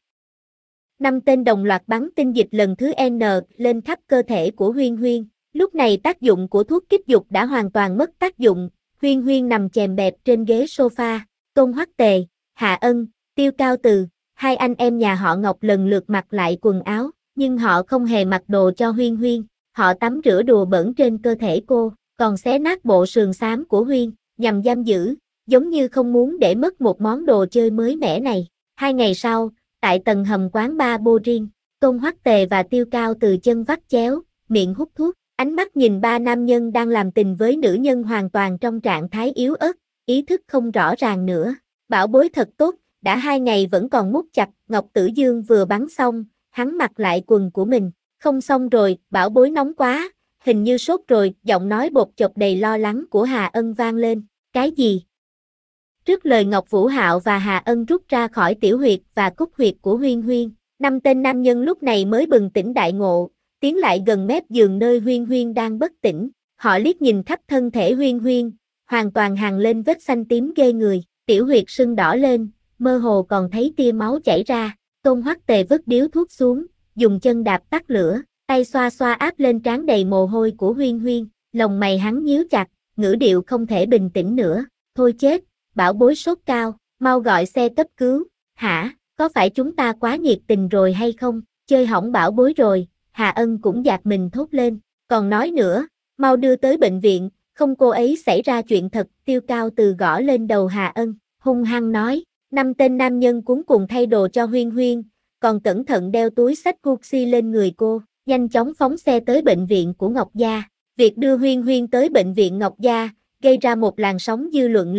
5 tên đồng loạt bắn tinh dịch lần thứ N lên khắp cơ thể của Huyên Huyên, lúc này tác dụng của thuốc kích dục đã hoàn toàn mất tác dụng, Huyên Huyên nằm chèm bẹp trên ghế sofa, Tôn Hoắc Tề, Hạ Ân, Tiêu Cao Từ, 2 anh em nhà họ Ngọc lần lượt mặc lại quần áo, nhưng họ không hề mặc đồ cho Huyên Huyên, họ tắm rửa đùa bẩn trên cơ thể cô, còn xé nát bộ sườn xám của Huyên, nhằm giam giữ, giống như không muốn để mất một món đồ chơi mới mẻ này. 2 ngày sau, tại tầng hầm quán bar Borin, Tôn Hoắc Tề và Tiêu Cao Từ chân vắt chéo, miệng hút thuốc, ánh mắt nhìn 3 nam nhân đang làm tình với nữ nhân hoàn toàn trong trạng thái yếu ớt, ý thức không rõ ràng nữa. Bảo bối thật tốt, đã 2 ngày vẫn còn mút chặt, Ngọc Tử Dương vừa bắn xong, hắn mặc lại quần của mình, không xong rồi, bảo bối nóng quá, hình như sốt rồi, giọng nói bột chộp đầy lo lắng của Hà Ân vang lên, cái gì? Trước lời Ngọc Vũ Hạo và Hà Ân rút ra khỏi tiểu huyệt và cúc huyệt của Huyên Huyên, 5 tên nam nhân lúc này mới bừng tỉnh đại ngộ, tiến lại gần mép giường nơi Huyên Huyên đang bất tỉnh, họ liếc nhìn khắp thân thể Huyên Huyên, hoàn toàn hằn lên vết xanh tím ghê người, tiểu huyệt sưng đỏ lên, mơ hồ còn thấy tia máu chảy ra, Tôn Hoắc Tề vứt điếu thuốc xuống, dùng chân đạp tắt lửa, tay xoa xoa áp lên trán đầy mồ hôi của Huyên Huyên, lòng mày hắn nhíu chặt, ngữ điệu không thể bình tĩnh nữa, thôi chết, bảo bối sốt cao, mau gọi xe cấp cứu, hả, có phải chúng ta quá nhiệt tình rồi hay không, chơi hỏng bảo bối rồi, Hà Ân cũng dạt mình thốt lên, còn nói nữa, mau đưa tới bệnh viện, không cô ấy xảy ra chuyện thật, Tiêu Cao Từ gõ lên đầu Hà Ân, hung hăng nói, 5 tên nam nhân cuống cuồng thay đồ cho Huyên Huyên, còn cẩn thận đeo túi xách Gucci lên người cô, nhanh chóng phóng xe tới bệnh viện của Ngọc Gia, việc đưa Huyên Huyên tới bệnh viện Ngọc Gia, gây ra một làn sóng dư luận lớn,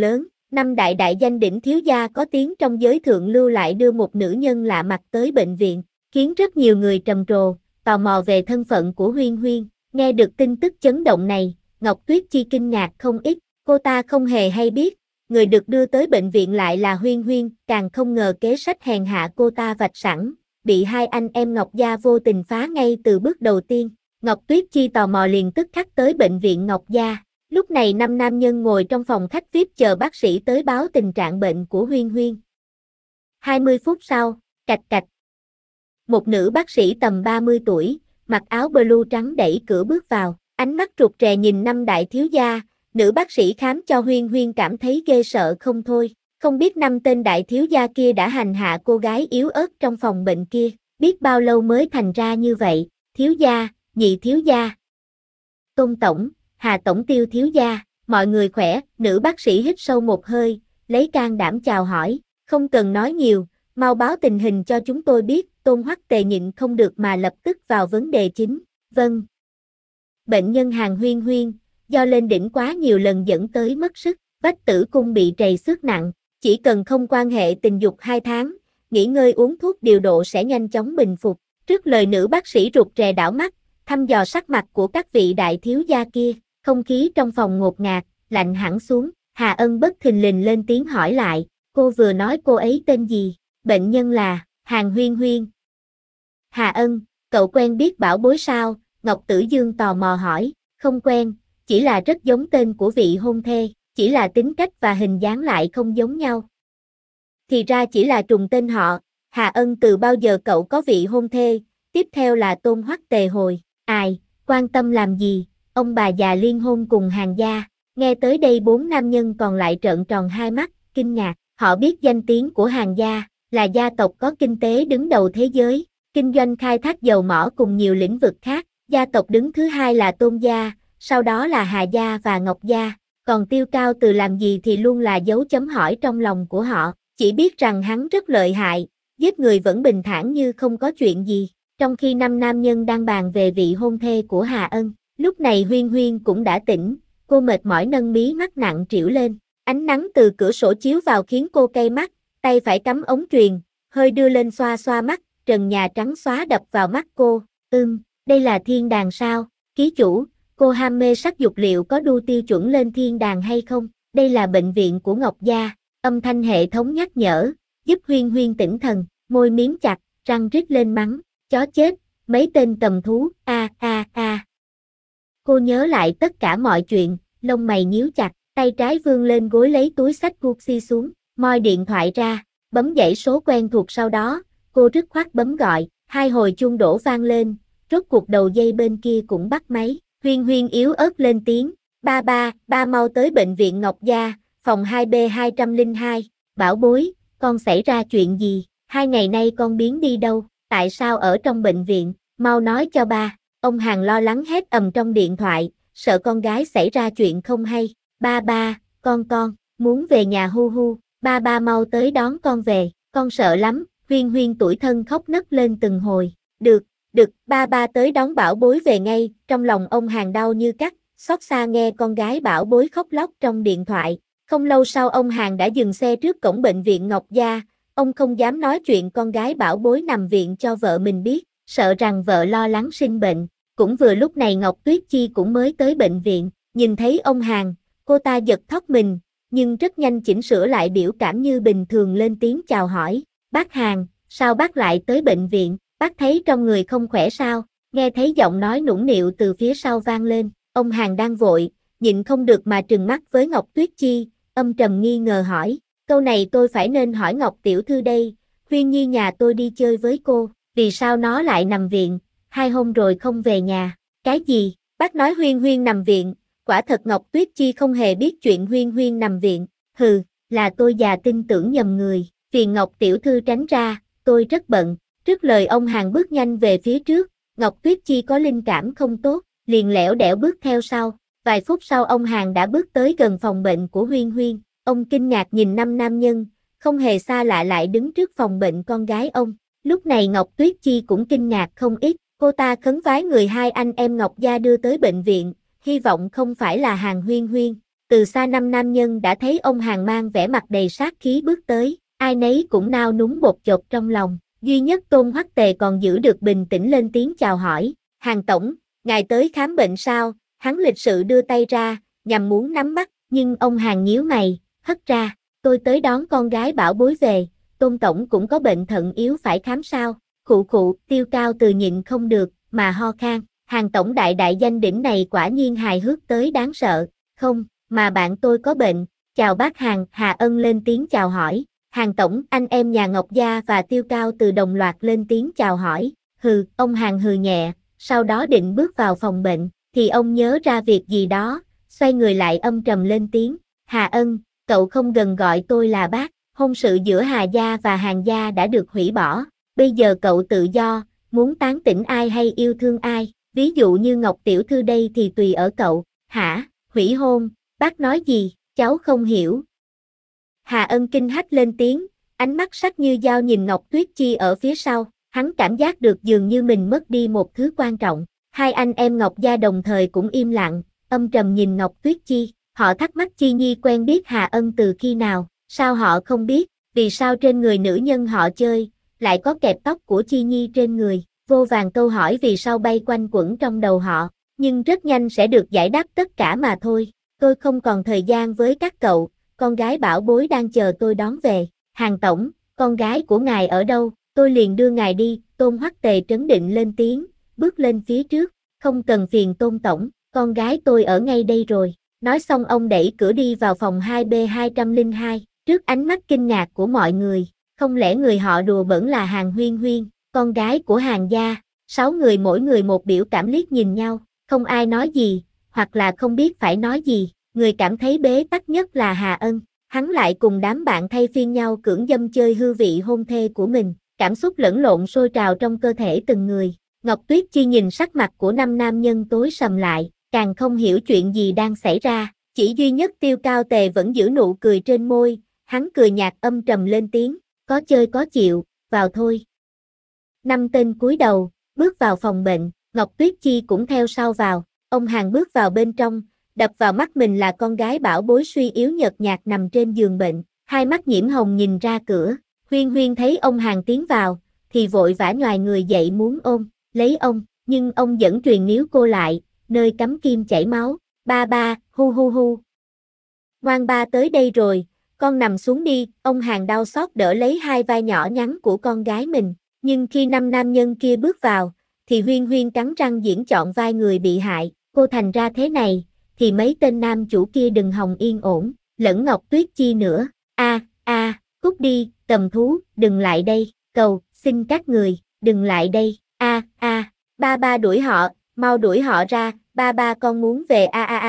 Năm đại đại danh đỉnh thiếu gia có tiếng trong giới thượng lưu lại đưa một nữ nhân lạ mặt tới bệnh viện, khiến rất nhiều người trầm trồ, tò mò về thân phận của Huyên Huyên. Nghe được tin tức chấn động này, Ngọc Tuyết Chi kinh ngạc không ít, cô ta không hề hay biết, người được đưa tới bệnh viện lại là Huyên Huyên, càng không ngờ kế sách hèn hạ cô ta vạch sẵn, bị hai anh em Ngọc gia vô tình phá ngay từ bước đầu tiên. Ngọc Tuyết Chi tò mò liền tức khắc tới bệnh viện Ngọc gia. Lúc này năm nam nhân ngồi trong phòng khách VIP chờ bác sĩ tới báo tình trạng bệnh của Huyên Huyên. 20 phút sau, cạch cạch. Một nữ bác sĩ tầm 30 tuổi, mặc áo blue trắng đẩy cửa bước vào, ánh mắt rụt rè nhìn năm đại thiếu gia, nữ bác sĩ khám cho Huyên Huyên cảm thấy ghê sợ không thôi, không biết năm tên đại thiếu gia kia đã hành hạ cô gái yếu ớt trong phòng bệnh kia, biết bao lâu mới thành ra như vậy, thiếu gia, nhị thiếu gia, Tôn tổng, Hà tổng, Tiêu thiếu gia, mọi người khỏe, nữ bác sĩ hít sâu một hơi, lấy can đảm chào hỏi, không cần nói nhiều, mau báo tình hình cho chúng tôi biết, Tôn Hoắc Tề nhịn không được mà lập tức vào vấn đề chính, vâng. Bệnh nhân Hàn Huyên Huyên, do lên đỉnh quá nhiều lần dẫn tới mất sức, vách tử cung bị trầy xước nặng, chỉ cần không quan hệ tình dục 2 tháng, nghỉ ngơi uống thuốc điều độ sẽ nhanh chóng bình phục. Trước lời nữ bác sĩ rụt rè đảo mắt, thăm dò sắc mặt của các vị đại thiếu gia kia, không khí trong phòng ngột ngạt, lạnh hẳn xuống, Hà Ân bất thình lình lên tiếng hỏi lại, cô vừa nói cô ấy tên gì, bệnh nhân là, Hàn Huyên Huyên. Hà Ân, cậu quen biết bảo bối sao? Ngọc Tử Dương tò mò hỏi, không quen, chỉ là rất giống tên của vị hôn thê, chỉ là tính cách và hình dáng lại không giống nhau. Thì ra chỉ là trùng tên họ, Hà Ân, từ bao giờ cậu có vị hôn thê, tiếp theo là Tôn Hoắc Tề hồi, ai, quan tâm làm gì, ông bà già liên hôn cùng Hàn gia. Nghe tới đây 4 nam nhân còn lại trợn tròn hai mắt, kinh ngạc, họ biết danh tiếng của Hàn gia, là gia tộc có kinh tế đứng đầu thế giới, kinh doanh khai thác dầu mỏ cùng nhiều lĩnh vực khác, gia tộc đứng thứ hai là Tôn gia, sau đó là Hà gia và Ngọc gia, còn Tiêu Cao Từ làm gì thì luôn là dấu chấm hỏi trong lòng của họ, chỉ biết rằng hắn rất lợi hại, giết người vẫn bình thản như không có chuyện gì, trong khi 5 nam nhân đang bàn về vị hôn thê của Hà Ân, lúc này Huyên Huyên cũng đã tỉnh, cô mệt mỏi nâng mí mắt nặng trĩu lên, ánh nắng từ cửa sổ chiếu vào khiến cô cay mắt, tay phải cắm ống truyền, hơi đưa lên xoa xoa mắt, trần nhà trắng xóa đập vào mắt cô, đây là thiên đàng sao, ký chủ, cô ham mê sắc dục liệu có đu tiêu chuẩn lên thiên đàng hay không, đây là bệnh viện của Ngọc gia, âm thanh hệ thống nhắc nhở, giúp Huyên Huyên tỉnh thần, môi miếm chặt, răng rít lên mắng, chó chết, mấy tên cầm thú, a. Cô nhớ lại tất cả mọi chuyện, lông mày nhíu chặt, tay trái vươn lên gối lấy túi xách Gucci xuống, moi điện thoại ra, bấm dãy số quen thuộc sau đó, cô dứt khoát bấm gọi, 2 hồi chuông đổ vang lên, rốt cuộc đầu dây bên kia cũng bắt máy, Huyên Huyên yếu ớt lên tiếng, ba mau tới bệnh viện Ngọc gia, phòng 2B202, bảo bối, con xảy ra chuyện gì, 2 ngày nay con biến đi đâu, tại sao ở trong bệnh viện, mau nói cho ba, ông Hàn lo lắng hét ầm trong điện thoại, sợ con gái xảy ra chuyện không hay, ba, con, muốn về nhà hu hu, ba mau tới đón con về, con sợ lắm, Huyên Huyên tủi thân khóc nấc lên từng hồi, được, ba tới đón bảo bối về ngay, trong lòng ông Hàn đau như cắt, xót xa nghe con gái bảo bối khóc lóc trong điện thoại, không lâu sau ông Hàn đã dừng xe trước cổng bệnh viện Ngọc gia, ông không dám nói chuyện con gái bảo bối nằm viện cho vợ mình biết, sợ rằng vợ lo lắng sinh bệnh, cũng vừa lúc này Ngọc Tuyết Chi cũng mới tới bệnh viện, nhìn thấy ông Hàn, cô ta giật thót mình, nhưng rất nhanh chỉnh sửa lại biểu cảm như bình thường lên tiếng chào hỏi, bác Hàn, sao bác lại tới bệnh viện, bác thấy trong người không khỏe sao, nghe thấy giọng nói nũng nịu từ phía sau vang lên, ông Hàn đang vội, nhịn không được mà trừng mắt với Ngọc Tuyết Chi, âm trầm nghi ngờ hỏi, câu này tôi phải nên hỏi Ngọc tiểu thư đây, Huyên Nhi nhà tôi đi chơi với cô, vì sao nó lại nằm viện, 2 hôm rồi không về nhà, cái gì, bác nói Huyên Huyên nằm viện, quả thật Ngọc Tuyết Chi không hề biết chuyện Huyên Huyên nằm viện, hừ, là tôi già tin tưởng nhầm người, phiền Ngọc tiểu thư tránh ra, tôi rất bận, trước lời ông Hàn bước nhanh về phía trước, Ngọc Tuyết Chi có linh cảm không tốt, liền lẻo đẻo bước theo sau, vài phút sau ông Hàn đã bước tới gần phòng bệnh của Huyên Huyên, ông kinh ngạc nhìn 5 nam nhân, không hề xa lạ lại đứng trước phòng bệnh con gái ông, lúc này Ngọc Tuyết Chi cũng kinh ngạc không ít, cô ta khấn vái người 2 anh em Ngọc gia đưa tới bệnh viện, hy vọng không phải là Hàn Huyên Huyên, Từ xa năm nam nhân đã thấy ông Hàn mang vẻ mặt đầy sát khí bước tới, ai nấy cũng nao núng bột chột trong lòng, duy nhất Tôn Hoắc Tề còn giữ được bình tĩnh lên tiếng chào hỏi, Hàn tổng, ngài tới khám bệnh sao? Hắn lịch sự đưa tay ra, nhằm muốn nắm bắt, nhưng ông Hàn nhíu mày, hất ra, tôi tới đón con gái bảo bối về, Tôn tổng cũng có bệnh thận yếu phải khám sao? Khụ khụ, Tiêu Cao Từ nhịn không được, mà ho khan, Hàn tổng đại danh đỉnh này quả nhiên hài hước tới đáng sợ, không, mà bạn tôi có bệnh, chào bác Hàn, Hà Ân lên tiếng chào hỏi, Hàn tổng, anh em nhà Ngọc Gia và Tiêu Cao Từ đồng loạt lên tiếng chào hỏi, hừ, ông Hàn hừ nhẹ, sau đó định bước vào phòng bệnh, thì ông nhớ ra việc gì đó, xoay người lại âm trầm lên tiếng, Hà Ân, cậu không cần gọi tôi là bác, hôn sự giữa Hà Gia và Hàn Gia đã được hủy bỏ, bây giờ cậu tự do, muốn tán tỉnh ai hay yêu thương ai, ví dụ như Ngọc Tiểu Thư đây thì tùy ở cậu, hả, hủy hôn, bác nói gì, cháu không hiểu. Hà Ân kinh hách lên tiếng, ánh mắt sắc như dao nhìn Ngọc Tuyết Chi ở phía sau, hắn cảm giác được dường như mình mất đi một thứ quan trọng. Hai anh em Ngọc Gia đồng thời cũng im lặng, âm trầm nhìn Ngọc Tuyết Chi, họ thắc mắc Chi Nhi quen biết Hà Ân từ khi nào, sao họ không biết, vì sao trên người nữ nhân họ chơi, lại có kẹp tóc của Chi Nhi trên người, vô vàn câu hỏi vì sao bay quanh quẩn trong đầu họ, nhưng rất nhanh sẽ được giải đáp tất cả mà thôi, tôi không còn thời gian với các cậu, con gái bảo bối đang chờ tôi đón về, Hàn tổng, con gái của ngài ở đâu, tôi liền đưa ngài đi, Tôn Hoắc Tề trấn định lên tiếng, bước lên phía trước, không cần phiền Tôn tổng, con gái tôi ở ngay đây rồi, nói xong ông đẩy cửa đi vào phòng 2B202, trước ánh mắt kinh ngạc của mọi người, không lẽ người họ đùa bỡn là Hàn Huyên Huyên, con gái của Hàn gia, 6 người mỗi người một biểu cảm liếc nhìn nhau, không ai nói gì, hoặc là không biết phải nói gì, người cảm thấy bế tắc nhất là Hà Ân, hắn lại cùng đám bạn thay phiên nhau cưỡng dâm chơi hư vị hôn thê của mình, cảm xúc lẫn lộn sôi trào trong cơ thể từng người. Ngọc Tuyết Chi nhìn sắc mặt của năm nam nhân tối sầm lại, càng không hiểu chuyện gì đang xảy ra, chỉ duy nhất Tiêu Cao Tề vẫn giữ nụ cười trên môi, hắn cười nhạt âm trầm lên tiếng, có chơi có chịu, vào thôi. Năm tên cúi đầu, bước vào phòng bệnh, Ngọc Tuyết Chi cũng theo sau vào, ông Hàn bước vào bên trong, đập vào mắt mình là con gái bảo bối suy yếu nhợt nhạt nằm trên giường bệnh, hai mắt nhiễm hồng nhìn ra cửa, Huyên Huyên thấy ông Hàn tiến vào, thì vội vã nhoài người dậy muốn ôm, lấy ông, nhưng ông vẫn truyền níu cô lại, nơi cắm kim chảy máu, ba ba, hu hu hu. Ngoan ba tới đây rồi, con nằm xuống đi, ông Hàn đau xót đỡ lấy hai vai nhỏ nhắn của con gái mình, nhưng khi năm nam nhân kia bước vào, thì Huyên Huyên cắn răng diễn chọn vai người bị hại, cô thành ra thế này, thì mấy tên nam chủ kia đừng hòng yên ổn, lẫn Ngọc Tuyết Chi nữa, cút đi, cầm thú, đừng lại đây, cầu, xin các người, đừng lại đây, ba ba đuổi họ, mau đuổi họ ra, ba ba con muốn về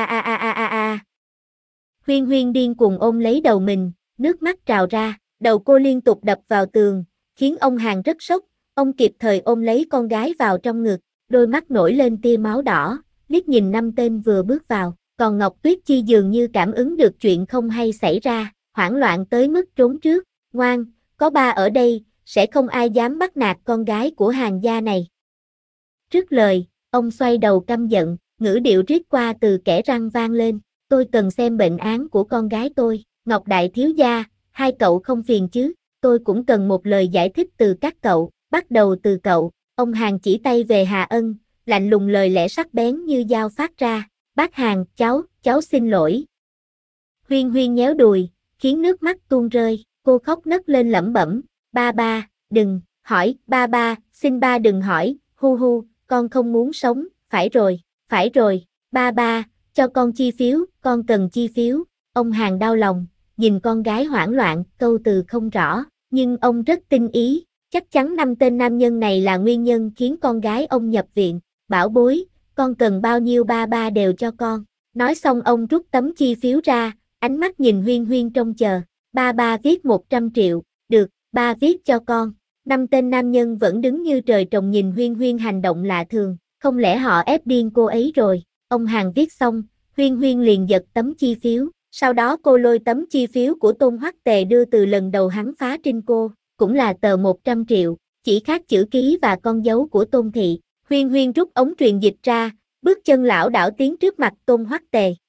Huyên Huyên điên cuồng ôm lấy đầu mình, nước mắt trào ra, đầu cô liên tục đập vào tường, khiến ông Hàn rất sốc, ông kịp thời ôm lấy con gái vào trong ngực, đôi mắt nổi lên tia máu đỏ, liếc nhìn năm tên vừa bước vào, còn Ngọc Tuyết Chi dường như cảm ứng được chuyện không hay xảy ra, hoảng loạn tới mức trốn trước, ngoan, có ba ở đây, sẽ không ai dám bắt nạt con gái của Hàn gia này. Trước lời, ông xoay đầu căm giận, ngữ điệu riết qua từ kẽ răng vang lên, tôi cần xem bệnh án của con gái tôi, Ngọc Đại Thiếu Gia, hai cậu không phiền chứ, tôi cũng cần một lời giải thích từ các cậu, bắt đầu từ cậu, ông Hàn chỉ tay về Hà Ân, lạnh lùng lời lẽ sắc bén như dao phát ra, bác Hàn, cháu xin lỗi. Huyên Huyên nhéo đùi, khiến nước mắt tuôn rơi, cô khóc nấc lên lẩm bẩm, ba ba, đừng, hỏi, ba ba, xin ba đừng hỏi, hu hu, con không muốn sống, phải rồi, ba ba, cho con chi phiếu, con cần chi phiếu, ông Hàn đau lòng, nhìn con gái hoảng loạn, câu từ không rõ, nhưng ông rất tinh ý, chắc chắn năm tên nam nhân này là nguyên nhân khiến con gái ông nhập viện, bảo bối, con cần bao nhiêu ba ba đều cho con, nói xong ông rút tấm chi phiếu ra, ánh mắt nhìn Huyên Huyên trông chờ, ba ba viết 100 triệu, được, ba viết cho con, năm tên nam nhân vẫn đứng như trời trồng nhìn Huyên Huyên hành động lạ thường, không lẽ họ ép điên cô ấy rồi, ông Hàn viết xong, Huyên Huyên liền giật tấm chi phiếu, sau đó cô lôi tấm chi phiếu của Tôn Hoắc Tề đưa từ lần đầu hắn phá trinh cô, cũng là tờ 100 triệu, chỉ khác chữ ký và con dấu của Tôn Thị, Huyên Huyên rút ống truyền dịch ra, bước chân lảo đảo tiến trước mặt Tôn Hoắc Tề,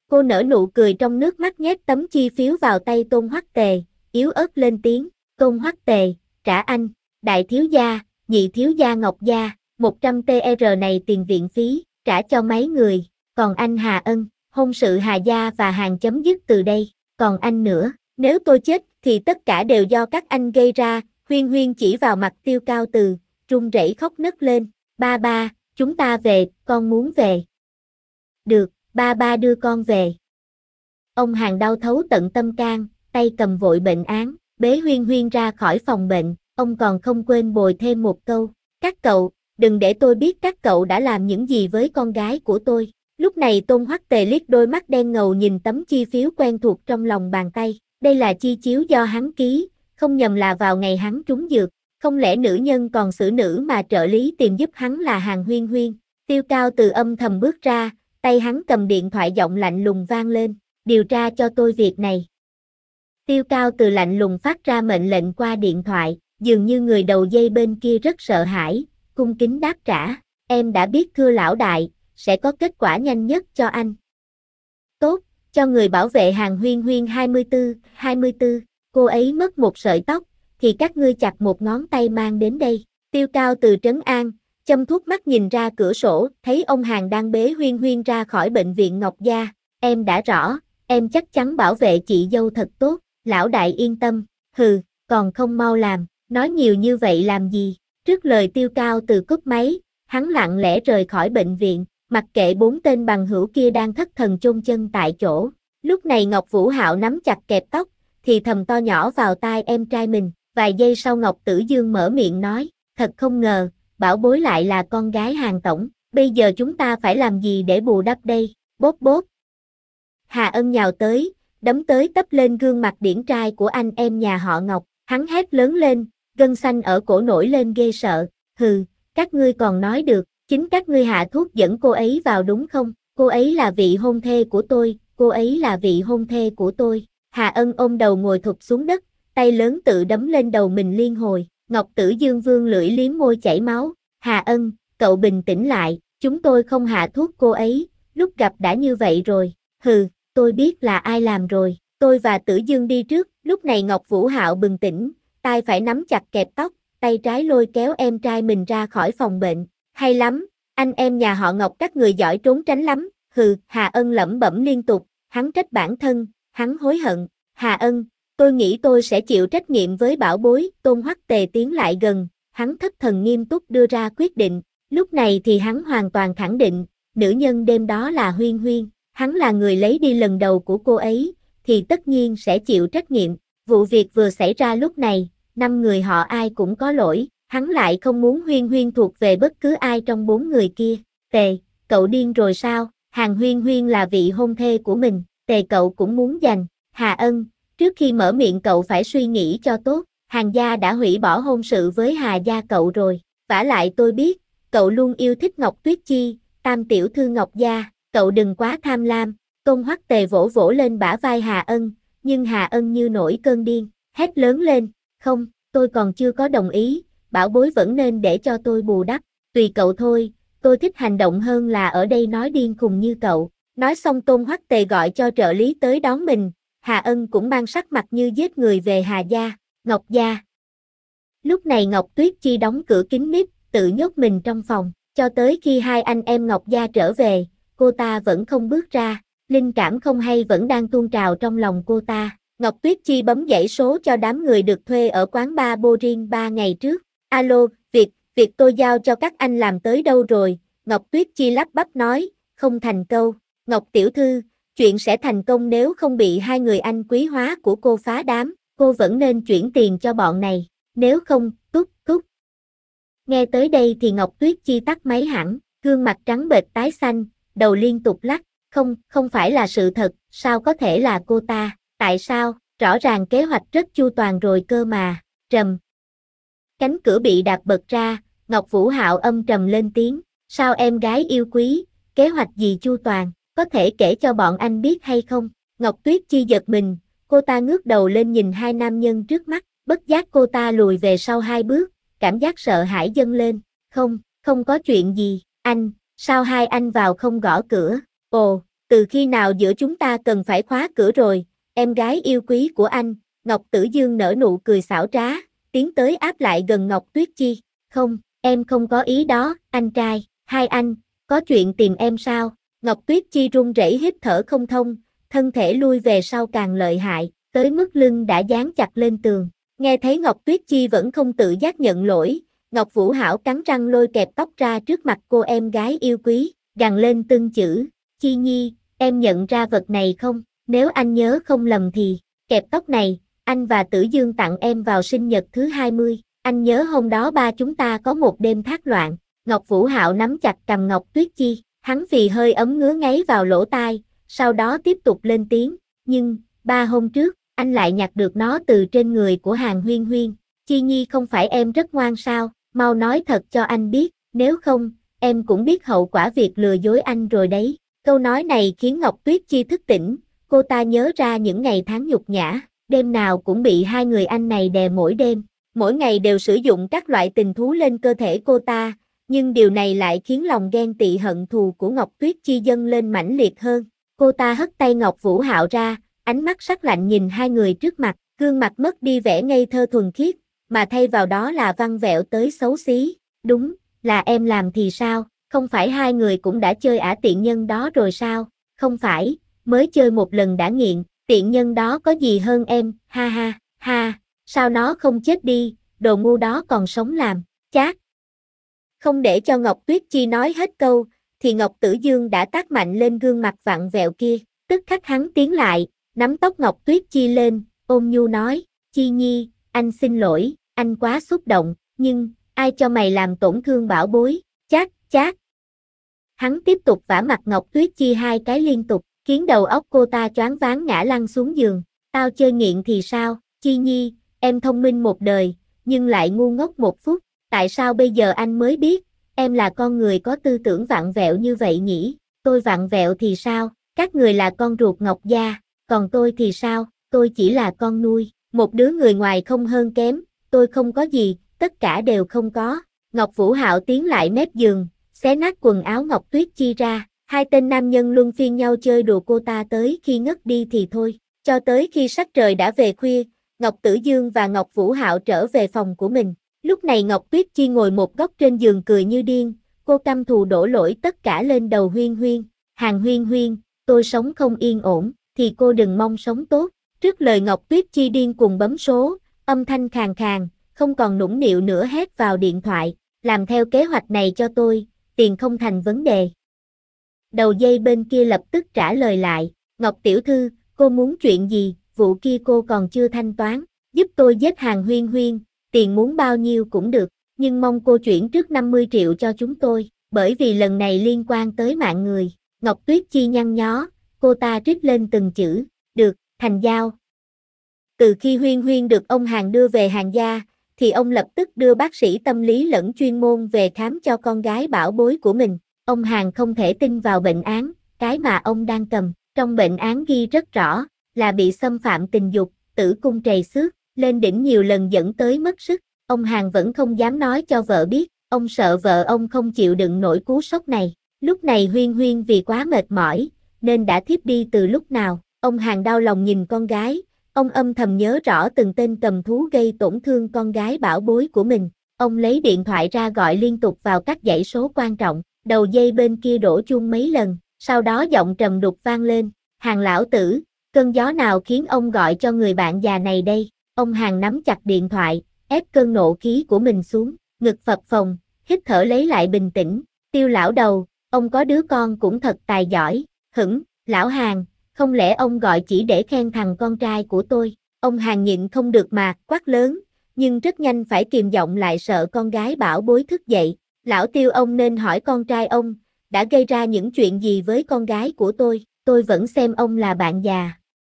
Cô nở nụ cười trong nước mắt nhét tấm chi phiếu vào tay Tôn Hoắc Tề, yếu ớt lên tiếng, Tôn Hoắc Tề, trả anh, đại thiếu gia, nhị thiếu gia Ngọc gia, 100 TR này tiền viện phí, trả cho mấy người, còn anh Hà Ân, hôn sự Hà gia và Hàn chấm dứt từ đây, còn anh nữa, nếu tôi chết thì tất cả đều do các anh gây ra, Huyên Huyên chỉ vào mặt Tiêu Cao Từ, run rẩy khóc nấc lên, ba ba, chúng ta về, con muốn về. Được, ba ba đưa con về. Ông Hàn đau thấu tận tâm can, tay cầm vội bệnh án, bế Huyên Huyên ra khỏi phòng bệnh, ông còn không quên bồi thêm một câu, các cậu, đừng để tôi biết các cậu đã làm những gì với con gái của tôi. Lúc này Tôn Hoắc Tề liếc đôi mắt đen ngầu nhìn tấm chi phiếu quen thuộc trong lòng bàn tay, đây là chi chiếu do hắn ký, không nhầm là vào ngày hắn trúng dược, không lẽ nữ nhân còn xử nữ mà trợ lý tìm giúp hắn là Hàn Huyên Huyên. Tiêu Cao Từ âm thầm bước ra, tay hắn cầm điện thoại giọng lạnh lùng vang lên, điều tra cho tôi việc này. Tiêu Cao Từ lạnh lùng phát ra mệnh lệnh qua điện thoại, dường như người đầu dây bên kia rất sợ hãi, cung kính đáp trả, em đã biết thưa lão đại, sẽ có kết quả nhanh nhất cho anh. Tốt, cho người bảo vệ Hàn Huyên Huyên 24, cô ấy mất một sợi tóc, thì các ngươi chặt một ngón tay mang đến đây. Tiêu Cao Từ trấn an, châm thuốc mắt nhìn ra cửa sổ, thấy ông Hàn đang bế Huyên Huyên ra khỏi bệnh viện Ngọc Gia, em đã rõ, em chắc chắn bảo vệ chị dâu thật tốt, lão đại yên tâm, hừ, còn không mau làm, nói nhiều như vậy làm gì. Trước lời Tiêu Cao Từ cúp máy, hắn lặng lẽ rời khỏi bệnh viện, mặc kệ bốn tên bằng hữu kia đang thất thần chôn chân tại chỗ. Lúc này Ngọc Vũ Hạo nắm chặt kẹp tóc, thì thầm to nhỏ vào tai em trai mình, vài giây sau Ngọc Tử Dương mở miệng nói, thật không ngờ, bảo bối lại là con gái Hàn tổng, bây giờ chúng ta phải làm gì để bù đắp đây, bốp bốp. Hà Ân nhào tới, đấm tới tấp lên gương mặt điển trai của anh em nhà họ Ngọc, hắn hét lớn lên, gân xanh ở cổ nổi lên ghê sợ, hừ, các ngươi còn nói được, chính các ngươi hạ thuốc dẫn cô ấy vào đúng không, cô ấy là vị hôn thê của tôi, cô ấy là vị hôn thê của tôi. Hà Ân ôm đầu ngồi thụp xuống đất, tay lớn tự đấm lên đầu mình liên hồi, Ngọc Tử Dương vương lưỡi liếm môi chảy máu, Hà Ân, cậu bình tĩnh lại, chúng tôi không hạ thuốc cô ấy, lúc gặp đã như vậy rồi, hừ, tôi biết là ai làm rồi, tôi và Tử Dương đi trước, lúc này Ngọc Vũ Hạo bừng tỉnh, tay phải nắm chặt kẹp tóc, tay trái lôi kéo em trai mình ra khỏi phòng bệnh, hay lắm, anh em nhà họ Ngọc các người giỏi trốn tránh lắm, hừ, Hà Ân lẩm bẩm liên tục, hắn trách bản thân, hắn hối hận, Hà Ân, tôi nghĩ tôi sẽ chịu trách nhiệm với bảo bối, Tôn Hoắc Tề tiến lại gần, hắn thất thần nghiêm túc đưa ra quyết định, lúc này thì hắn hoàn toàn khẳng định, nữ nhân đêm đó là Huyên Huyên, hắn là người lấy đi lần đầu của cô ấy, thì tất nhiên sẽ chịu trách nhiệm, vụ việc vừa xảy ra lúc này, 5 người họ ai cũng có lỗi, hắn lại không muốn Huyên Huyên thuộc về bất cứ ai trong 4 người kia, Tề, cậu điên rồi sao, Hàn Huyên Huyên là vị hôn thê của mình, Tề cậu cũng muốn giành, Hà Ân, trước khi mở miệng cậu phải suy nghĩ cho tốt, Hàn gia đã hủy bỏ hôn sự với Hà gia cậu rồi, vả lại tôi biết, cậu luôn yêu thích Ngọc Tuyết Chi, tam tiểu thư Ngọc gia, cậu đừng quá tham lam, Tôn Hoắc Tề vỗ vỗ lên bả vai Hà Ân, nhưng Hà Ân như nổi cơn điên, hét lớn lên, không, tôi còn chưa có đồng ý, bảo bối vẫn nên để cho tôi bù đắp, tùy cậu thôi, tôi thích hành động hơn là ở đây nói điên khùng như cậu, nói xong Tôn Hoắc Tề gọi cho trợ lý tới đón mình. Hà Ân cũng mang sắc mặt như giết người về Hà gia, Ngọc gia. Lúc này Ngọc Tuyết Chi đóng cửa kín mít, tự nhốt mình trong phòng, cho tới khi hai anh em Ngọc gia trở về, cô ta vẫn không bước ra, linh cảm không hay vẫn đang tuôn trào trong lòng cô ta. Ngọc Tuyết Chi bấm dãy số cho đám người được thuê ở quán bar Borin 3 ngày trước. Alo, việc tôi giao cho các anh làm tới đâu rồi? Ngọc Tuyết Chi lắp bắp nói, không thành câu. Ngọc tiểu thư, chuyện sẽ thành công nếu không bị hai người anh quý hóa của cô phá đám, cô vẫn nên chuyển tiền cho bọn này, nếu không, cút. Nghe tới đây thì Ngọc Tuyết Chi tắt máy hẳn, gương mặt trắng bệch tái xanh, đầu liên tục lắc, không phải là sự thật, sao có thể là cô ta, tại sao, rõ ràng kế hoạch rất chu toàn rồi cơ mà, trầm. Cánh cửa bị đạp bật ra, Ngọc Vũ Hạo âm trầm lên tiếng, sao em gái yêu quý, kế hoạch gì chu toàn, có thể kể cho bọn anh biết hay không? Ngọc Tuyết Chi giật mình, cô ta ngước đầu lên nhìn hai nam nhân trước mắt, bất giác cô ta lùi về sau 2 bước, cảm giác sợ hãi dâng lên, không có chuyện gì, anh, sao hai anh vào không gõ cửa, ồ, từ khi nào giữa chúng ta cần phải khóa cửa rồi, em gái yêu quý của anh, Ngọc Tử Dương nở nụ cười xảo trá, tiến tới áp lại gần Ngọc Tuyết Chi. Không, em không có ý đó, anh trai, hai anh, có chuyện tìm em sao? Ngọc Tuyết Chi run rẩy hít thở không thông, thân thể lui về sau càng lợi hại, tới mức lưng đã dán chặt lên tường. Nghe thấy Ngọc Tuyết Chi vẫn không tự giác nhận lỗi, Ngọc Vũ Hảo cắn răng lôi kẹp tóc ra trước mặt cô em gái yêu quý, gằn lên từng chữ, Chi Nhi, em nhận ra vật này không? Nếu anh nhớ không lầm thì, kẹp tóc này, anh và Tử Dương tặng em vào sinh nhật thứ 20, anh nhớ hôm đó ba chúng ta có một đêm thác loạn. Ngọc Vũ Hạo nắm chặt cầm Ngọc Tuyết Chi, hắn vì hơi ấm ngứa ngáy vào lỗ tai, sau đó tiếp tục lên tiếng, nhưng, 3 hôm trước, anh lại nhặt được nó từ trên người của Hàn Huyên Huyên. Chi Nhi không phải em rất ngoan sao, mau nói thật cho anh biết, nếu không, em cũng biết hậu quả việc lừa dối anh rồi đấy. Câu nói này khiến Ngọc Tuyết Chi thức tỉnh, cô ta nhớ ra những ngày tháng nhục nhã, đêm nào cũng bị hai người anh này đè mỗi đêm, mỗi ngày đều sử dụng các loại tình thú lên cơ thể cô ta, nhưng điều này lại khiến lòng ghen tị hận thù của Ngọc Tuyết Chi dâng lên mãnh liệt hơn. Cô ta hất tay Ngọc Vũ Hạo ra, ánh mắt sắc lạnh nhìn hai người trước mặt, gương mặt mất đi vẻ ngây thơ thuần khiết, mà thay vào đó là văn vẹo tới xấu xí. Đúng, là em làm thì sao, không phải hai người cũng đã chơi ả tiện nhân đó rồi sao? Không phải, mới chơi một lần đã nghiện, tiện nhân đó có gì hơn em, ha ha, ha, sao nó không chết đi, đồ ngu đó còn sống làm, chát. Không để cho Ngọc Tuyết Chi nói hết câu, thì Ngọc Tử Dương đã tát mạnh lên gương mặt vặn vẹo kia, tức khắc hắn tiến lại, nắm tóc Ngọc Tuyết Chi lên, ôn nhu nói, Chi Nhi, anh xin lỗi, anh quá xúc động, nhưng, ai cho mày làm tổn thương bảo bối, chát, chát. Hắn tiếp tục vả mặt Ngọc Tuyết Chi 2 cái liên tục, khiến đầu óc cô ta choáng váng ngã lăn xuống giường, tao chơi nghiện thì sao, Chi Nhi, em thông minh một đời, nhưng lại ngu ngốc một phút, tại sao bây giờ anh mới biết, em là con người có tư tưởng vặn vẹo như vậy nhỉ, tôi vặn vẹo thì sao, các người là con ruột Ngọc gia, còn tôi thì sao, tôi chỉ là con nuôi, một đứa người ngoài không hơn kém, tôi không có gì, tất cả đều không có. Ngọc Vũ Hạo tiến lại mép giường, xé nát quần áo Ngọc Tuyết Chi ra, hai tên nam nhân luân phiên nhau chơi đùa cô ta tới khi ngất đi thì thôi, cho tới khi sắc trời đã về khuya, Ngọc Tử Dương và Ngọc Vũ Hạo trở về phòng của mình. Lúc này Ngọc Tuyết Chi ngồi một góc trên giường cười như điên, cô căm thù đổ lỗi tất cả lên đầu Huyên Huyên. Hàn Huyên Huyên, tôi sống không yên ổn, thì cô đừng mong sống tốt. Trước lời Ngọc Tuyết Chi điên cuồng bấm số, âm thanh khàn khàn, không còn nũng nịu nữa hét vào điện thoại, làm theo kế hoạch này cho tôi, tiền không thành vấn đề. Đầu dây bên kia lập tức trả lời lại, Ngọc Tiểu Thư, cô muốn chuyện gì, vụ kia cô còn chưa thanh toán, giúp tôi giết Hàn Huyên Huyên, tiền muốn bao nhiêu cũng được, nhưng mong cô chuyển trước 50 triệu cho chúng tôi, bởi vì lần này liên quan tới mạng người. Ngọc Tuyết Chi nhăn nhó, cô ta trích lên từng chữ, được, thành giao. Từ khi Huyên Huyên được ông Hàn đưa về Hàn gia, thì ông lập tức đưa bác sĩ tâm lý lẫn chuyên môn về khám cho con gái bảo bối của mình. Ông Hàn không thể tin vào bệnh án, cái mà ông đang cầm. Trong bệnh án ghi rất rõ, là bị xâm phạm tình dục, tử cung trầy xước, lên đỉnh nhiều lần dẫn tới mất sức. Ông Hàn vẫn không dám nói cho vợ biết, ông sợ vợ ông không chịu đựng nổi cú sốc này. Lúc này Huyên Huyên vì quá mệt mỏi, nên đã thiếp đi từ lúc nào. Ông Hàn đau lòng nhìn con gái, ông âm thầm nhớ rõ từng tên cầm thú gây tổn thương con gái bảo bối của mình. Ông lấy điện thoại ra gọi liên tục vào các dãy số quan trọng, đầu dây bên kia đổ chuông mấy lần, sau đó giọng trầm đục vang lên, Hàn lão tử, cơn gió nào khiến ông gọi cho người bạn già này đây? Ông Hàn nắm chặt điện thoại, ép cơn nộ khí của mình xuống, ngực phập phồng, hít thở lấy lại bình tĩnh, Tiêu lão đầu, ông có đứa con cũng thật tài giỏi, hửng, lão Hàn, không lẽ ông gọi chỉ để khen thằng con trai của tôi? Ông Hàn nhịn không được mà, quát lớn, nhưng rất nhanh phải kìm giọng lại sợ con gái bảo bối thức dậy. Lão Tiêu ông nên hỏi con trai ông, đã gây ra những chuyện gì với con gái của tôi vẫn xem ông là bạn già.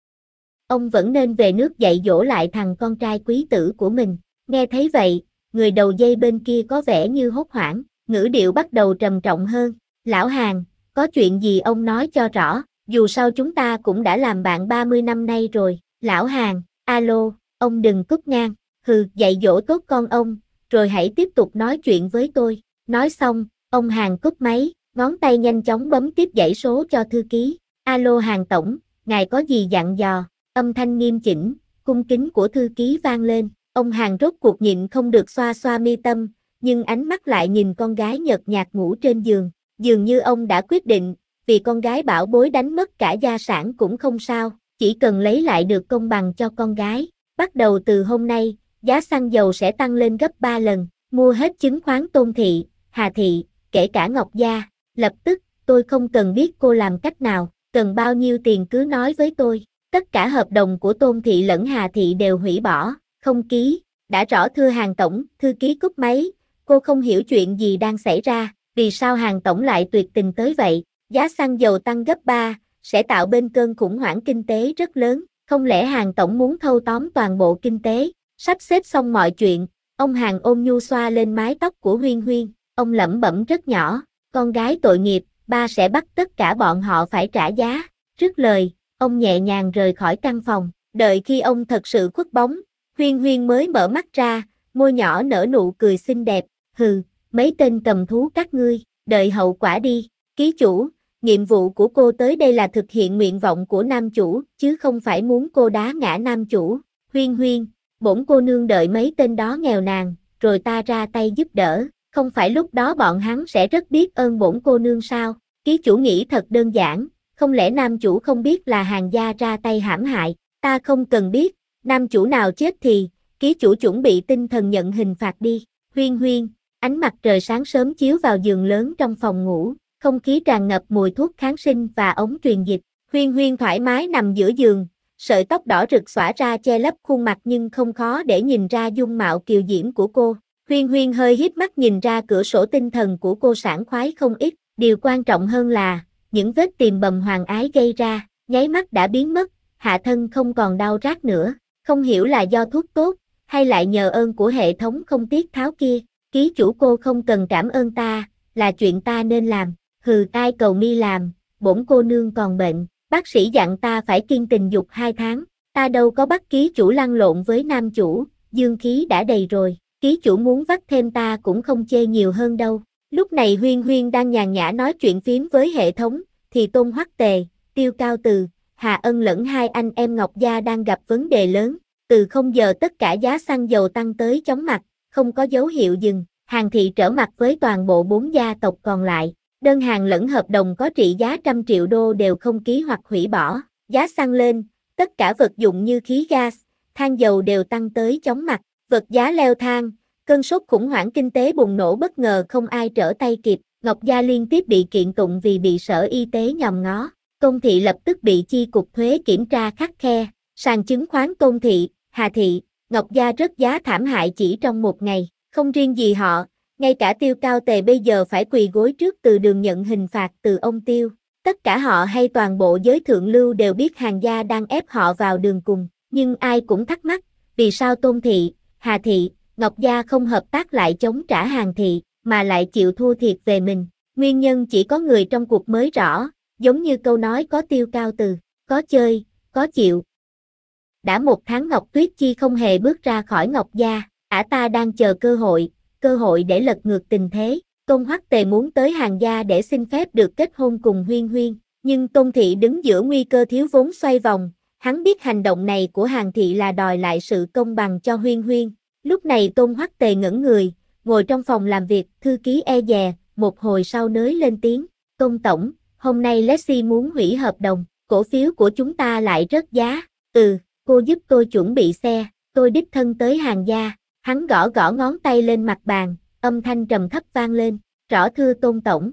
Ông vẫn nên về nước dạy dỗ lại thằng con trai quý tử của mình. Nghe thấy vậy, người đầu dây bên kia có vẻ như hốt hoảng, ngữ điệu bắt đầu trầm trọng hơn. Lão Hàn, có chuyện gì ông nói cho rõ, dù sao chúng ta cũng đã làm bạn 30 năm nay rồi. Lão Hàn, alo, ông đừng cúp ngang, hừ, dạy dỗ tốt con ông, rồi hãy tiếp tục nói chuyện với tôi. Nói xong, ông Hàn cúp máy, ngón tay nhanh chóng bấm tiếp dãy số cho thư ký. Alo Hàng tổng, ngài có gì dặn dò? Âm thanh nghiêm chỉnh, cung kính của thư ký vang lên. Ông Hàng rốt cuộc nhịn không được xoa xoa mi tâm, nhưng ánh mắt lại nhìn con gái nhợt nhạt ngủ trên giường. Dường như ông đã quyết định, vì con gái bảo bối đánh mất cả gia sản cũng không sao, chỉ cần lấy lại được công bằng cho con gái. Bắt đầu từ hôm nay, giá xăng dầu sẽ tăng lên gấp 3 lần, mua hết chứng khoán Tôn Thị, Hà Thị, kể cả Ngọc Gia. Lập tức, tôi không cần biết cô làm cách nào, cần bao nhiêu tiền cứ nói với tôi. Tất cả hợp đồng của Tôn Thị lẫn Hà Thị đều hủy bỏ, không ký. Đã rõ thưa Hàng tổng, thư ký cúp máy, cô không hiểu chuyện gì đang xảy ra, vì sao Hàng tổng lại tuyệt tình tới vậy. Giá xăng dầu tăng gấp 3, sẽ tạo bên cơn khủng hoảng kinh tế rất lớn, không lẽ Hàng tổng muốn thâu tóm toàn bộ kinh tế? Sắp xếp xong mọi chuyện, ông Hàng ôm nhu xoa lên mái tóc của Huyên Huyên, ông lẩm bẩm rất nhỏ, con gái tội nghiệp, ba sẽ bắt tất cả bọn họ phải trả giá. Dứt lời, ông nhẹ nhàng rời khỏi căn phòng, đợi khi ông thật sự khuất bóng, Huyên Huyên mới mở mắt ra, môi nhỏ nở nụ cười xinh đẹp, hừ, mấy tên cầm thú các ngươi, đợi hậu quả đi. Ký chủ, nhiệm vụ của cô tới đây là thực hiện nguyện vọng của nam chủ, chứ không phải muốn cô đá ngã nam chủ. Huyên Huyên, bổn cô nương đợi mấy tên đó nghèo nàn, rồi ta ra tay giúp đỡ, không phải lúc đó bọn hắn sẽ rất biết ơn bổn cô nương sao? Ký chủ nghĩ thật đơn giản, không lẽ nam chủ không biết là Hàng gia ra tay hãm hại, ta không cần biết, nam chủ nào chết thì, ký chủ chuẩn bị tinh thần nhận hình phạt đi. Huyên Huyên, ánh mặt trời sáng sớm chiếu vào giường lớn trong phòng ngủ, không khí tràn ngập mùi thuốc kháng sinh và ống truyền dịch. Huyên Huyên thoải mái nằm giữa giường, sợi tóc đỏ rực xõa ra che lấp khuôn mặt nhưng không khó để nhìn ra dung mạo kiều diễm của cô. Huyên Huyên hơi híp mắt nhìn ra cửa sổ, tinh thần của cô sảng khoái không ít, điều quan trọng hơn là, những vết tìm bầm hoàng ái gây ra, nháy mắt đã biến mất, hạ thân không còn đau rát nữa, không hiểu là do thuốc tốt, hay lại nhờ ơn của hệ thống không tiết tháo kia. Ký chủ cô không cần cảm ơn ta, là chuyện ta nên làm. Hừ, ai cầu mi làm, bổn cô nương còn bệnh, bác sĩ dặn ta phải kiêng tình dục 2 tháng, ta đâu có bắt ký chủ lăn lộn với nam chủ, dương khí đã đầy rồi, ký chủ muốn vắt thêm ta cũng không chê nhiều hơn đâu. Lúc này Huyên Huyên đang nhàn nhã nói chuyện phím với hệ thống, thì Tôn Hoắc Tề, Tiêu Cao Từ, Hà Ân lẫn hai anh em Ngọc Gia đang gặp vấn đề lớn. Từ 0 giờ tất cả giá xăng dầu tăng tới chóng mặt, không có dấu hiệu dừng. Hàng Thị trở mặt với toàn bộ 4 gia tộc còn lại. Đơn hàng lẫn hợp đồng có trị giá 100 triệu đô đều không ký hoặc hủy bỏ. Giá xăng lên, tất cả vật dụng như khí gas, than dầu đều tăng tới chóng mặt. Vật giá leo thang, cơn sốt khủng hoảng kinh tế bùng nổ bất ngờ không ai trở tay kịp. Ngọc Gia liên tiếp bị kiện tụng vì bị Sở Y tế nhòm ngó. Tôn Thị lập tức bị chi cục thuế kiểm tra khắt khe. Sàn chứng khoán Tôn Thị, Hà Thị, Ngọc Gia rớt giá thảm hại chỉ trong một ngày. Không riêng gì họ, ngay cả Tiêu Cao Tề bây giờ phải quỳ gối trước Từ Đường nhận hình phạt từ ông Tiêu. Tất cả họ hay toàn bộ giới thượng lưu đều biết Hàng gia đang ép họ vào đường cùng. Nhưng ai cũng thắc mắc, vì sao Tôn Thị, Hà Thị, Ngọc Gia không hợp tác lại chống trả Hàng Thị, mà lại chịu thua thiệt về mình. Nguyên nhân chỉ có người trong cuộc mới rõ, giống như câu nói có Tiêu Cao Từ, có chơi, có chịu. Đã 1 tháng Ngọc Tuyết Chi không hề bước ra khỏi Ngọc Gia, ả ta đang chờ cơ hội để lật ngược tình thế. Tôn Hoắc Tề muốn tới Hàng gia để xin phép được kết hôn cùng Huyên Huyên, nhưng Tôn Thị đứng giữa nguy cơ thiếu vốn xoay vòng, hắn biết hành động này của Hàng Thị là đòi lại sự công bằng cho Huyên Huyên. Lúc này Tôn Hoắc Tề ngẩn người, ngồi trong phòng làm việc, thư ký e dè, một hồi sau nới lên tiếng, Tôn Tổng, hôm nay Lexi muốn hủy hợp đồng, cổ phiếu của chúng ta lại rớt giá, cô giúp tôi chuẩn bị xe, tôi đích thân tới Hàng gia. Hắn gõ gõ ngón tay lên mặt bàn, âm thanh trầm thấp vang lên, rõ thưa Tôn Tổng.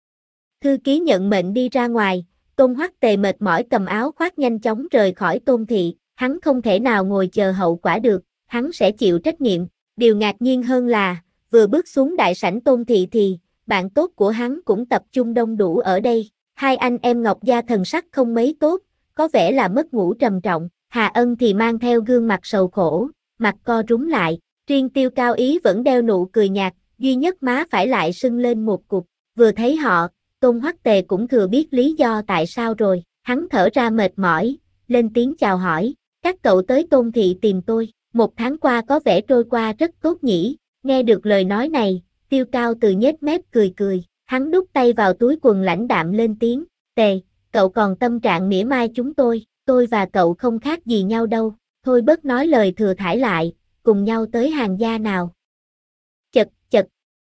Thư ký nhận mệnh đi ra ngoài, Tôn Hoắc Tề mệt mỏi cầm áo khoác nhanh chóng rời khỏi Tôn Thị, hắn không thể nào ngồi chờ hậu quả được, hắn sẽ chịu trách nhiệm. Điều ngạc nhiên hơn là, vừa bước xuống đại sảnh Tôn Thị thì, bạn tốt của hắn cũng tập trung đông đủ ở đây. Hai anh em Ngọc Gia thần sắc không mấy tốt, có vẻ là mất ngủ trầm trọng, Hà Ân thì mang theo gương mặt sầu khổ, mặt co rúm lại. Riêng Tiêu Cao Ý vẫn đeo nụ cười nhạt, duy nhất má phải lại sưng lên một cục. Vừa thấy họ, Tôn Hoắc Tề cũng thừa biết lý do tại sao rồi. Hắn thở ra mệt mỏi, lên tiếng chào hỏi. Các cậu tới Tôn Thị tìm tôi. 1 tháng qua có vẻ trôi qua rất tốt nhỉ. Nghe được lời nói này, Tiêu Cao Từ nhếch mép cười cười. Hắn đút tay vào túi quần lãnh đạm lên tiếng. cậu còn tâm trạng mỉa mai chúng tôi và cậu không khác gì nhau đâu, thôi bớt nói lời thừa thãi lại, cùng nhau tới hàng gia nào. Chật, chật.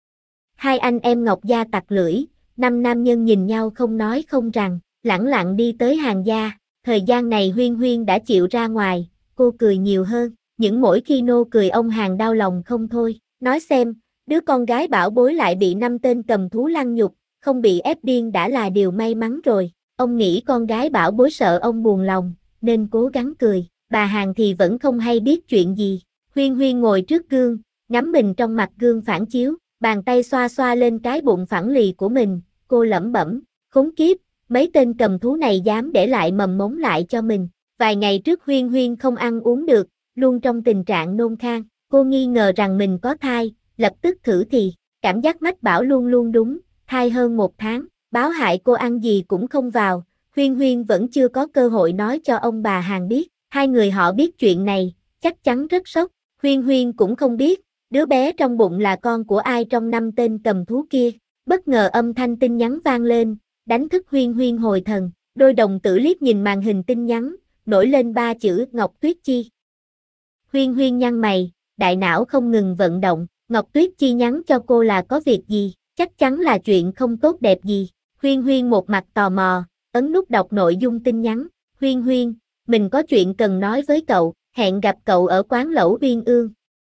Hai anh em Ngọc Gia tặc lưỡi, năm nam nhân nhìn nhau không nói không rằng, lẳng lặng đi tới hàng gia, thời gian này Huyên Huyên đã chịu ra ngoài, cô cười nhiều hơn, những mỗi khi nô cười ông hàng đau lòng không thôi, nói xem, đứa con gái bảo bối lại bị 5 tên cầm thú lăng nhục, không bị ép điên đã là điều may mắn rồi, ông nghĩ con gái bảo bối sợ ông buồn lòng, nên cố gắng cười, bà hàng thì vẫn không hay biết chuyện gì, Huyên Huyên ngồi trước gương, ngắm mình trong mặt gương phản chiếu, bàn tay xoa xoa lên cái bụng phẳng lì của mình, cô lẩm bẩm, khốn kiếp, mấy tên cầm thú này dám để lại mầm mống lại cho mình. Vài ngày trước Huyên Huyên không ăn uống được, luôn trong tình trạng nôn khan, cô nghi ngờ rằng mình có thai, lập tức thử thì, cảm giác mách bảo luôn luôn đúng, thai hơn 1 tháng, báo hại cô ăn gì cũng không vào, Huyên Huyên vẫn chưa có cơ hội nói cho ông bà hàng biết, hai người họ biết chuyện này, chắc chắn rất sốc, Huyên Huyên cũng không biết, đứa bé trong bụng là con của ai trong 5 tên cầm thú kia, bất ngờ âm thanh tin nhắn vang lên, đánh thức Huyên Huyên hồi thần, đôi đồng tử liếc nhìn màn hình tin nhắn, nổi lên 3 chữ Ngọc Tuyết Chi. Huyên Huyên nhăn mày, đại não không ngừng vận động, Ngọc Tuyết Chi nhắn cho cô là có việc gì, chắc chắn là chuyện không tốt đẹp gì. Huyên Huyên một mặt tò mò, ấn nút đọc nội dung tin nhắn, Huyên Huyên, mình có chuyện cần nói với cậu, hẹn gặp cậu ở quán Lẩu Uyên Ương.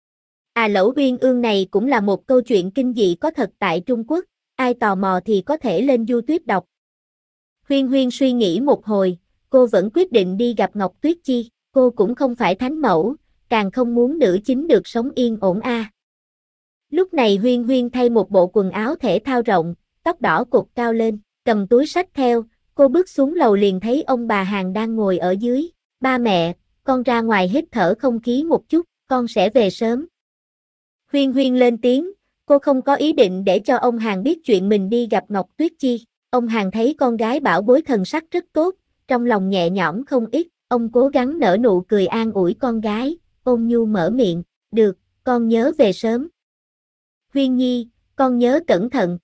À, Lẩu Uyên Ương này cũng là một câu chuyện kinh dị có thật tại Trung Quốc, ai tò mò thì có thể lên YouTube đọc. Huyên Huyên suy nghĩ một hồi, cô vẫn quyết định đi gặp Ngọc Tuyết Chi, cô cũng không phải thánh mẫu, càng không muốn nữ chính được sống yên ổn a. Lúc này Huyên Huyên thay một bộ quần áo thể thao rộng, tóc đỏ cột cao lên, cầm túi xách theo, cô bước xuống lầu liền thấy ông bà hàng đang ngồi ở dưới, ba mẹ, con ra ngoài hít thở không khí một chút, con sẽ về sớm. Huyên Huyên lên tiếng, cô không có ý định để cho ông hàng biết chuyện mình đi gặp Ngọc Tuyết Chi. Ông hàng thấy con gái bảo bối thần sắc rất tốt, trong lòng nhẹ nhõm không ít, ông cố gắng nở nụ cười an ủi con gái, ôn nhu mở miệng, được, con nhớ về sớm. Huyên Nhi, con nhớ cẩn thận.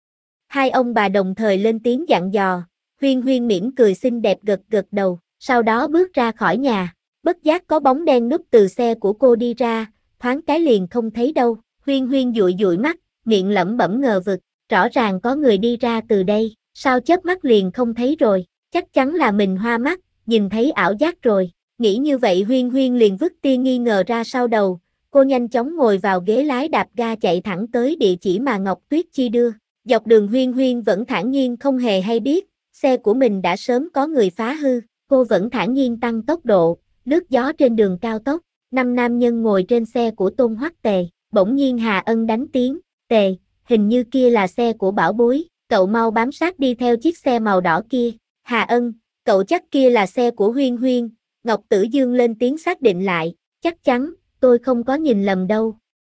Hai ông bà đồng thời lên tiếng dặn dò, Huyên Huyên mỉm cười xinh đẹp gật gật đầu, sau đó bước ra khỏi nhà, bất giác có bóng đen núp từ xe của cô đi ra, thoáng cái liền không thấy đâu, Huyên Huyên dụi dụi mắt, miệng lẩm bẩm ngờ vực, rõ ràng có người đi ra từ đây, sao chớp mắt liền không thấy rồi, chắc chắn là mình hoa mắt, nhìn thấy ảo giác rồi, nghĩ như vậy Huyên Huyên liền vứt tia nghi ngờ ra sau đầu, cô nhanh chóng ngồi vào ghế lái đạp ga chạy thẳng tới địa chỉ mà Ngọc Tuyết Chi đưa, dọc đường Huyên Huyên vẫn thản nhiên không hề hay biết, xe của mình đã sớm có người phá hư, cô vẫn thản nhiên tăng tốc độ, lướt gió trên đường cao tốc, 5 nam nhân ngồi trên xe của Tôn Hoắc Tề, bỗng nhiên Hà Ân đánh tiếng, Tề, hình như kia là xe của bảo bối, cậu mau bám sát đi theo chiếc xe màu đỏ kia, Hà Ân, cậu chắc kia là xe của Huyên Huyên, Ngọc Tử Dương lên tiếng xác định lại, chắc chắn, tôi không có nhìn lầm đâu.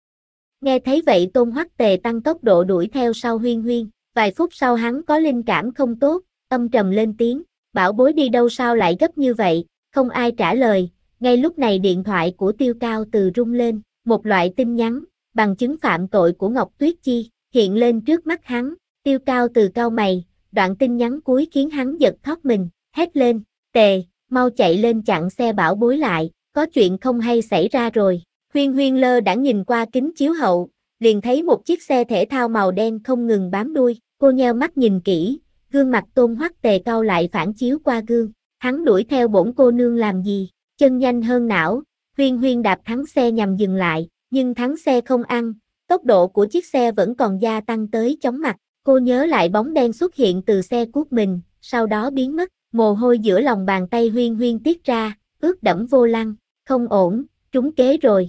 Nghe thấy vậy Tôn Hoắc Tề tăng tốc độ đuổi theo sau Huyên Huyên, vài phút sau hắn có linh cảm không tốt, âm trầm lên tiếng, bảo bối đi đâu sao lại gấp như vậy, không ai trả lời, ngay lúc này điện thoại của Tiêu Cao Từ rung lên, một loại tin nhắn, bằng chứng phạm tội của Ngọc Tuyết Chi, hiện lên trước mắt hắn, Tiêu Cao Từ cau mày, đoạn tin nhắn cuối khiến hắn giật thót mình, hét lên, Tề, mau chạy lên chặn xe bảo bối lại, có chuyện không hay xảy ra rồi. Huyên Huyên lơ đãng nhìn qua kính chiếu hậu, liền thấy một chiếc xe thể thao màu đen không ngừng bám đuôi, cô nheo mắt nhìn kỹ, gương mặt Tôn Hoắc Tề cau lại phản chiếu qua gương, hắn đuổi theo bổn cô nương làm gì, chân nhanh hơn não, Huyên Huyên đạp thắng xe nhằm dừng lại, nhưng thắng xe không ăn, tốc độ của chiếc xe vẫn còn gia tăng tới chóng mặt, cô nhớ lại bóng đen xuất hiện từ xe cuốc mình, sau đó biến mất, mồ hôi giữa lòng bàn tay Huyên Huyên tiết ra, ướt đẫm vô lăng, không ổn, trúng kế rồi.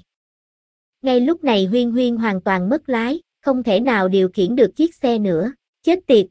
Ngay lúc này Huyên Huyên hoàn toàn mất lái, không thể nào điều khiển được chiếc xe nữa, chết tiệt.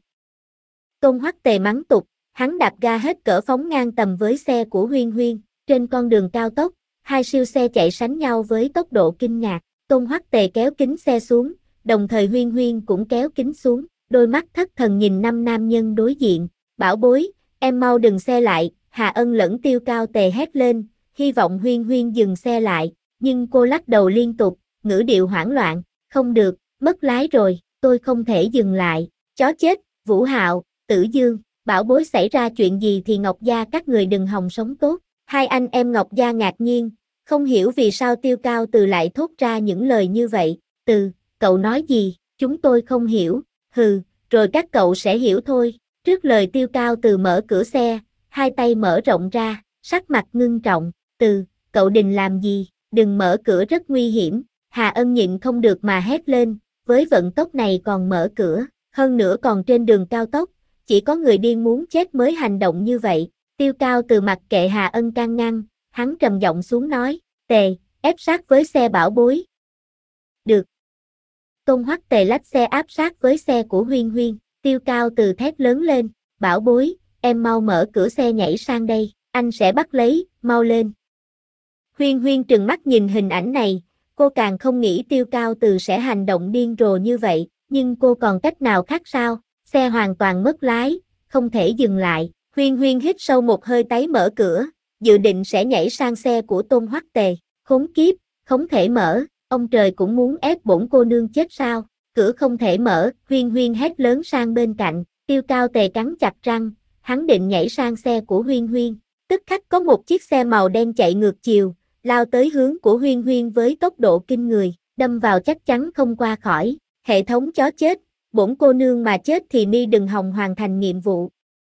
Tôn Hoắc Tề mắng tục, hắn đạp ga hết cỡ phóng ngang tầm với xe của Huyên Huyên, trên con đường cao tốc, hai siêu xe chạy sánh nhau với tốc độ kinh ngạc, Tôn Hoắc Tề kéo kính xe xuống, đồng thời Huyên Huyên cũng kéo kính xuống, đôi mắt thất thần nhìn 5 nam nhân đối diện, bảo bối, em mau dừng xe lại, Hà Ân lẫn Tiêu Cao Tề hét lên, hy vọng Huyên Huyên dừng xe lại, nhưng cô lắc đầu liên tục, ngữ điệu hoảng loạn, không được, mất lái rồi, tôi không thể dừng lại, chó chết, Vũ Hạo, Tử Dương, bảo bối xảy ra chuyện gì thì Ngọc gia các người đừng hòng sống tốt. Hai anh em Ngọc gia ngạc nhiên, không hiểu vì sao Tiêu Cao Từ lại thốt ra những lời như vậy. Từ, cậu nói gì, chúng tôi không hiểu, hừ, rồi các cậu sẽ hiểu thôi. Trước lời Tiêu Cao Từ mở cửa xe, hai tay mở rộng ra, sắc mặt ngưng trọng. Từ, cậu định làm gì, đừng mở cửa rất nguy hiểm. Hà Ân nhịn không được mà hét lên, với vận tốc này còn mở cửa, hơn nữa còn trên đường cao tốc, chỉ có người điên muốn chết mới hành động như vậy. Tiêu Cao Từ mặc kệ Hà Ân can ngăn, hắn trầm giọng xuống nói, Tề, ép sát với xe bảo bối. Được. Tôn Hoắc Tề lách xe áp sát với xe của Huyên Huyên, Tiêu Cao Từ thét lớn lên, bảo bối, em mau mở cửa xe nhảy sang đây, anh sẽ bắt lấy, mau lên. Huyên Huyên trừng mắt nhìn hình ảnh này, cô càng không nghĩ Tiêu Cao Từ sẽ hành động điên rồ như vậy, nhưng cô còn cách nào khác sao, xe hoàn toàn mất lái, không thể dừng lại. Huyên Huyên hít sâu một hơi tái mở cửa, dự định sẽ nhảy sang xe của Tôn Hoắc Tề. Khốn kiếp, không thể mở, ông trời cũng muốn ép bổn cô nương chết sao? Cửa không thể mở, Huyên Huyên hét lớn sang bên cạnh, Tiêu Cao Tề cắn chặt răng, hắn định nhảy sang xe của Huyên Huyên. Tức khắc có một chiếc xe màu đen chạy ngược chiều, lao tới hướng của Huyên Huyên với tốc độ kinh người, đâm vào chắc chắn không qua khỏi. Hệ thống chó chết, bổn cô nương mà chết thì mi đừng hòng hoàn thành nhiệm vụ.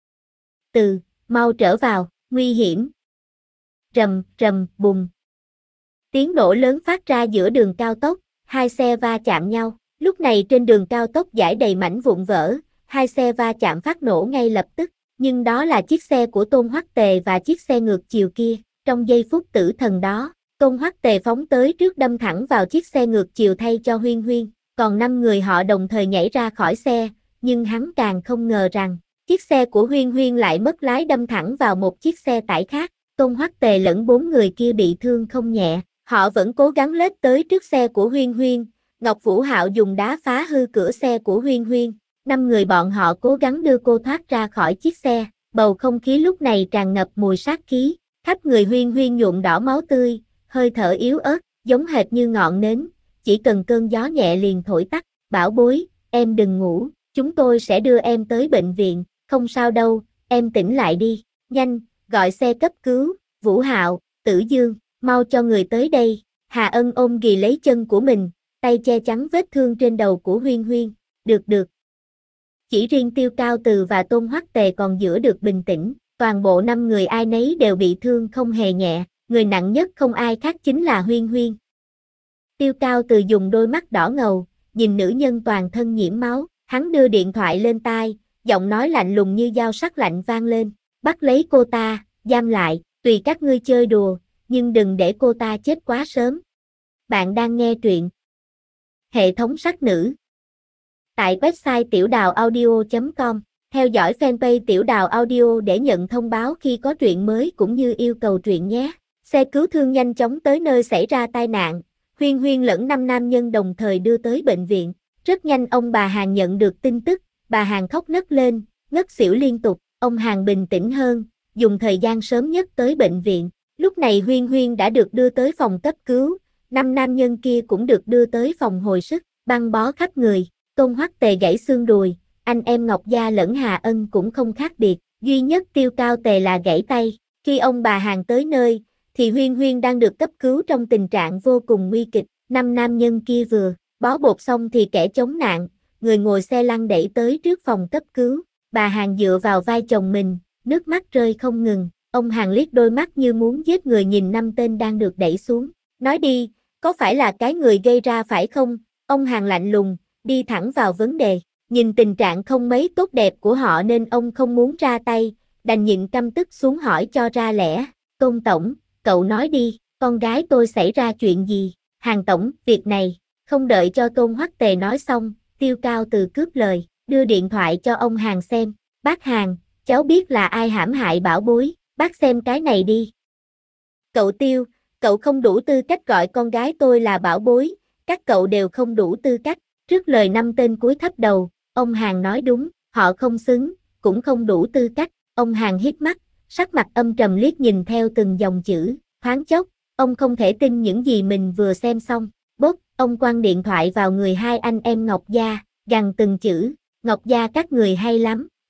Từ, mau trở vào, nguy hiểm. Rầm, rầm, bùng. Tiếng nổ lớn phát ra giữa đường cao tốc, hai xe va chạm nhau. Lúc này trên đường cao tốc dải đầy mảnh vụn vỡ, hai xe va chạm phát nổ ngay lập tức. Nhưng đó là chiếc xe của Tôn Hoắc Tề và chiếc xe ngược chiều kia. Trong giây phút tử thần đó, Tôn Hoắc Tề phóng tới trước đâm thẳng vào chiếc xe ngược chiều thay cho Huyên Huyên. Còn 5 người họ đồng thời nhảy ra khỏi xe, nhưng hắn càng không ngờ rằng, chiếc xe của Huyên Huyên lại mất lái đâm thẳng vào một chiếc xe tải khác. Tôn Hoắc Tề lẫn 4 người kia bị thương không nhẹ, họ vẫn cố gắng lết tới trước xe của Huyên Huyên. Ngọc Vũ Hạo dùng đá phá hư cửa xe của Huyên Huyên. 5 người bọn họ cố gắng đưa cô thoát ra khỏi chiếc xe. Bầu không khí lúc này tràn ngập mùi sát khí, khắp người Huyên Huyên nhuộm đỏ máu tươi, hơi thở yếu ớt, giống hệt như ngọn nến, chỉ cần cơn gió nhẹ liền thổi tắt. Bảo bối, em đừng ngủ, chúng tôi sẽ đưa em tới bệnh viện, không sao đâu, em tỉnh lại đi, nhanh, gọi xe cấp cứu. Vũ Hạo, Tử Dương, mau cho người tới đây. Hà Ân ôm ghì lấy chân của mình, tay che chắn vết thương trên đầu của Huyên Huyên. Được. Chỉ riêng Tiêu Cao Từ và Tôn Hoắc Tề còn giữ được bình tĩnh, toàn bộ 5 người ai nấy đều bị thương không hề nhẹ, người nặng nhất không ai khác chính là Huyên Huyên. Tiêu Cao Từ dùng đôi mắt đỏ ngầu, nhìn nữ nhân toàn thân nhiễm máu, hắn đưa điện thoại lên tai, giọng nói lạnh lùng như dao sắc lạnh vang lên, bắt lấy cô ta, giam lại, tùy các ngươi chơi đùa, nhưng đừng để cô ta chết quá sớm. Bạn đang nghe truyện Hệ thống sắc nữ tại website tiểuđào audio.com. Theo dõi fanpage Tiểu Đào Audio để nhận thông báo khi có truyện mới cũng như yêu cầu truyện nhé. Xe cứu thương nhanh chóng tới nơi xảy ra tai nạn, Huyên Huyên lẫn 5 nam nhân đồng thời đưa tới bệnh viện. Rất nhanh ông bà Hàn nhận được tin tức, bà Hàn khóc nấc lên, ngất xỉu liên tục. Ông Hàn bình tĩnh hơn, dùng thời gian sớm nhất tới bệnh viện. Lúc này Huyên Huyên đã được đưa tới phòng cấp cứu, 5 nam nhân kia cũng được đưa tới phòng hồi sức, băng bó khắp người. Tôn Hoắc Tề gãy xương đùi, anh em Ngọc Gia lẫn Hà Ân cũng không khác biệt, duy nhất Tiêu Cao Tề là gãy tay. Khi ông bà Hàn tới nơi, thì Huyên Huyên đang được cấp cứu trong tình trạng vô cùng nguy kịch. 5 nam nhân kia vừa bó bột xong thì kẻ chống nạn, người ngồi xe lăn đẩy tới trước phòng cấp cứu. Bà Hàn dựa vào vai chồng mình, nước mắt rơi không ngừng. Ông Hàn liếc đôi mắt như muốn giết người nhìn 5 tên đang được đẩy xuống. Nói đi, có phải là cái người gây ra phải không? Ông Hàn lạnh lùng, đi thẳng vào vấn đề. Nhìn tình trạng không mấy tốt đẹp của họ nên ông không muốn ra tay, đành nhịn căm tức xuống hỏi cho ra lẽ. Tôn Tổng, cậu nói đi, con gái tôi xảy ra chuyện gì? Hàn Tổng, việc này, không đợi cho Tôn Hoắc Tề nói xong, Tiêu Cao Từ cướp lời, đưa điện thoại cho ông Hàn xem. Bác Hàn, cháu biết là ai hãm hại bảo bối, bác xem cái này đi. Cậu Tiêu, cậu không đủ tư cách gọi con gái tôi là bảo bối, các cậu đều không đủ tư cách. Trước lời 5 tên cúi thấp đầu, ông Hàn nói đúng, họ không xứng, cũng không đủ tư cách. Ông Hàn hít mắt, sắc mặt âm trầm liếc nhìn theo từng dòng chữ, thoáng chốc, ông không thể tin những gì mình vừa xem xong. Bốp, ông quăng điện thoại vào người hai anh em Ngọc Gia, gằn từng chữ, Ngọc Gia các người hay lắm,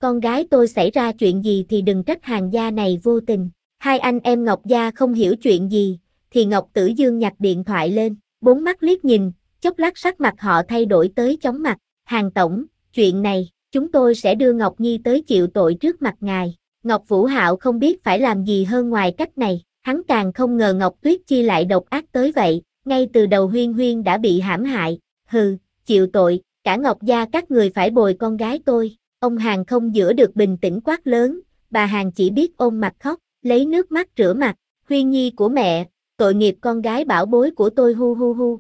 con gái tôi xảy ra chuyện gì thì đừng trách Hàn gia này vô tình. Hai anh em Ngọc gia không hiểu chuyện gì, thì Ngọc Tử Dương nhặt điện thoại lên, bốn mắt liếc nhìn, chốc lát sắc mặt họ thay đổi tới chóng mặt. Hàn tổng, chuyện này, chúng tôi sẽ đưa Ngọc Nhi tới chịu tội trước mặt ngài. Ngọc Vũ Hạo không biết phải làm gì hơn ngoài cách này, hắn càng không ngờ Ngọc Tuyết Chi lại độc ác tới vậy, ngay từ đầu Huyên Huyên đã bị hãm hại, hừ, chịu tội, cả Ngọc gia các người phải bồi con gái tôi. Ông Hàn không giữ được bình tĩnh quát lớn, bà Hàn chỉ biết ôm mặt khóc, lấy nước mắt rửa mặt, Huyên Nhi của mẹ, tội nghiệp con gái bảo bối của tôi hu hu hu.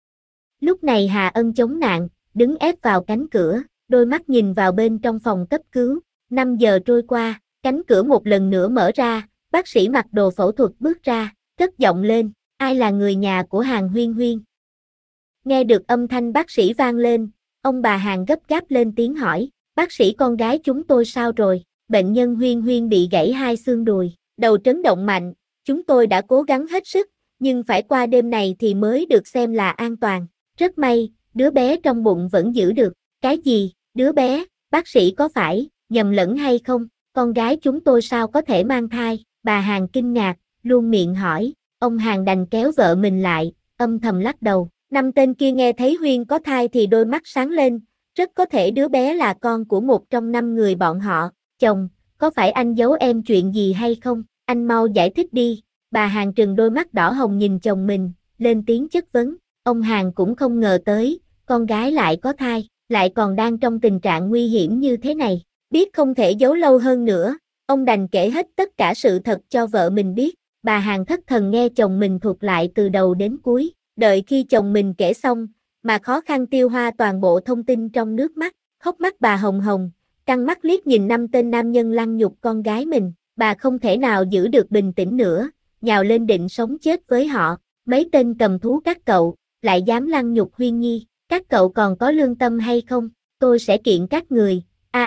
Lúc này Hà Ân chống nạn, đứng ép vào cánh cửa, đôi mắt nhìn vào bên trong phòng cấp cứu. 5 giờ trôi qua, cánh cửa một lần nữa mở ra, bác sĩ mặc đồ phẫu thuật bước ra, cất giọng lên, ai là người nhà của Hàn Huyên Huyên? Nghe được âm thanh bác sĩ vang lên, ông bà Hàn gấp gáp lên tiếng hỏi, bác sĩ con gái chúng tôi sao rồi? Bệnh nhân Huyên Huyên bị gãy 2 xương đùi, đầu chấn động mạnh, chúng tôi đã cố gắng hết sức, nhưng phải qua đêm này thì mới được xem là an toàn. Rất may, đứa bé trong bụng vẫn giữ được. Cái gì, đứa bé, bác sĩ có phải nhầm lẫn hay không? Con gái chúng tôi sao có thể mang thai? Bà Hàn kinh ngạc, luôn miệng hỏi. Ông Hàn đành kéo vợ mình lại, âm thầm lắc đầu. 5 tên kia nghe thấy Huyên có thai thì đôi mắt sáng lên, rất có thể đứa bé là con của một trong 5 người bọn họ. Chồng, có phải anh giấu em chuyện gì hay không? Anh mau giải thích đi. Bà Hàn trừng đôi mắt đỏ hồng nhìn chồng mình, lên tiếng chất vấn. Ông Hàn cũng không ngờ tới, con gái lại có thai, lại còn đang trong tình trạng nguy hiểm như thế này. Biết không thể giấu lâu hơn nữa, ông đành kể hết tất cả sự thật cho vợ mình biết. Bà Hàn thất thần nghe chồng mình thuật lại từ đầu đến cuối, đợi khi chồng mình kể xong, mà khó khăn tiêu hóa toàn bộ thông tin trong nước mắt, hốc mắt bà hồng hồng, căng mắt liếc nhìn 5 tên nam nhân lăng nhục con gái mình, bà không thể nào giữ được bình tĩnh nữa, nhào lên định sống chết với họ. Mấy tên cầm thú các cậu, lại dám lăng nhục Huyên Nhi, các cậu còn có lương tâm hay không? Tôi sẽ kiện các người.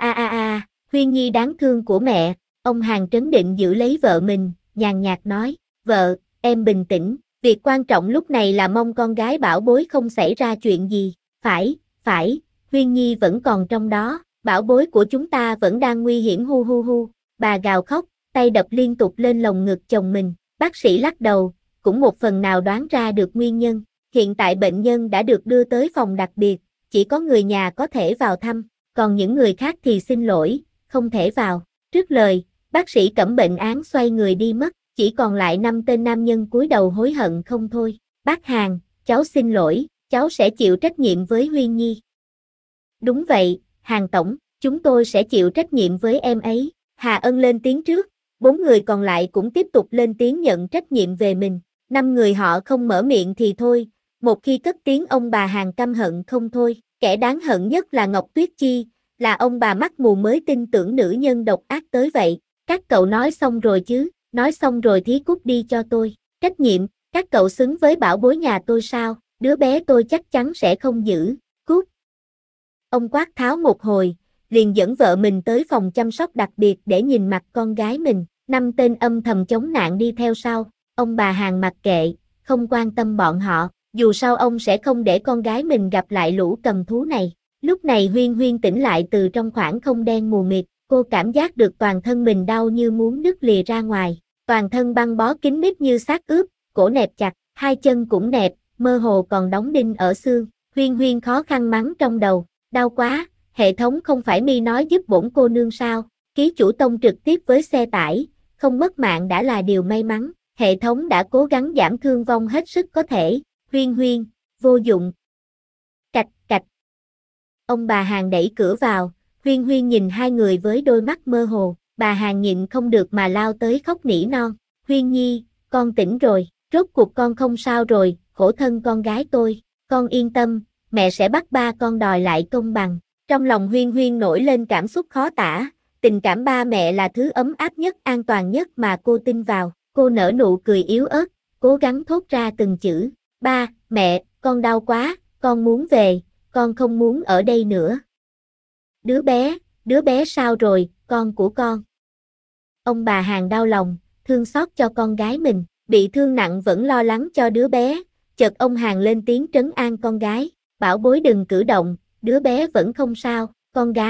Huyên Nhi đáng thương của mẹ. Ông Hàn trấn định giữ lấy vợ mình, nhàn nhạt nói, vợ, em bình tĩnh, việc quan trọng lúc này là mong con gái bảo bối không xảy ra chuyện gì. Phải, Huyên Nhi vẫn còn trong đó, bảo bối của chúng ta vẫn đang nguy hiểm hu hu hu. Bà gào khóc, tay đập liên tục lên lồng ngực chồng mình. Bác sĩ lắc đầu, cũng một phần nào đoán ra được nguyên nhân. Hiện tại bệnh nhân đã được đưa tới phòng đặc biệt, chỉ có người nhà có thể vào thăm, còn những người khác thì xin lỗi, không thể vào. Trước lời, bác sĩ cẩm bệnh án xoay người đi mất, chỉ còn lại 5 tên nam nhân cúi đầu hối hận không thôi. Bác Hàn, cháu xin lỗi, cháu sẽ chịu trách nhiệm với Huyên Nhi. Đúng vậy, Hàn Tổng, chúng tôi sẽ chịu trách nhiệm với em ấy. Hà Ân lên tiếng trước, 4 người còn lại cũng tiếp tục lên tiếng nhận trách nhiệm về mình. 5 người họ không mở miệng thì thôi, một khi cất tiếng ông bà Hàn căm hận không thôi. Kẻ đáng hận nhất là Ngọc Tuyết Chi, là ông bà mắt mù mới tin tưởng nữ nhân độc ác tới vậy. Các cậu nói xong rồi chứ, nói xong rồi thì cút đi cho tôi. Trách nhiệm, các cậu xứng với bảo bối nhà tôi sao, đứa bé tôi chắc chắn sẽ không giữ, cút. Ông quát tháo một hồi, liền dẫn vợ mình tới phòng chăm sóc đặc biệt để nhìn mặt con gái mình. 5 tên âm thầm chống nạn đi theo sau, ông bà Hàn mặc kệ, không quan tâm bọn họ, dù sao ông sẽ không để con gái mình gặp lại lũ cầm thú này. Lúc này Huyên Huyên tỉnh lại từ trong khoảng không đen mù mịt, cô cảm giác được toàn thân mình đau như muốn đứt lìa ra ngoài, toàn thân băng bó kín mít như xác ướp, cổ nẹp chặt, 2 chân cũng nẹp, mơ hồ còn đóng đinh ở xương. Huyên Huyên khó khăn mắng trong đầu, đau quá, hệ thống không phải mi nói giúp bổn cô nương sao? Ký chủ tông trực tiếp với xe tải, không mất mạng đã là điều may mắn, hệ thống đã cố gắng giảm thương vong hết sức có thể. Huyên Huyên, vô dụng. Cạch cạch. Ông bà Hàn đẩy cửa vào, Huyên Huyên nhìn 2 người với đôi mắt mơ hồ, bà Hàn nhịn không được mà lao tới khóc nỉ non. Huyên Nhi, con tỉnh rồi, rốt cuộc con không sao rồi, khổ thân con gái tôi, con yên tâm, mẹ sẽ bắt ba con đòi lại công bằng. Trong lòng Huyên Huyên nổi lên cảm xúc khó tả, tình cảm ba mẹ là thứ ấm áp nhất, an toàn nhất mà cô tin vào. Cô nở nụ cười yếu ớt, cố gắng thốt ra từng chữ. Ba, mẹ, con đau quá, con muốn về, con không muốn ở đây nữa. Đứa bé sao rồi, con của con? Ông bà Hàn đau lòng, thương xót cho con gái mình, bị thương nặng vẫn lo lắng cho đứa bé. Chợt ông Hàn lên tiếng trấn an con gái, bảo bối đừng cử động, đứa bé vẫn không sao. Con gái,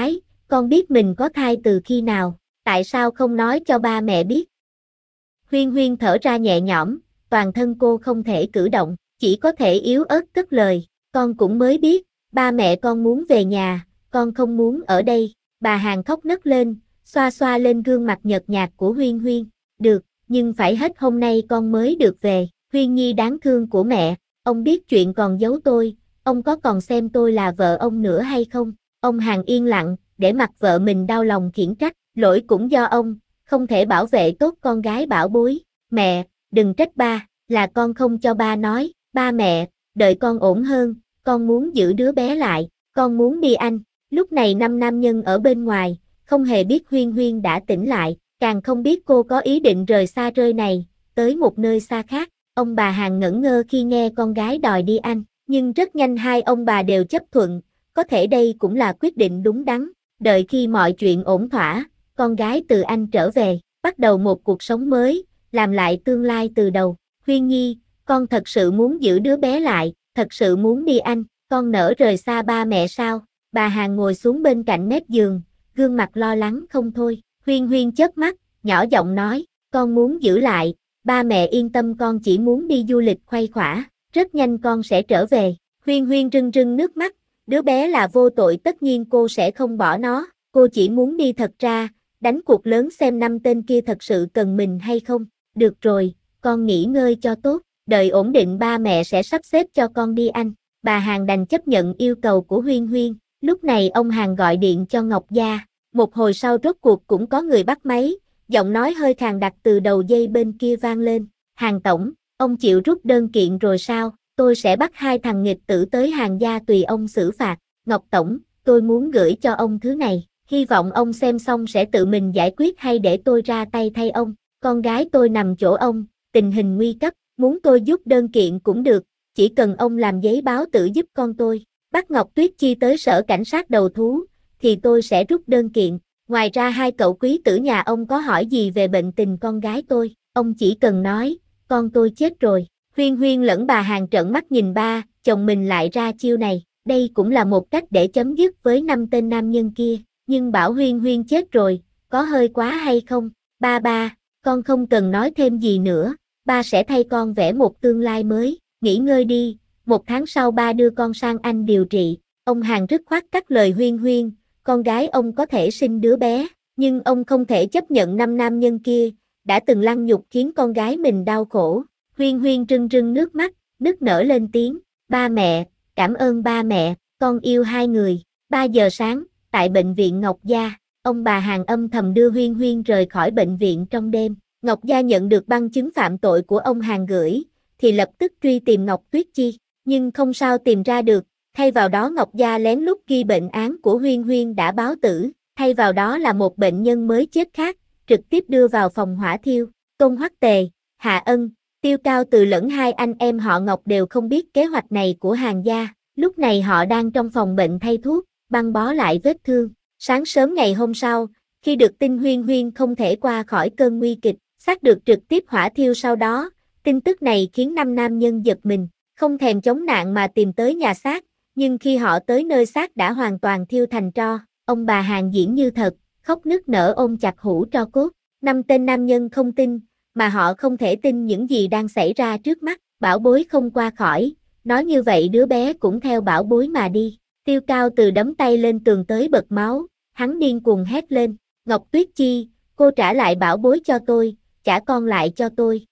con biết mình có thai từ khi nào, tại sao không nói cho ba mẹ biết? Huyên Huyên thở ra nhẹ nhõm, toàn thân cô không thể cử động, chỉ có thể yếu ớt cất lời, con cũng mới biết, ba mẹ con muốn về nhà, con không muốn ở đây. Bà Hàn khóc nấc lên, xoa xoa lên gương mặt nhợt nhạt của Huyên Huyên, được, nhưng phải hết hôm nay con mới được về. Huyên Nhi đáng thương của mẹ, ông biết chuyện còn giấu tôi, ông có còn xem tôi là vợ ông nữa hay không? Ông Hàn yên lặng, để mặc vợ mình đau lòng khiển trách, lỗi cũng do ông, không thể bảo vệ tốt con gái bảo bối. Mẹ, đừng trách ba, là con không cho ba nói, ba mẹ, đợi con ổn hơn, con muốn giữ đứa bé lại, con muốn đi Anh. Lúc này năm nam nhân ở bên ngoài, không hề biết Huyên Huyên đã tỉnh lại, càng không biết cô có ý định rời xa nơi này, tới một nơi xa khác. Ông bà Hàn ngẩn ngơ khi nghe con gái đòi đi Anh, nhưng rất nhanh hai ông bà đều chấp thuận, có thể đây cũng là quyết định đúng đắn. Đợi khi mọi chuyện ổn thỏa, con gái từ Anh trở về, bắt đầu một cuộc sống mới, làm lại tương lai từ đầu. Huyên Nhi, con thật sự muốn giữ đứa bé lại, thật sự muốn đi Anh, con nỡ rời xa ba mẹ sao? Bà Hàn ngồi xuống bên cạnh mép giường, gương mặt lo lắng không thôi. Huyên Huyên chớp mắt, nhỏ giọng nói, con muốn giữ lại, ba mẹ yên tâm, con chỉ muốn đi du lịch khuây khỏa, rất nhanh con sẽ trở về. Huyên Huyên rưng rưng nước mắt, đứa bé là vô tội, tất nhiên cô sẽ không bỏ nó, cô chỉ muốn đi. Thật ra, đánh cuộc lớn xem năm tên kia thật sự cần mình hay không. Được rồi, con nghỉ ngơi cho tốt, đợi ổn định ba mẹ sẽ sắp xếp cho con đi Anh. Bà Hàn đành chấp nhận yêu cầu của Huyên Huyên. Lúc này ông Hàn gọi điện cho Ngọc Gia, một hồi sau rốt cuộc cũng có người bắt máy, giọng nói hơi khàn đặc từ đầu dây bên kia vang lên. Hàn tổng, ông chịu rút đơn kiện rồi sao? Tôi sẽ bắt hai thằng nghịch tử tới Hàn gia tùy ông xử phạt. Ngọc tổng, tôi muốn gửi cho ông thứ này, hy vọng ông xem xong sẽ tự mình giải quyết hay để tôi ra tay thay ông. Con gái tôi nằm chỗ ông, tình hình nguy cấp, muốn tôi giúp đơn kiện cũng được, chỉ cần ông làm giấy báo tử giúp con tôi. Bắt Ngọc Tuyết Chi tới sở cảnh sát đầu thú, thì tôi sẽ rút đơn kiện. Ngoài ra hai cậu quý tử nhà ông có hỏi gì về bệnh tình con gái tôi, ông chỉ cần nói, con tôi chết rồi. Huyên Huyên lẫn bà Hàn trợn mắt nhìn ba, chồng mình lại ra chiêu này, đây cũng là một cách để chấm dứt với năm tên nam nhân kia, nhưng bảo Huyên Huyên chết rồi, có hơi quá hay không? Ba, con không cần nói thêm gì nữa, ba sẽ thay con vẽ một tương lai mới, nghỉ ngơi đi, 1 tháng sau ba đưa con sang Anh điều trị. Ông Hàn dứt khoát cắt lời Huyên Huyên, con gái ông có thể sinh đứa bé, nhưng ông không thể chấp nhận năm nam nhân kia, đã từng lăng nhục khiến con gái mình đau khổ. Huyên Huyên rưng rưng nước mắt, nức nở lên tiếng, ba mẹ, cảm ơn ba mẹ, con yêu hai người. 3 giờ sáng, tại bệnh viện Ngọc Gia, ông bà Hàn âm thầm đưa Huyên Huyên rời khỏi bệnh viện trong đêm. Ngọc Gia nhận được bằng chứng phạm tội của ông Hàn gửi, thì lập tức truy tìm Ngọc Tuyết Chi, nhưng không sao tìm ra được. Thay vào đó Ngọc Gia lén lút ghi bệnh án của Huyên Huyên đã báo tử, thay vào đó là một bệnh nhân mới chết khác, trực tiếp đưa vào phòng hỏa thiêu. Công Hoắc Tề, Hạ Ân, Tiêu Cao Từ lẫn hai anh em họ Ngọc đều không biết kế hoạch này của Hàn gia, lúc này họ đang trong phòng bệnh thay thuốc, băng bó lại vết thương. Sáng sớm ngày hôm sau, khi được tin Huyên Huyên không thể qua khỏi cơn nguy kịch, xác được trực tiếp hỏa thiêu sau đó, tin tức này khiến 5 nam nhân giật mình, không thèm chống nạn mà tìm tới nhà xác, nhưng khi họ tới nơi xác đã hoàn toàn thiêu thành tro, ông bà Hàn diễn như thật, khóc nức nở ôm chặt hũ tro cốt. 5 tên nam nhân không tin, mà họ không thể tin những gì đang xảy ra trước mắt. Bảo bối không qua khỏi, nói như vậy đứa bé cũng theo bảo bối mà đi. Tiêu Cao Từ đấm tay lên tường tới bật máu, hắn điên cuồng hét lên, Ngọc Tuyết Chi, cô trả lại bảo bối cho tôi, trả con lại cho tôi,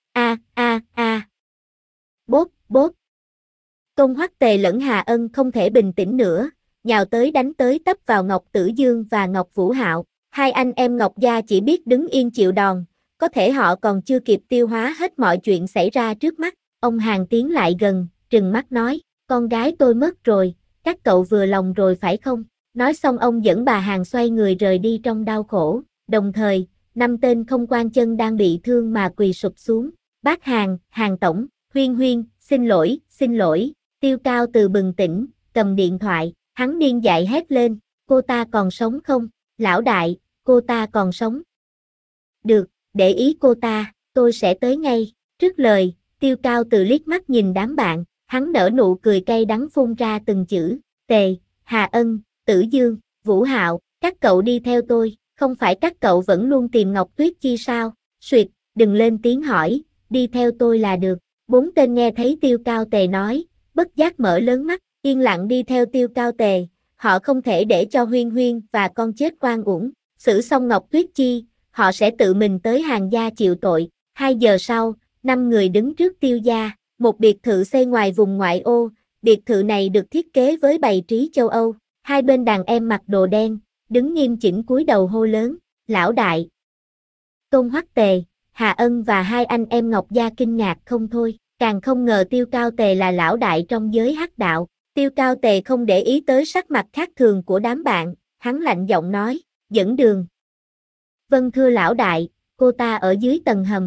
a. Bốp, bốp. Công Hoắc Tề lẫn Hà Ân không thể bình tĩnh nữa, nhào tới đánh tới tấp vào Ngọc Tử Dương và Ngọc Vũ Hạo. Hai anh em Ngọc gia chỉ biết đứng yên chịu đòn, có thể họ còn chưa kịp tiêu hóa hết mọi chuyện xảy ra trước mắt. Ông Hàn tiến lại gần, trừng mắt nói, con gái tôi mất rồi, các cậu vừa lòng rồi phải không? Nói xong ông dẫn bà Hàn xoay người rời đi trong đau khổ, đồng thời, 5 tên không quan chân đang bị thương mà quỳ sụp xuống. Bác Hàn, Hàn tổng, Huyên Huyên, xin lỗi. Tiêu Cao Từ bừng tỉnh, cầm điện thoại, hắn điên dại hét lên, cô ta còn sống không? Lão đại, cô ta còn sống. Được, để ý cô ta, tôi sẽ tới ngay. Trước lời, Tiêu Cao Từ liếc mắt nhìn đám bạn, hắn nở nụ cười cay đắng phun ra từng chữ, Tề, Hà Ân, Tử Dương, Vũ Hạo, Các cậu đi theo tôi, không phải các cậu vẫn luôn tìm Ngọc Tuyết Chi sao? Suyệt, đừng lên tiếng hỏi, đi theo tôi là được. Bốn tên nghe thấy Tiêu Cao Tề nói, bất giác mở lớn mắt, yên lặng đi theo Tiêu Cao Tề. Họ không thể để cho Huyên Huyên và con chết oan uổng. Xử xong Ngọc Tuyết Chi, họ sẽ tự mình tới Hàn gia chịu tội. 2 giờ sau, 5 người đứng trước Tiêu gia, một biệt thự xây ngoài vùng ngoại ô. Biệt thự này được thiết kế với bày trí châu Âu. Hai bên đàn em mặc đồ đen, đứng nghiêm chỉnh cúi đầu hô lớn, lão đại. Tôn Hoắc Tề, Hà Ân và hai anh em Ngọc gia kinh ngạc không thôi, càng không ngờ Tiêu Cao Tề là lão đại trong giới hắc đạo. Tiêu Cao Tề không để ý tới sắc mặt khác thường của đám bạn, hắn lạnh giọng nói, dẫn đường. Vâng thưa lão đại, cô ta ở dưới tầng hầm.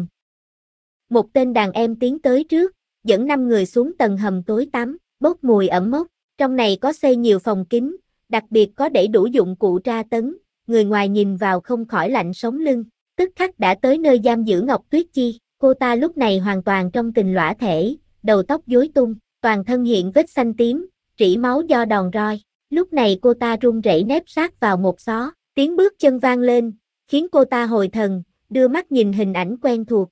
Một tên đàn em tiến tới trước, dẫn 5 người xuống tầng hầm tối tăm, bốc mùi ẩm mốc. Trong này có xây nhiều phòng kín, đặc biệt có đầy đủ dụng cụ tra tấn, người ngoài nhìn vào không khỏi lạnh sống lưng. Tức khắc đã tới nơi giam giữ Ngọc Tuyết Chi, cô ta lúc này hoàn toàn trong tình lõa thể, đầu tóc rối tung, toàn thân hiện vết xanh tím, rỉ máu do đòn roi. Lúc này cô ta run rẩy nép sát vào một xó, tiếng bước chân vang lên, khiến cô ta hồi thần, đưa mắt nhìn hình ảnh quen thuộc.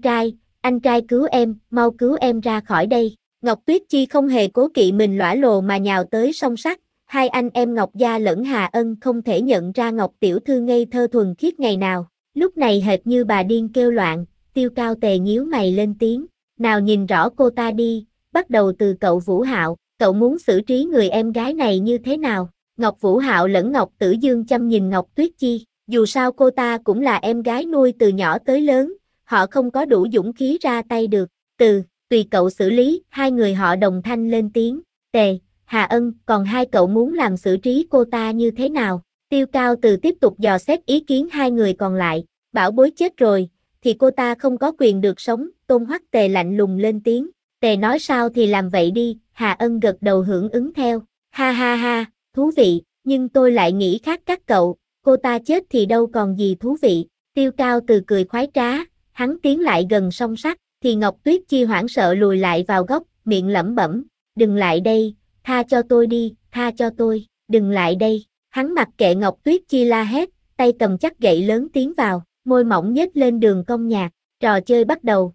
Anh trai cứu em, mau cứu em ra khỏi đây. Ngọc Tuyết Chi không hề cố kỵ mình lõa lồ mà nhào tới song sắt. Hai anh em Ngọc Gia lẫn Hà Ân không thể nhận ra Ngọc tiểu thư ngây thơ thuần khiết ngày nào. Lúc này hệt như bà điên kêu loạn, Tiêu Cao Tề nhíu mày lên tiếng. Nào nhìn rõ cô ta đi, bắt đầu từ cậu Vũ Hạo, cậu muốn xử trí người em gái này như thế nào? Ngọc Vũ Hạo lẫn Ngọc Tử Dương chăm nhìn Ngọc Tuyết Chi, dù sao cô ta cũng là em gái nuôi từ nhỏ tới lớn, họ không có đủ dũng khí ra tay được. Tùy cậu xử lý, hai người họ đồng thanh lên tiếng. Tề, Hà Ân, còn hai cậu muốn làm xử trí cô ta như thế nào? Tiêu Cao Từ tiếp tục dò xét ý kiến hai người còn lại. Bảo bối chết rồi, thì cô ta không có quyền được sống. Tôn Hoắc Tề lạnh lùng lên tiếng. Tề nói sao thì làm vậy đi. Hà Ân gật đầu hưởng ứng theo. Ha ha ha, thú vị, nhưng tôi lại nghĩ khác các cậu. Cô ta chết thì đâu còn gì thú vị. Tiêu Cao Từ cười khoái trá, hắn tiến lại gần song sắt. Thì Ngọc Tuyết Chi hoảng sợ lùi lại vào góc, miệng lẩm bẩm, đừng lại đây, tha cho tôi đi, tha cho tôi, đừng lại đây. Hắn mặc kệ Ngọc Tuyết Chi la hét, tay cầm chắc gậy lớn tiến vào, môi mỏng nhếch lên đường cong nhạt, trò chơi bắt đầu.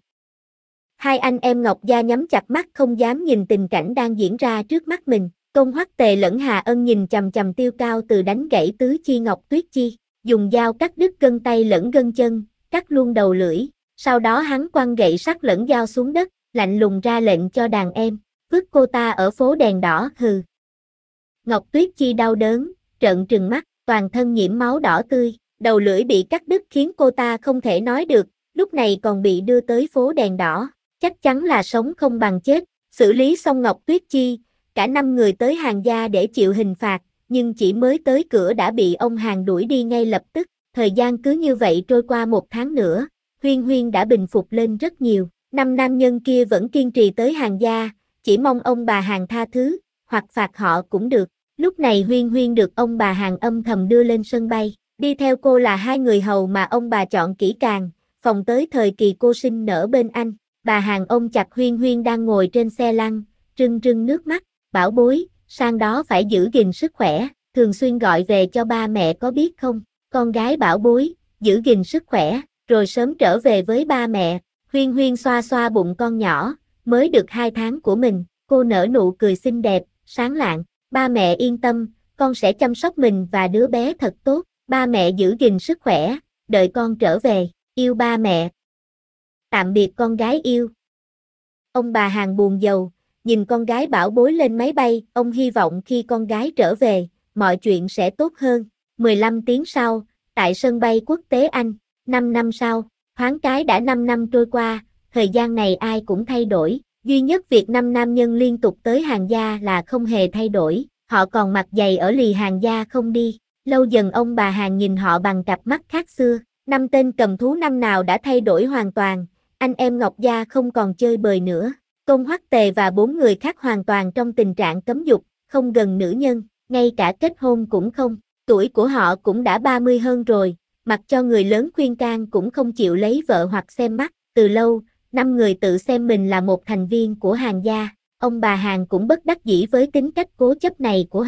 Hai anh em Ngọc Gia nhắm chặt mắt không dám nhìn tình cảnh đang diễn ra trước mắt mình. Tôn Hoắc Tề lẫn Hà Ân nhìn chằm chằm Tiêu Cao Từ đánh gãy tứ chi Ngọc Tuyết Chi, dùng dao cắt đứt gân tay lẫn gân chân, cắt luôn đầu lưỡi. Sau đó hắn quăng gậy sắt lẫn dao xuống đất, lạnh lùng ra lệnh cho đàn em, vứt cô ta ở phố đèn đỏ, hừ. Ngọc Tuyết Chi đau đớn, trợn trừng mắt, toàn thân nhiễm máu đỏ tươi, đầu lưỡi bị cắt đứt khiến cô ta không thể nói được, lúc này còn bị đưa tới phố đèn đỏ, chắc chắn là sống không bằng chết. Xử lý xong Ngọc Tuyết Chi, cả 5 người tới Hàn gia để chịu hình phạt, nhưng chỉ mới tới cửa đã bị ông Hàn đuổi đi ngay lập tức. Thời gian cứ như vậy trôi qua 1 tháng nữa. Huyên Huyên đã bình phục lên rất nhiều, 5 nam nhân kia vẫn kiên trì tới Hàn gia, chỉ mong ông bà Hàn tha thứ, hoặc phạt họ cũng được. Lúc này Huyên Huyên được ông bà Hàn âm thầm đưa lên sân bay, đi theo cô là 2 người hầu mà ông bà chọn kỹ càng, phòng tới thời kỳ cô sinh nở bên anh. Bà Hàn ôm chặt Huyên Huyên đang ngồi trên xe lăn, rưng rưng nước mắt, bảo bối, sang đó phải giữ gìn sức khỏe, thường xuyên gọi về cho ba mẹ có biết không, con gái bảo bối, giữ gìn sức khỏe. Rồi sớm trở về với ba mẹ. Huyên Huyên xoa xoa bụng con nhỏ, mới được 2 tháng của mình, cô nở nụ cười xinh đẹp, sáng lạng, ba mẹ yên tâm, con sẽ chăm sóc mình và đứa bé thật tốt, ba mẹ giữ gìn sức khỏe, đợi con trở về, yêu ba mẹ. Tạm biệt con gái yêu. Ông bà Hàn buồn giàu, nhìn con gái bảo bối lên máy bay, ông hy vọng khi con gái trở về, mọi chuyện sẽ tốt hơn. 15 tiếng sau, tại sân bay quốc tế Anh. 5 năm sau, thoáng cái đã 5 năm trôi qua, thời gian này ai cũng thay đổi, duy nhất việc 5 nam nhân liên tục tới Hàn gia là không hề thay đổi, họ còn mặt dày ở lì Hàn gia không đi, lâu dần ông bà Hàn nhìn họ bằng cặp mắt khác xưa, 5 tên cầm thú năm nào đã thay đổi hoàn toàn, anh em Ngọc gia không còn chơi bời nữa, Tôn Hoắc Tề và 4 người khác hoàn toàn trong tình trạng cấm dục, không gần nữ nhân, ngay cả kết hôn cũng không, tuổi của họ cũng đã 30 hơn rồi. Mặc cho người lớn khuyên can cũng không chịu lấy vợ hoặc xem mắt, từ lâu, 5 người tự xem mình là một thành viên của Hàn gia, ông bà Hàn cũng bất đắc dĩ với tính cách cố chấp này của họ,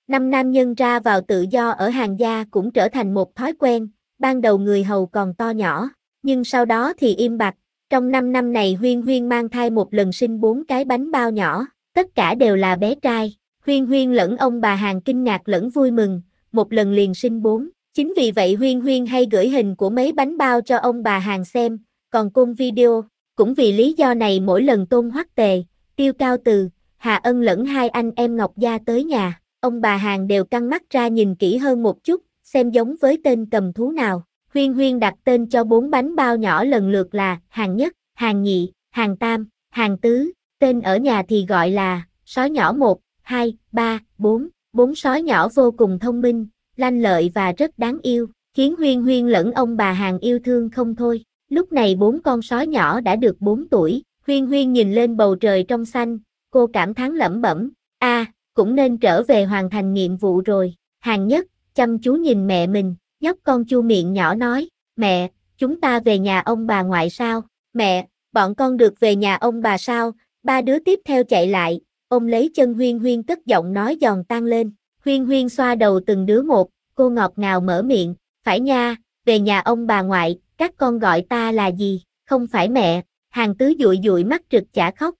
Năm nam nhân ra vào tự do ở Hàn gia cũng trở thành một thói quen, ban đầu người hầu còn to nhỏ, nhưng sau đó thì im bặt. Trong 5 năm này Huyên Huyên mang thai một lần sinh 4 cái bánh bao nhỏ, tất cả đều là bé trai. Huyên Huyên lẫn ông bà Hàn kinh ngạc lẫn vui mừng, một lần liền sinh 4. Chính vì vậy Huyên Huyên hay gửi hình của mấy bánh bao cho ông bà Hàn xem, còn cung video. Cũng vì lý do này mỗi lần Tôn Hoắc Tề, Tiêu Cao Từ, Hà Ân lẫn hai anh em Ngọc Gia tới nhà, ông bà Hàn đều căng mắt ra nhìn kỹ hơn một chút, xem giống với tên cầm thú nào. Huyên Huyên đặt tên cho 4 bánh bao nhỏ lần lượt là Hàn Nhất, Hàn Nhị, Hàn Tam, Hàn Tứ, tên ở nhà thì gọi là sói nhỏ 1, 2, 3, 4. 4 sói nhỏ vô cùng thông minh, lanh lợi và rất đáng yêu, khiến Huyên Huyên lẫn ông bà Hàn yêu thương không thôi. Lúc này 4 con sói nhỏ đã được 4 tuổi, Huyên Huyên nhìn lên bầu trời trong xanh, cô cảm thán lẩm bẩm, cũng nên trở về hoàn thành nhiệm vụ rồi. Hàn Nhất chăm chú nhìn mẹ mình, nhóc con chu miệng nhỏ nói, mẹ, chúng ta về nhà ông bà ngoại sao? Mẹ, bọn con được về nhà ông bà sao? 3 đứa tiếp theo chạy lại, ôm lấy chân Huyên Huyên cất giọng nói giòn tan lên. Huyên Huyên xoa đầu từng đứa một, cô ngọt ngào mở miệng, phải nha, về nhà ông bà ngoại, các con gọi ta là gì? Không phải mẹ. Hàn Tứ dụi dụi mắt rực chả khóc.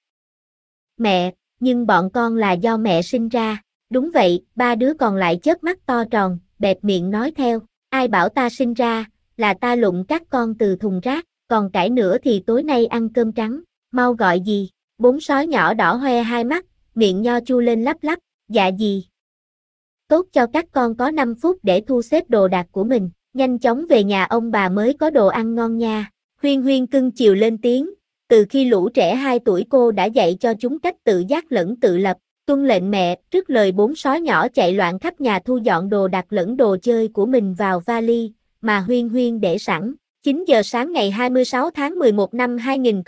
Mẹ, nhưng bọn con là do mẹ sinh ra. Đúng vậy, 3 đứa còn lại chớp mắt to tròn, bẹp miệng nói theo, ai bảo ta sinh ra, là ta lụm các con từ thùng rác, còn cãi nữa thì tối nay ăn cơm trắng, mau gọi gì? 4 sói nhỏ đỏ hoe hai mắt, miệng nho chu lên lắp lắp, dạ gì? Tốt cho các con có 5 phút để thu xếp đồ đạc của mình, nhanh chóng về nhà ông bà mới có đồ ăn ngon nha. Huyên Huyên cưng chiều lên tiếng, từ khi lũ trẻ 2 tuổi cô đã dạy cho chúng cách tự giác lẫn tự lập, tuân lệnh mẹ, trước lời 4 sói nhỏ chạy loạn khắp nhà thu dọn đồ đạc lẫn đồ chơi của mình vào vali, mà Huyên Huyên để sẵn. 9 giờ sáng ngày 26 tháng 11 năm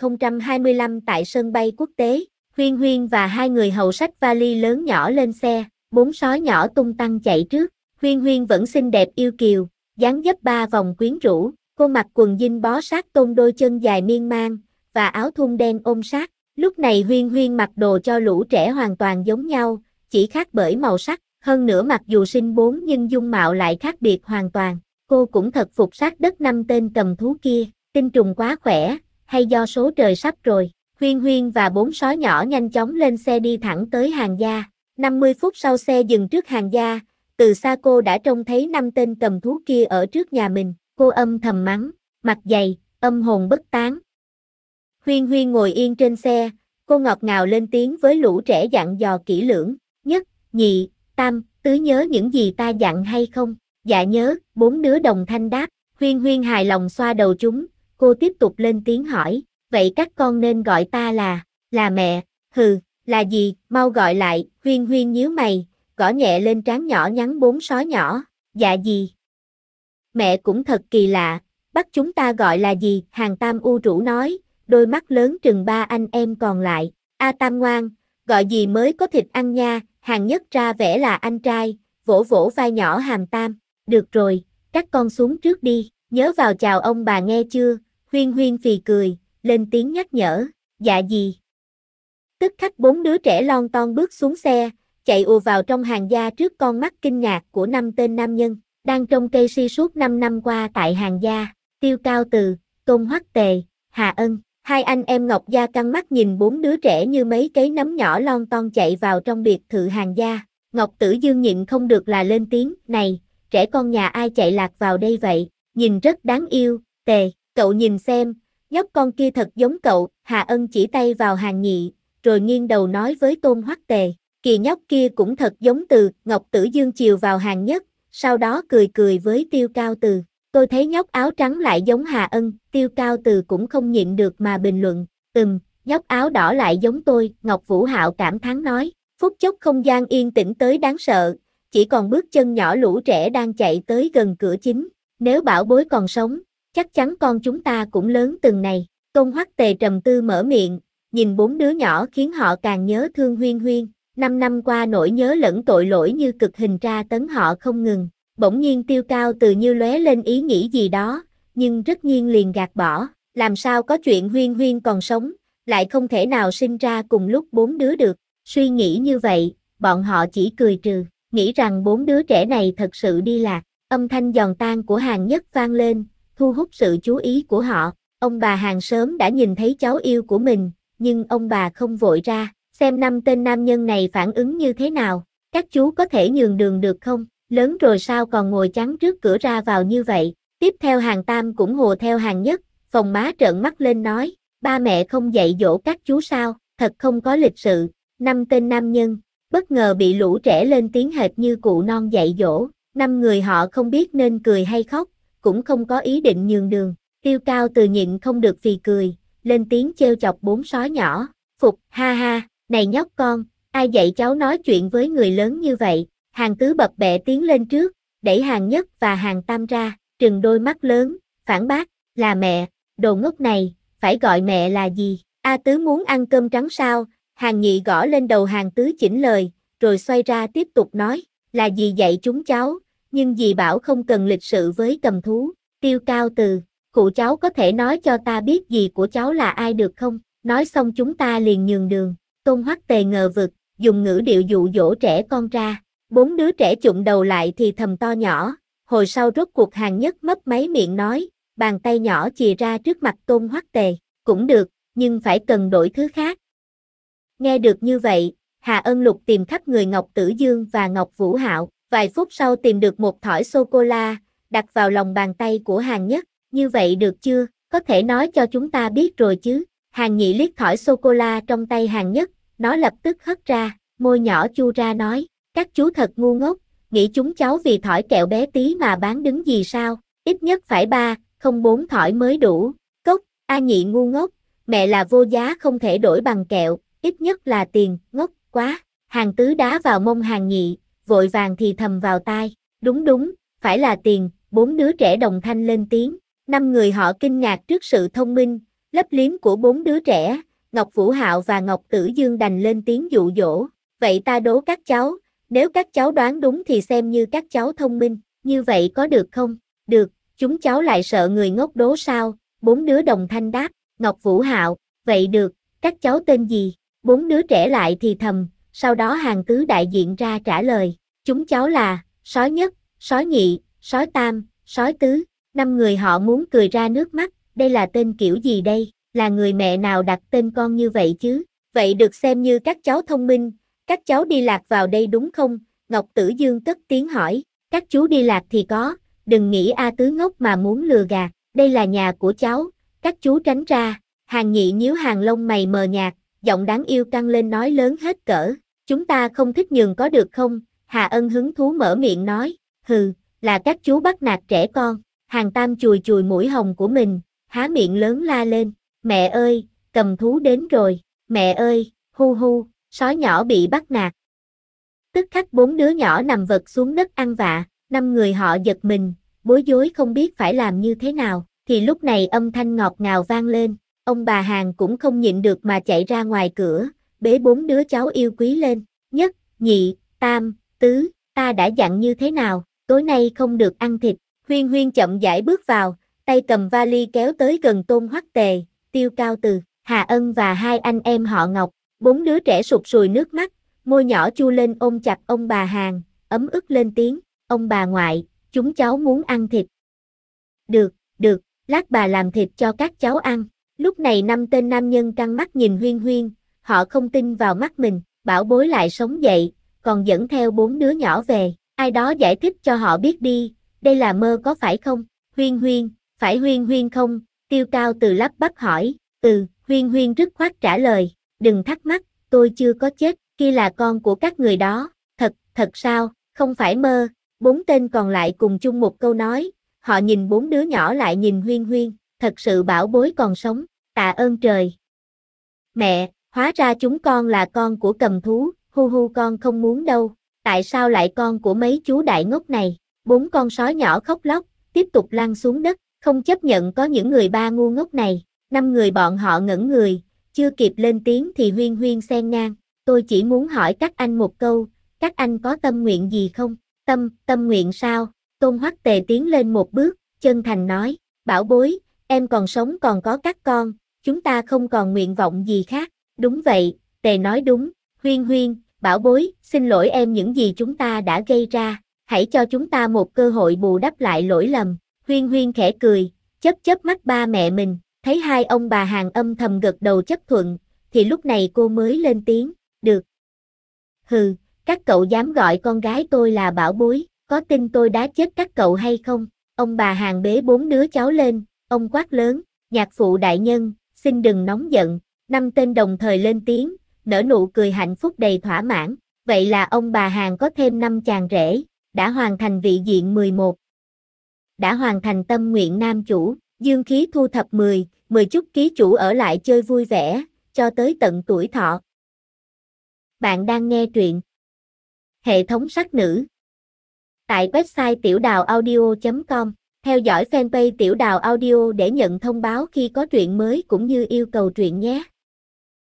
2025 tại sân bay quốc tế, Huyên Huyên và 2 người hầu xách vali lớn nhỏ lên xe, 4 sói nhỏ tung tăng chạy trước. Huyên Huyên vẫn xinh đẹp yêu kiều, dáng dấp 3 vòng quyến rũ, cô mặc quần jean bó sát tôn đôi chân dài miên man, và áo thun đen ôm sát. Lúc này Huyên Huyên mặc đồ cho lũ trẻ hoàn toàn giống nhau, chỉ khác bởi màu sắc, hơn nữa mặc dù sinh 4 nhưng dung mạo lại khác biệt hoàn toàn. Cô cũng thật phục sát đất 5 tên cầm thú kia, tinh trùng quá khỏe, hay do số trời sắp rồi. Huyên Huyên và 4 sói nhỏ nhanh chóng lên xe đi thẳng tới Hàn gia. 50 phút sau xe dừng trước Hàn gia, từ xa cô đã trông thấy 5 tên cầm thú kia ở trước nhà mình, cô âm thầm mắng, mặt dày, âm hồn bất tán. Huyên Huyên ngồi yên trên xe, cô ngọt ngào lên tiếng với lũ trẻ dặn dò kỹ lưỡng, Nhất, Nhị, Tam, Tứ nhớ những gì ta dặn hay không? Dạ nhớ, 4 đứa đồng thanh đáp. Huyên Huyên hài lòng xoa đầu chúng, cô tiếp tục lên tiếng hỏi, vậy các con nên gọi ta là mẹ, hừ, là gì, mau gọi lại. Huyên Huyên nhíu mày, gõ nhẹ lên trán nhỏ nhắn 4 sói nhỏ, dạ gì? Mẹ cũng thật kỳ lạ, bắt chúng ta gọi là gì? Hàn Tam u rũ nói, đôi mắt lớn trừng 3 anh em còn lại, Tam ngoan, gọi gì mới có thịt ăn nha. Hàn Nhất ra vẻ là anh trai, vỗ vỗ vai nhỏ Hàn Tam, được rồi, các con xuống trước đi, nhớ vào chào ông bà nghe chưa? Huyên Huyên phì cười, lên tiếng nhắc nhở, dạ gì? Tức khắc 4 đứa trẻ lon ton bước xuống xe, chạy ùa vào trong Hàn gia trước con mắt kinh ngạc của 5 tên nam nhân, đang trông cây si suốt 5 năm qua tại Hàn gia. Tiêu Cao Từ, Tôn Hoắc Tề, Hà Ân, hai anh em Ngọc Gia căng mắt nhìn 4 đứa trẻ như mấy cái nấm nhỏ lon ton chạy vào trong biệt thự Hàn gia. Ngọc Tử Dương nhịn không được là lên tiếng, này, trẻ con nhà ai chạy lạc vào đây vậy, nhìn rất đáng yêu. Tề, cậu nhìn xem, nhóc con kia thật giống cậu. Hà Ân chỉ tay vào Hàn Nhị, rồi nghiêng đầu nói với Tôn Hoắc Tề, kìa nhóc kia cũng thật giống Từ. Ngọc Tử Dương chiều vào Hàn Nhất, sau đó cười cười với Tiêu Cao Từ, tôi thấy nhóc áo trắng lại giống Hà Ân. Tiêu Cao Từ cũng không nhịn được mà bình luận, nhóc áo đỏ lại giống tôi. Ngọc Vũ Hạo cảm thán nói, phút chốc không gian yên tĩnh tới đáng sợ, chỉ còn bước chân nhỏ lũ trẻ đang chạy tới gần cửa chính. Nếu bảo bối còn sống, chắc chắn con chúng ta cũng lớn từng này. Tôn Hoắc Tề trầm tư mở miệng, nhìn 4 đứa nhỏ khiến họ càng nhớ thương Huyên Huyên. 5 năm qua nỗi nhớ lẫn tội lỗi như cực hình tra tấn họ không ngừng. Bỗng nhiên Tiêu Cao Từ như lóe lên ý nghĩ gì đó, nhưng rất nhiên liền gạt bỏ. Làm sao có chuyện Huyên Huyên còn sống, lại không thể nào sinh ra cùng lúc 4 đứa được. Suy nghĩ như vậy, bọn họ chỉ cười trừ. nghĩ rằng 4 đứa trẻ này thật sự đi lạc. Âm thanh giòn tan của Hàng Nhất vang lên, thu hút sự chú ý của họ. Ông bà Hàng sớm đã nhìn thấy cháu yêu của mình, nhưng ông bà không vội ra, xem 5 tên nam nhân này phản ứng như thế nào. Các chú có thể nhường đường được không? Lớn rồi sao còn ngồi chắn trước cửa ra vào như vậy? Tiếp theo Hàng Tam cũng hùa theo Hàng Nhất, phồng má trợn mắt lên nói, ba mẹ không dạy dỗ các chú sao, thật không có lịch sự. 5 tên nam nhân, bất ngờ bị lũ trẻ lên tiếng hệt như cụ non dạy dỗ. 5 người họ không biết nên cười hay khóc, cũng không có ý định nhường đường. Tiêu Cao Từ nhịn không được phì cười, lên tiếng trêu chọc 4 sói nhỏ. Phục, ha ha, này nhóc con, ai dạy cháu nói chuyện với người lớn như vậy? Hàng Tứ bập bẹ tiến lên trước, đẩy Hàng Nhất và Hàng Tam ra, trừng đôi mắt lớn, phản bác, là mẹ, đồ ngốc này, phải gọi mẹ là gì? A Tứ muốn ăn cơm trắng sao? Hàng Nhị gõ lên đầu Hàng Tứ chỉnh lời, rồi xoay ra tiếp tục nói, là dì dạy chúng cháu, nhưng dì bảo không cần lịch sự với cầm thú. Tiêu Cao Từ, cụ cháu có thể nói cho ta biết dì của cháu là ai được không? Nói xong chúng ta liền nhường đường. Tôn Hoắc Tề ngờ vực, dùng ngữ điệu dụ dỗ trẻ con ra. 4 đứa trẻ chụm đầu lại thì thầm to nhỏ, hồi sau rốt cuộc Hàng Nhất mấp máy miệng nói, bàn tay nhỏ chìa ra trước mặt Tôn Hoắc Tề, cũng được, nhưng phải cần đổi thứ khác. Nghe được như vậy, Hà Ân Lục tìm khắp người Ngọc Tử Dương và Ngọc Vũ Hạo, vài phút sau tìm được một thỏi sô-cô-la, đặt vào lòng bàn tay của Hàng Nhất, như vậy được chưa, có thể nói cho chúng ta biết rồi chứ. Hàng Nhị liếc thỏi sô-cô-la trong tay Hàng Nhất, nó lập tức hất ra, môi nhỏ chu ra nói, các chú thật ngu ngốc, nghĩ chúng cháu vì thỏi kẹo bé tí mà bán đứng gì sao, ít nhất phải 3, không 4 thỏi mới đủ. Cốc, A Nhị ngu ngốc, mẹ là vô giá không thể đổi bằng kẹo, ít nhất là tiền, ngốc quá. Hàng Tứ đá vào mông Hàng Nhị, vội vàng thì thầm vào tai, đúng đúng, phải là tiền. 4 đứa trẻ đồng thanh lên tiếng. 5 người họ kinh ngạc trước sự thông minh, lấp liếm của 4 đứa trẻ. Ngọc Vũ Hạo và Ngọc Tử Dương đành lên tiếng dụ dỗ, vậy ta đố các cháu, nếu các cháu đoán đúng thì xem như các cháu thông minh, như vậy có được không? Được, chúng cháu lại sợ người ngốc đố sao? 4 đứa đồng thanh đáp. Ngọc Vũ Hạo, vậy được, các cháu tên gì? 4 đứa trẻ lại thì thầm, sau đó Hàng Tứ đại diện ra trả lời, chúng cháu là, sói Nhất, sói Nhị, sói Tam, sói Tứ. 5 người họ muốn cười ra nước mắt, đây là tên kiểu gì đây, là người mẹ nào đặt tên con như vậy chứ? Vậy được xem như các cháu thông minh, các cháu đi lạc vào đây đúng không? Ngọc Tử Dương cất tiếng hỏi, các chú đi lạc thì có, đừng nghĩ A Tứ ngốc mà muốn lừa gạt, đây là nhà của cháu, các chú tránh ra. Hàng Nhị nhíu hàng lông mày mờ nhạt, giọng đáng yêu căng lên nói lớn hết cỡ, chúng ta không thích nhường có được không? Hà Ân hứng thú mở miệng nói, hừ, là các chú bắt nạt trẻ con. Hàng Tam chùi chùi mũi hồng của mình, há miệng lớn la lên, mẹ ơi, cầm thú đến rồi, mẹ ơi, hu hu, sói nhỏ bị bắt nạt. Tức khắc 4 đứa nhỏ nằm vật xuống đất ăn vạ, 5 người họ giật mình, bối rối không biết phải làm như thế nào, thì lúc này âm thanh ngọt ngào vang lên, ông bà Hàng cũng không nhịn được mà chạy ra ngoài cửa, bế 4 đứa cháu yêu quý lên, Nhất, Nhị, Tam, Tứ, ta đã dặn như thế nào, tối nay không được ăn thịt. Huyên Huyên chậm rãi bước vào, tay cầm vali kéo tới gần Tôn Hoắc Tề, Tiêu Cao Từ, Hà Ân và 2 anh em họ Ngọc. 4 đứa trẻ sụt sùi nước mắt, môi nhỏ chu lên ôm chặt ông bà Hàng, ấm ức lên tiếng, ông bà ngoại, chúng cháu muốn ăn thịt. Được, được, lát bà làm thịt cho các cháu ăn. Lúc này 5 tên nam nhân căng mắt nhìn Huyên Huyên, họ không tin vào mắt mình, bảo bối lại sống dậy, còn dẫn theo 4 đứa nhỏ về, ai đó giải thích cho họ biết đi. Đây là mơ có phải không? Huyên Huyên, phải Huyên Huyên không? Tiêu Cao Từ lắp bắp hỏi, Huyên Huyên dứt khoát trả lời, đừng thắc mắc, tôi chưa có chết, kia là con của các người đó, thật sao, không phải mơ. 4 tên còn lại cùng chung một câu nói, họ nhìn 4 đứa nhỏ lại nhìn Huyên Huyên, thật sự bảo bối còn sống, tạ ơn trời. Mẹ, hóa ra chúng con là con của cầm thú, hu hu con không muốn đâu, tại sao lại con của mấy chú đại ngốc này? 4 con sói nhỏ khóc lóc, tiếp tục lăn xuống đất, không chấp nhận có những người ba ngu ngốc này. 5 người bọn họ ngẩn người, chưa kịp lên tiếng thì Huyên Huyên xen ngang. Tôi chỉ muốn hỏi các anh một câu, các anh có tâm nguyện gì không? Tâm nguyện sao? Tôn Hoắc Tề tiến lên một bước, chân thành nói, bảo bối, em còn sống còn có các con, chúng ta không còn nguyện vọng gì khác. Đúng vậy, Tề nói đúng, Huyên Huyên, bảo bối, xin lỗi em những gì chúng ta đã gây ra, hãy cho chúng ta một cơ hội bù đắp lại lỗi lầm. Huyên Huyên khẽ cười, chớp chớp mắt ba mẹ mình, thấy hai ông bà hàng âm thầm gật đầu chấp thuận, thì lúc này cô mới lên tiếng, được. Hừ, các cậu dám gọi con gái tôi là bảo bối, có tin tôi đá chết các cậu hay không? Ông bà hàng bế bốn đứa cháu lên, ông quát lớn, nhạc phụ đại nhân, xin đừng nóng giận. Năm tên đồng thời lên tiếng, nở nụ cười hạnh phúc đầy thỏa mãn. Vậy là ông bà hàng có thêm 5 chàng rể, đã hoàn thành vị diện 11. Đã hoàn thành tâm nguyện nam chủ, dương khí thu thập 10 chúc ký chủ ở lại chơi vui vẻ, cho tới tận tuổi thọ. Bạn đang nghe truyện Hệ thống sắc nữ tại website tiểu đào audio.com. Theo dõi fanpage Tiểu Đào Audio để nhận thông báo khi có truyện mới cũng như yêu cầu truyện nhé.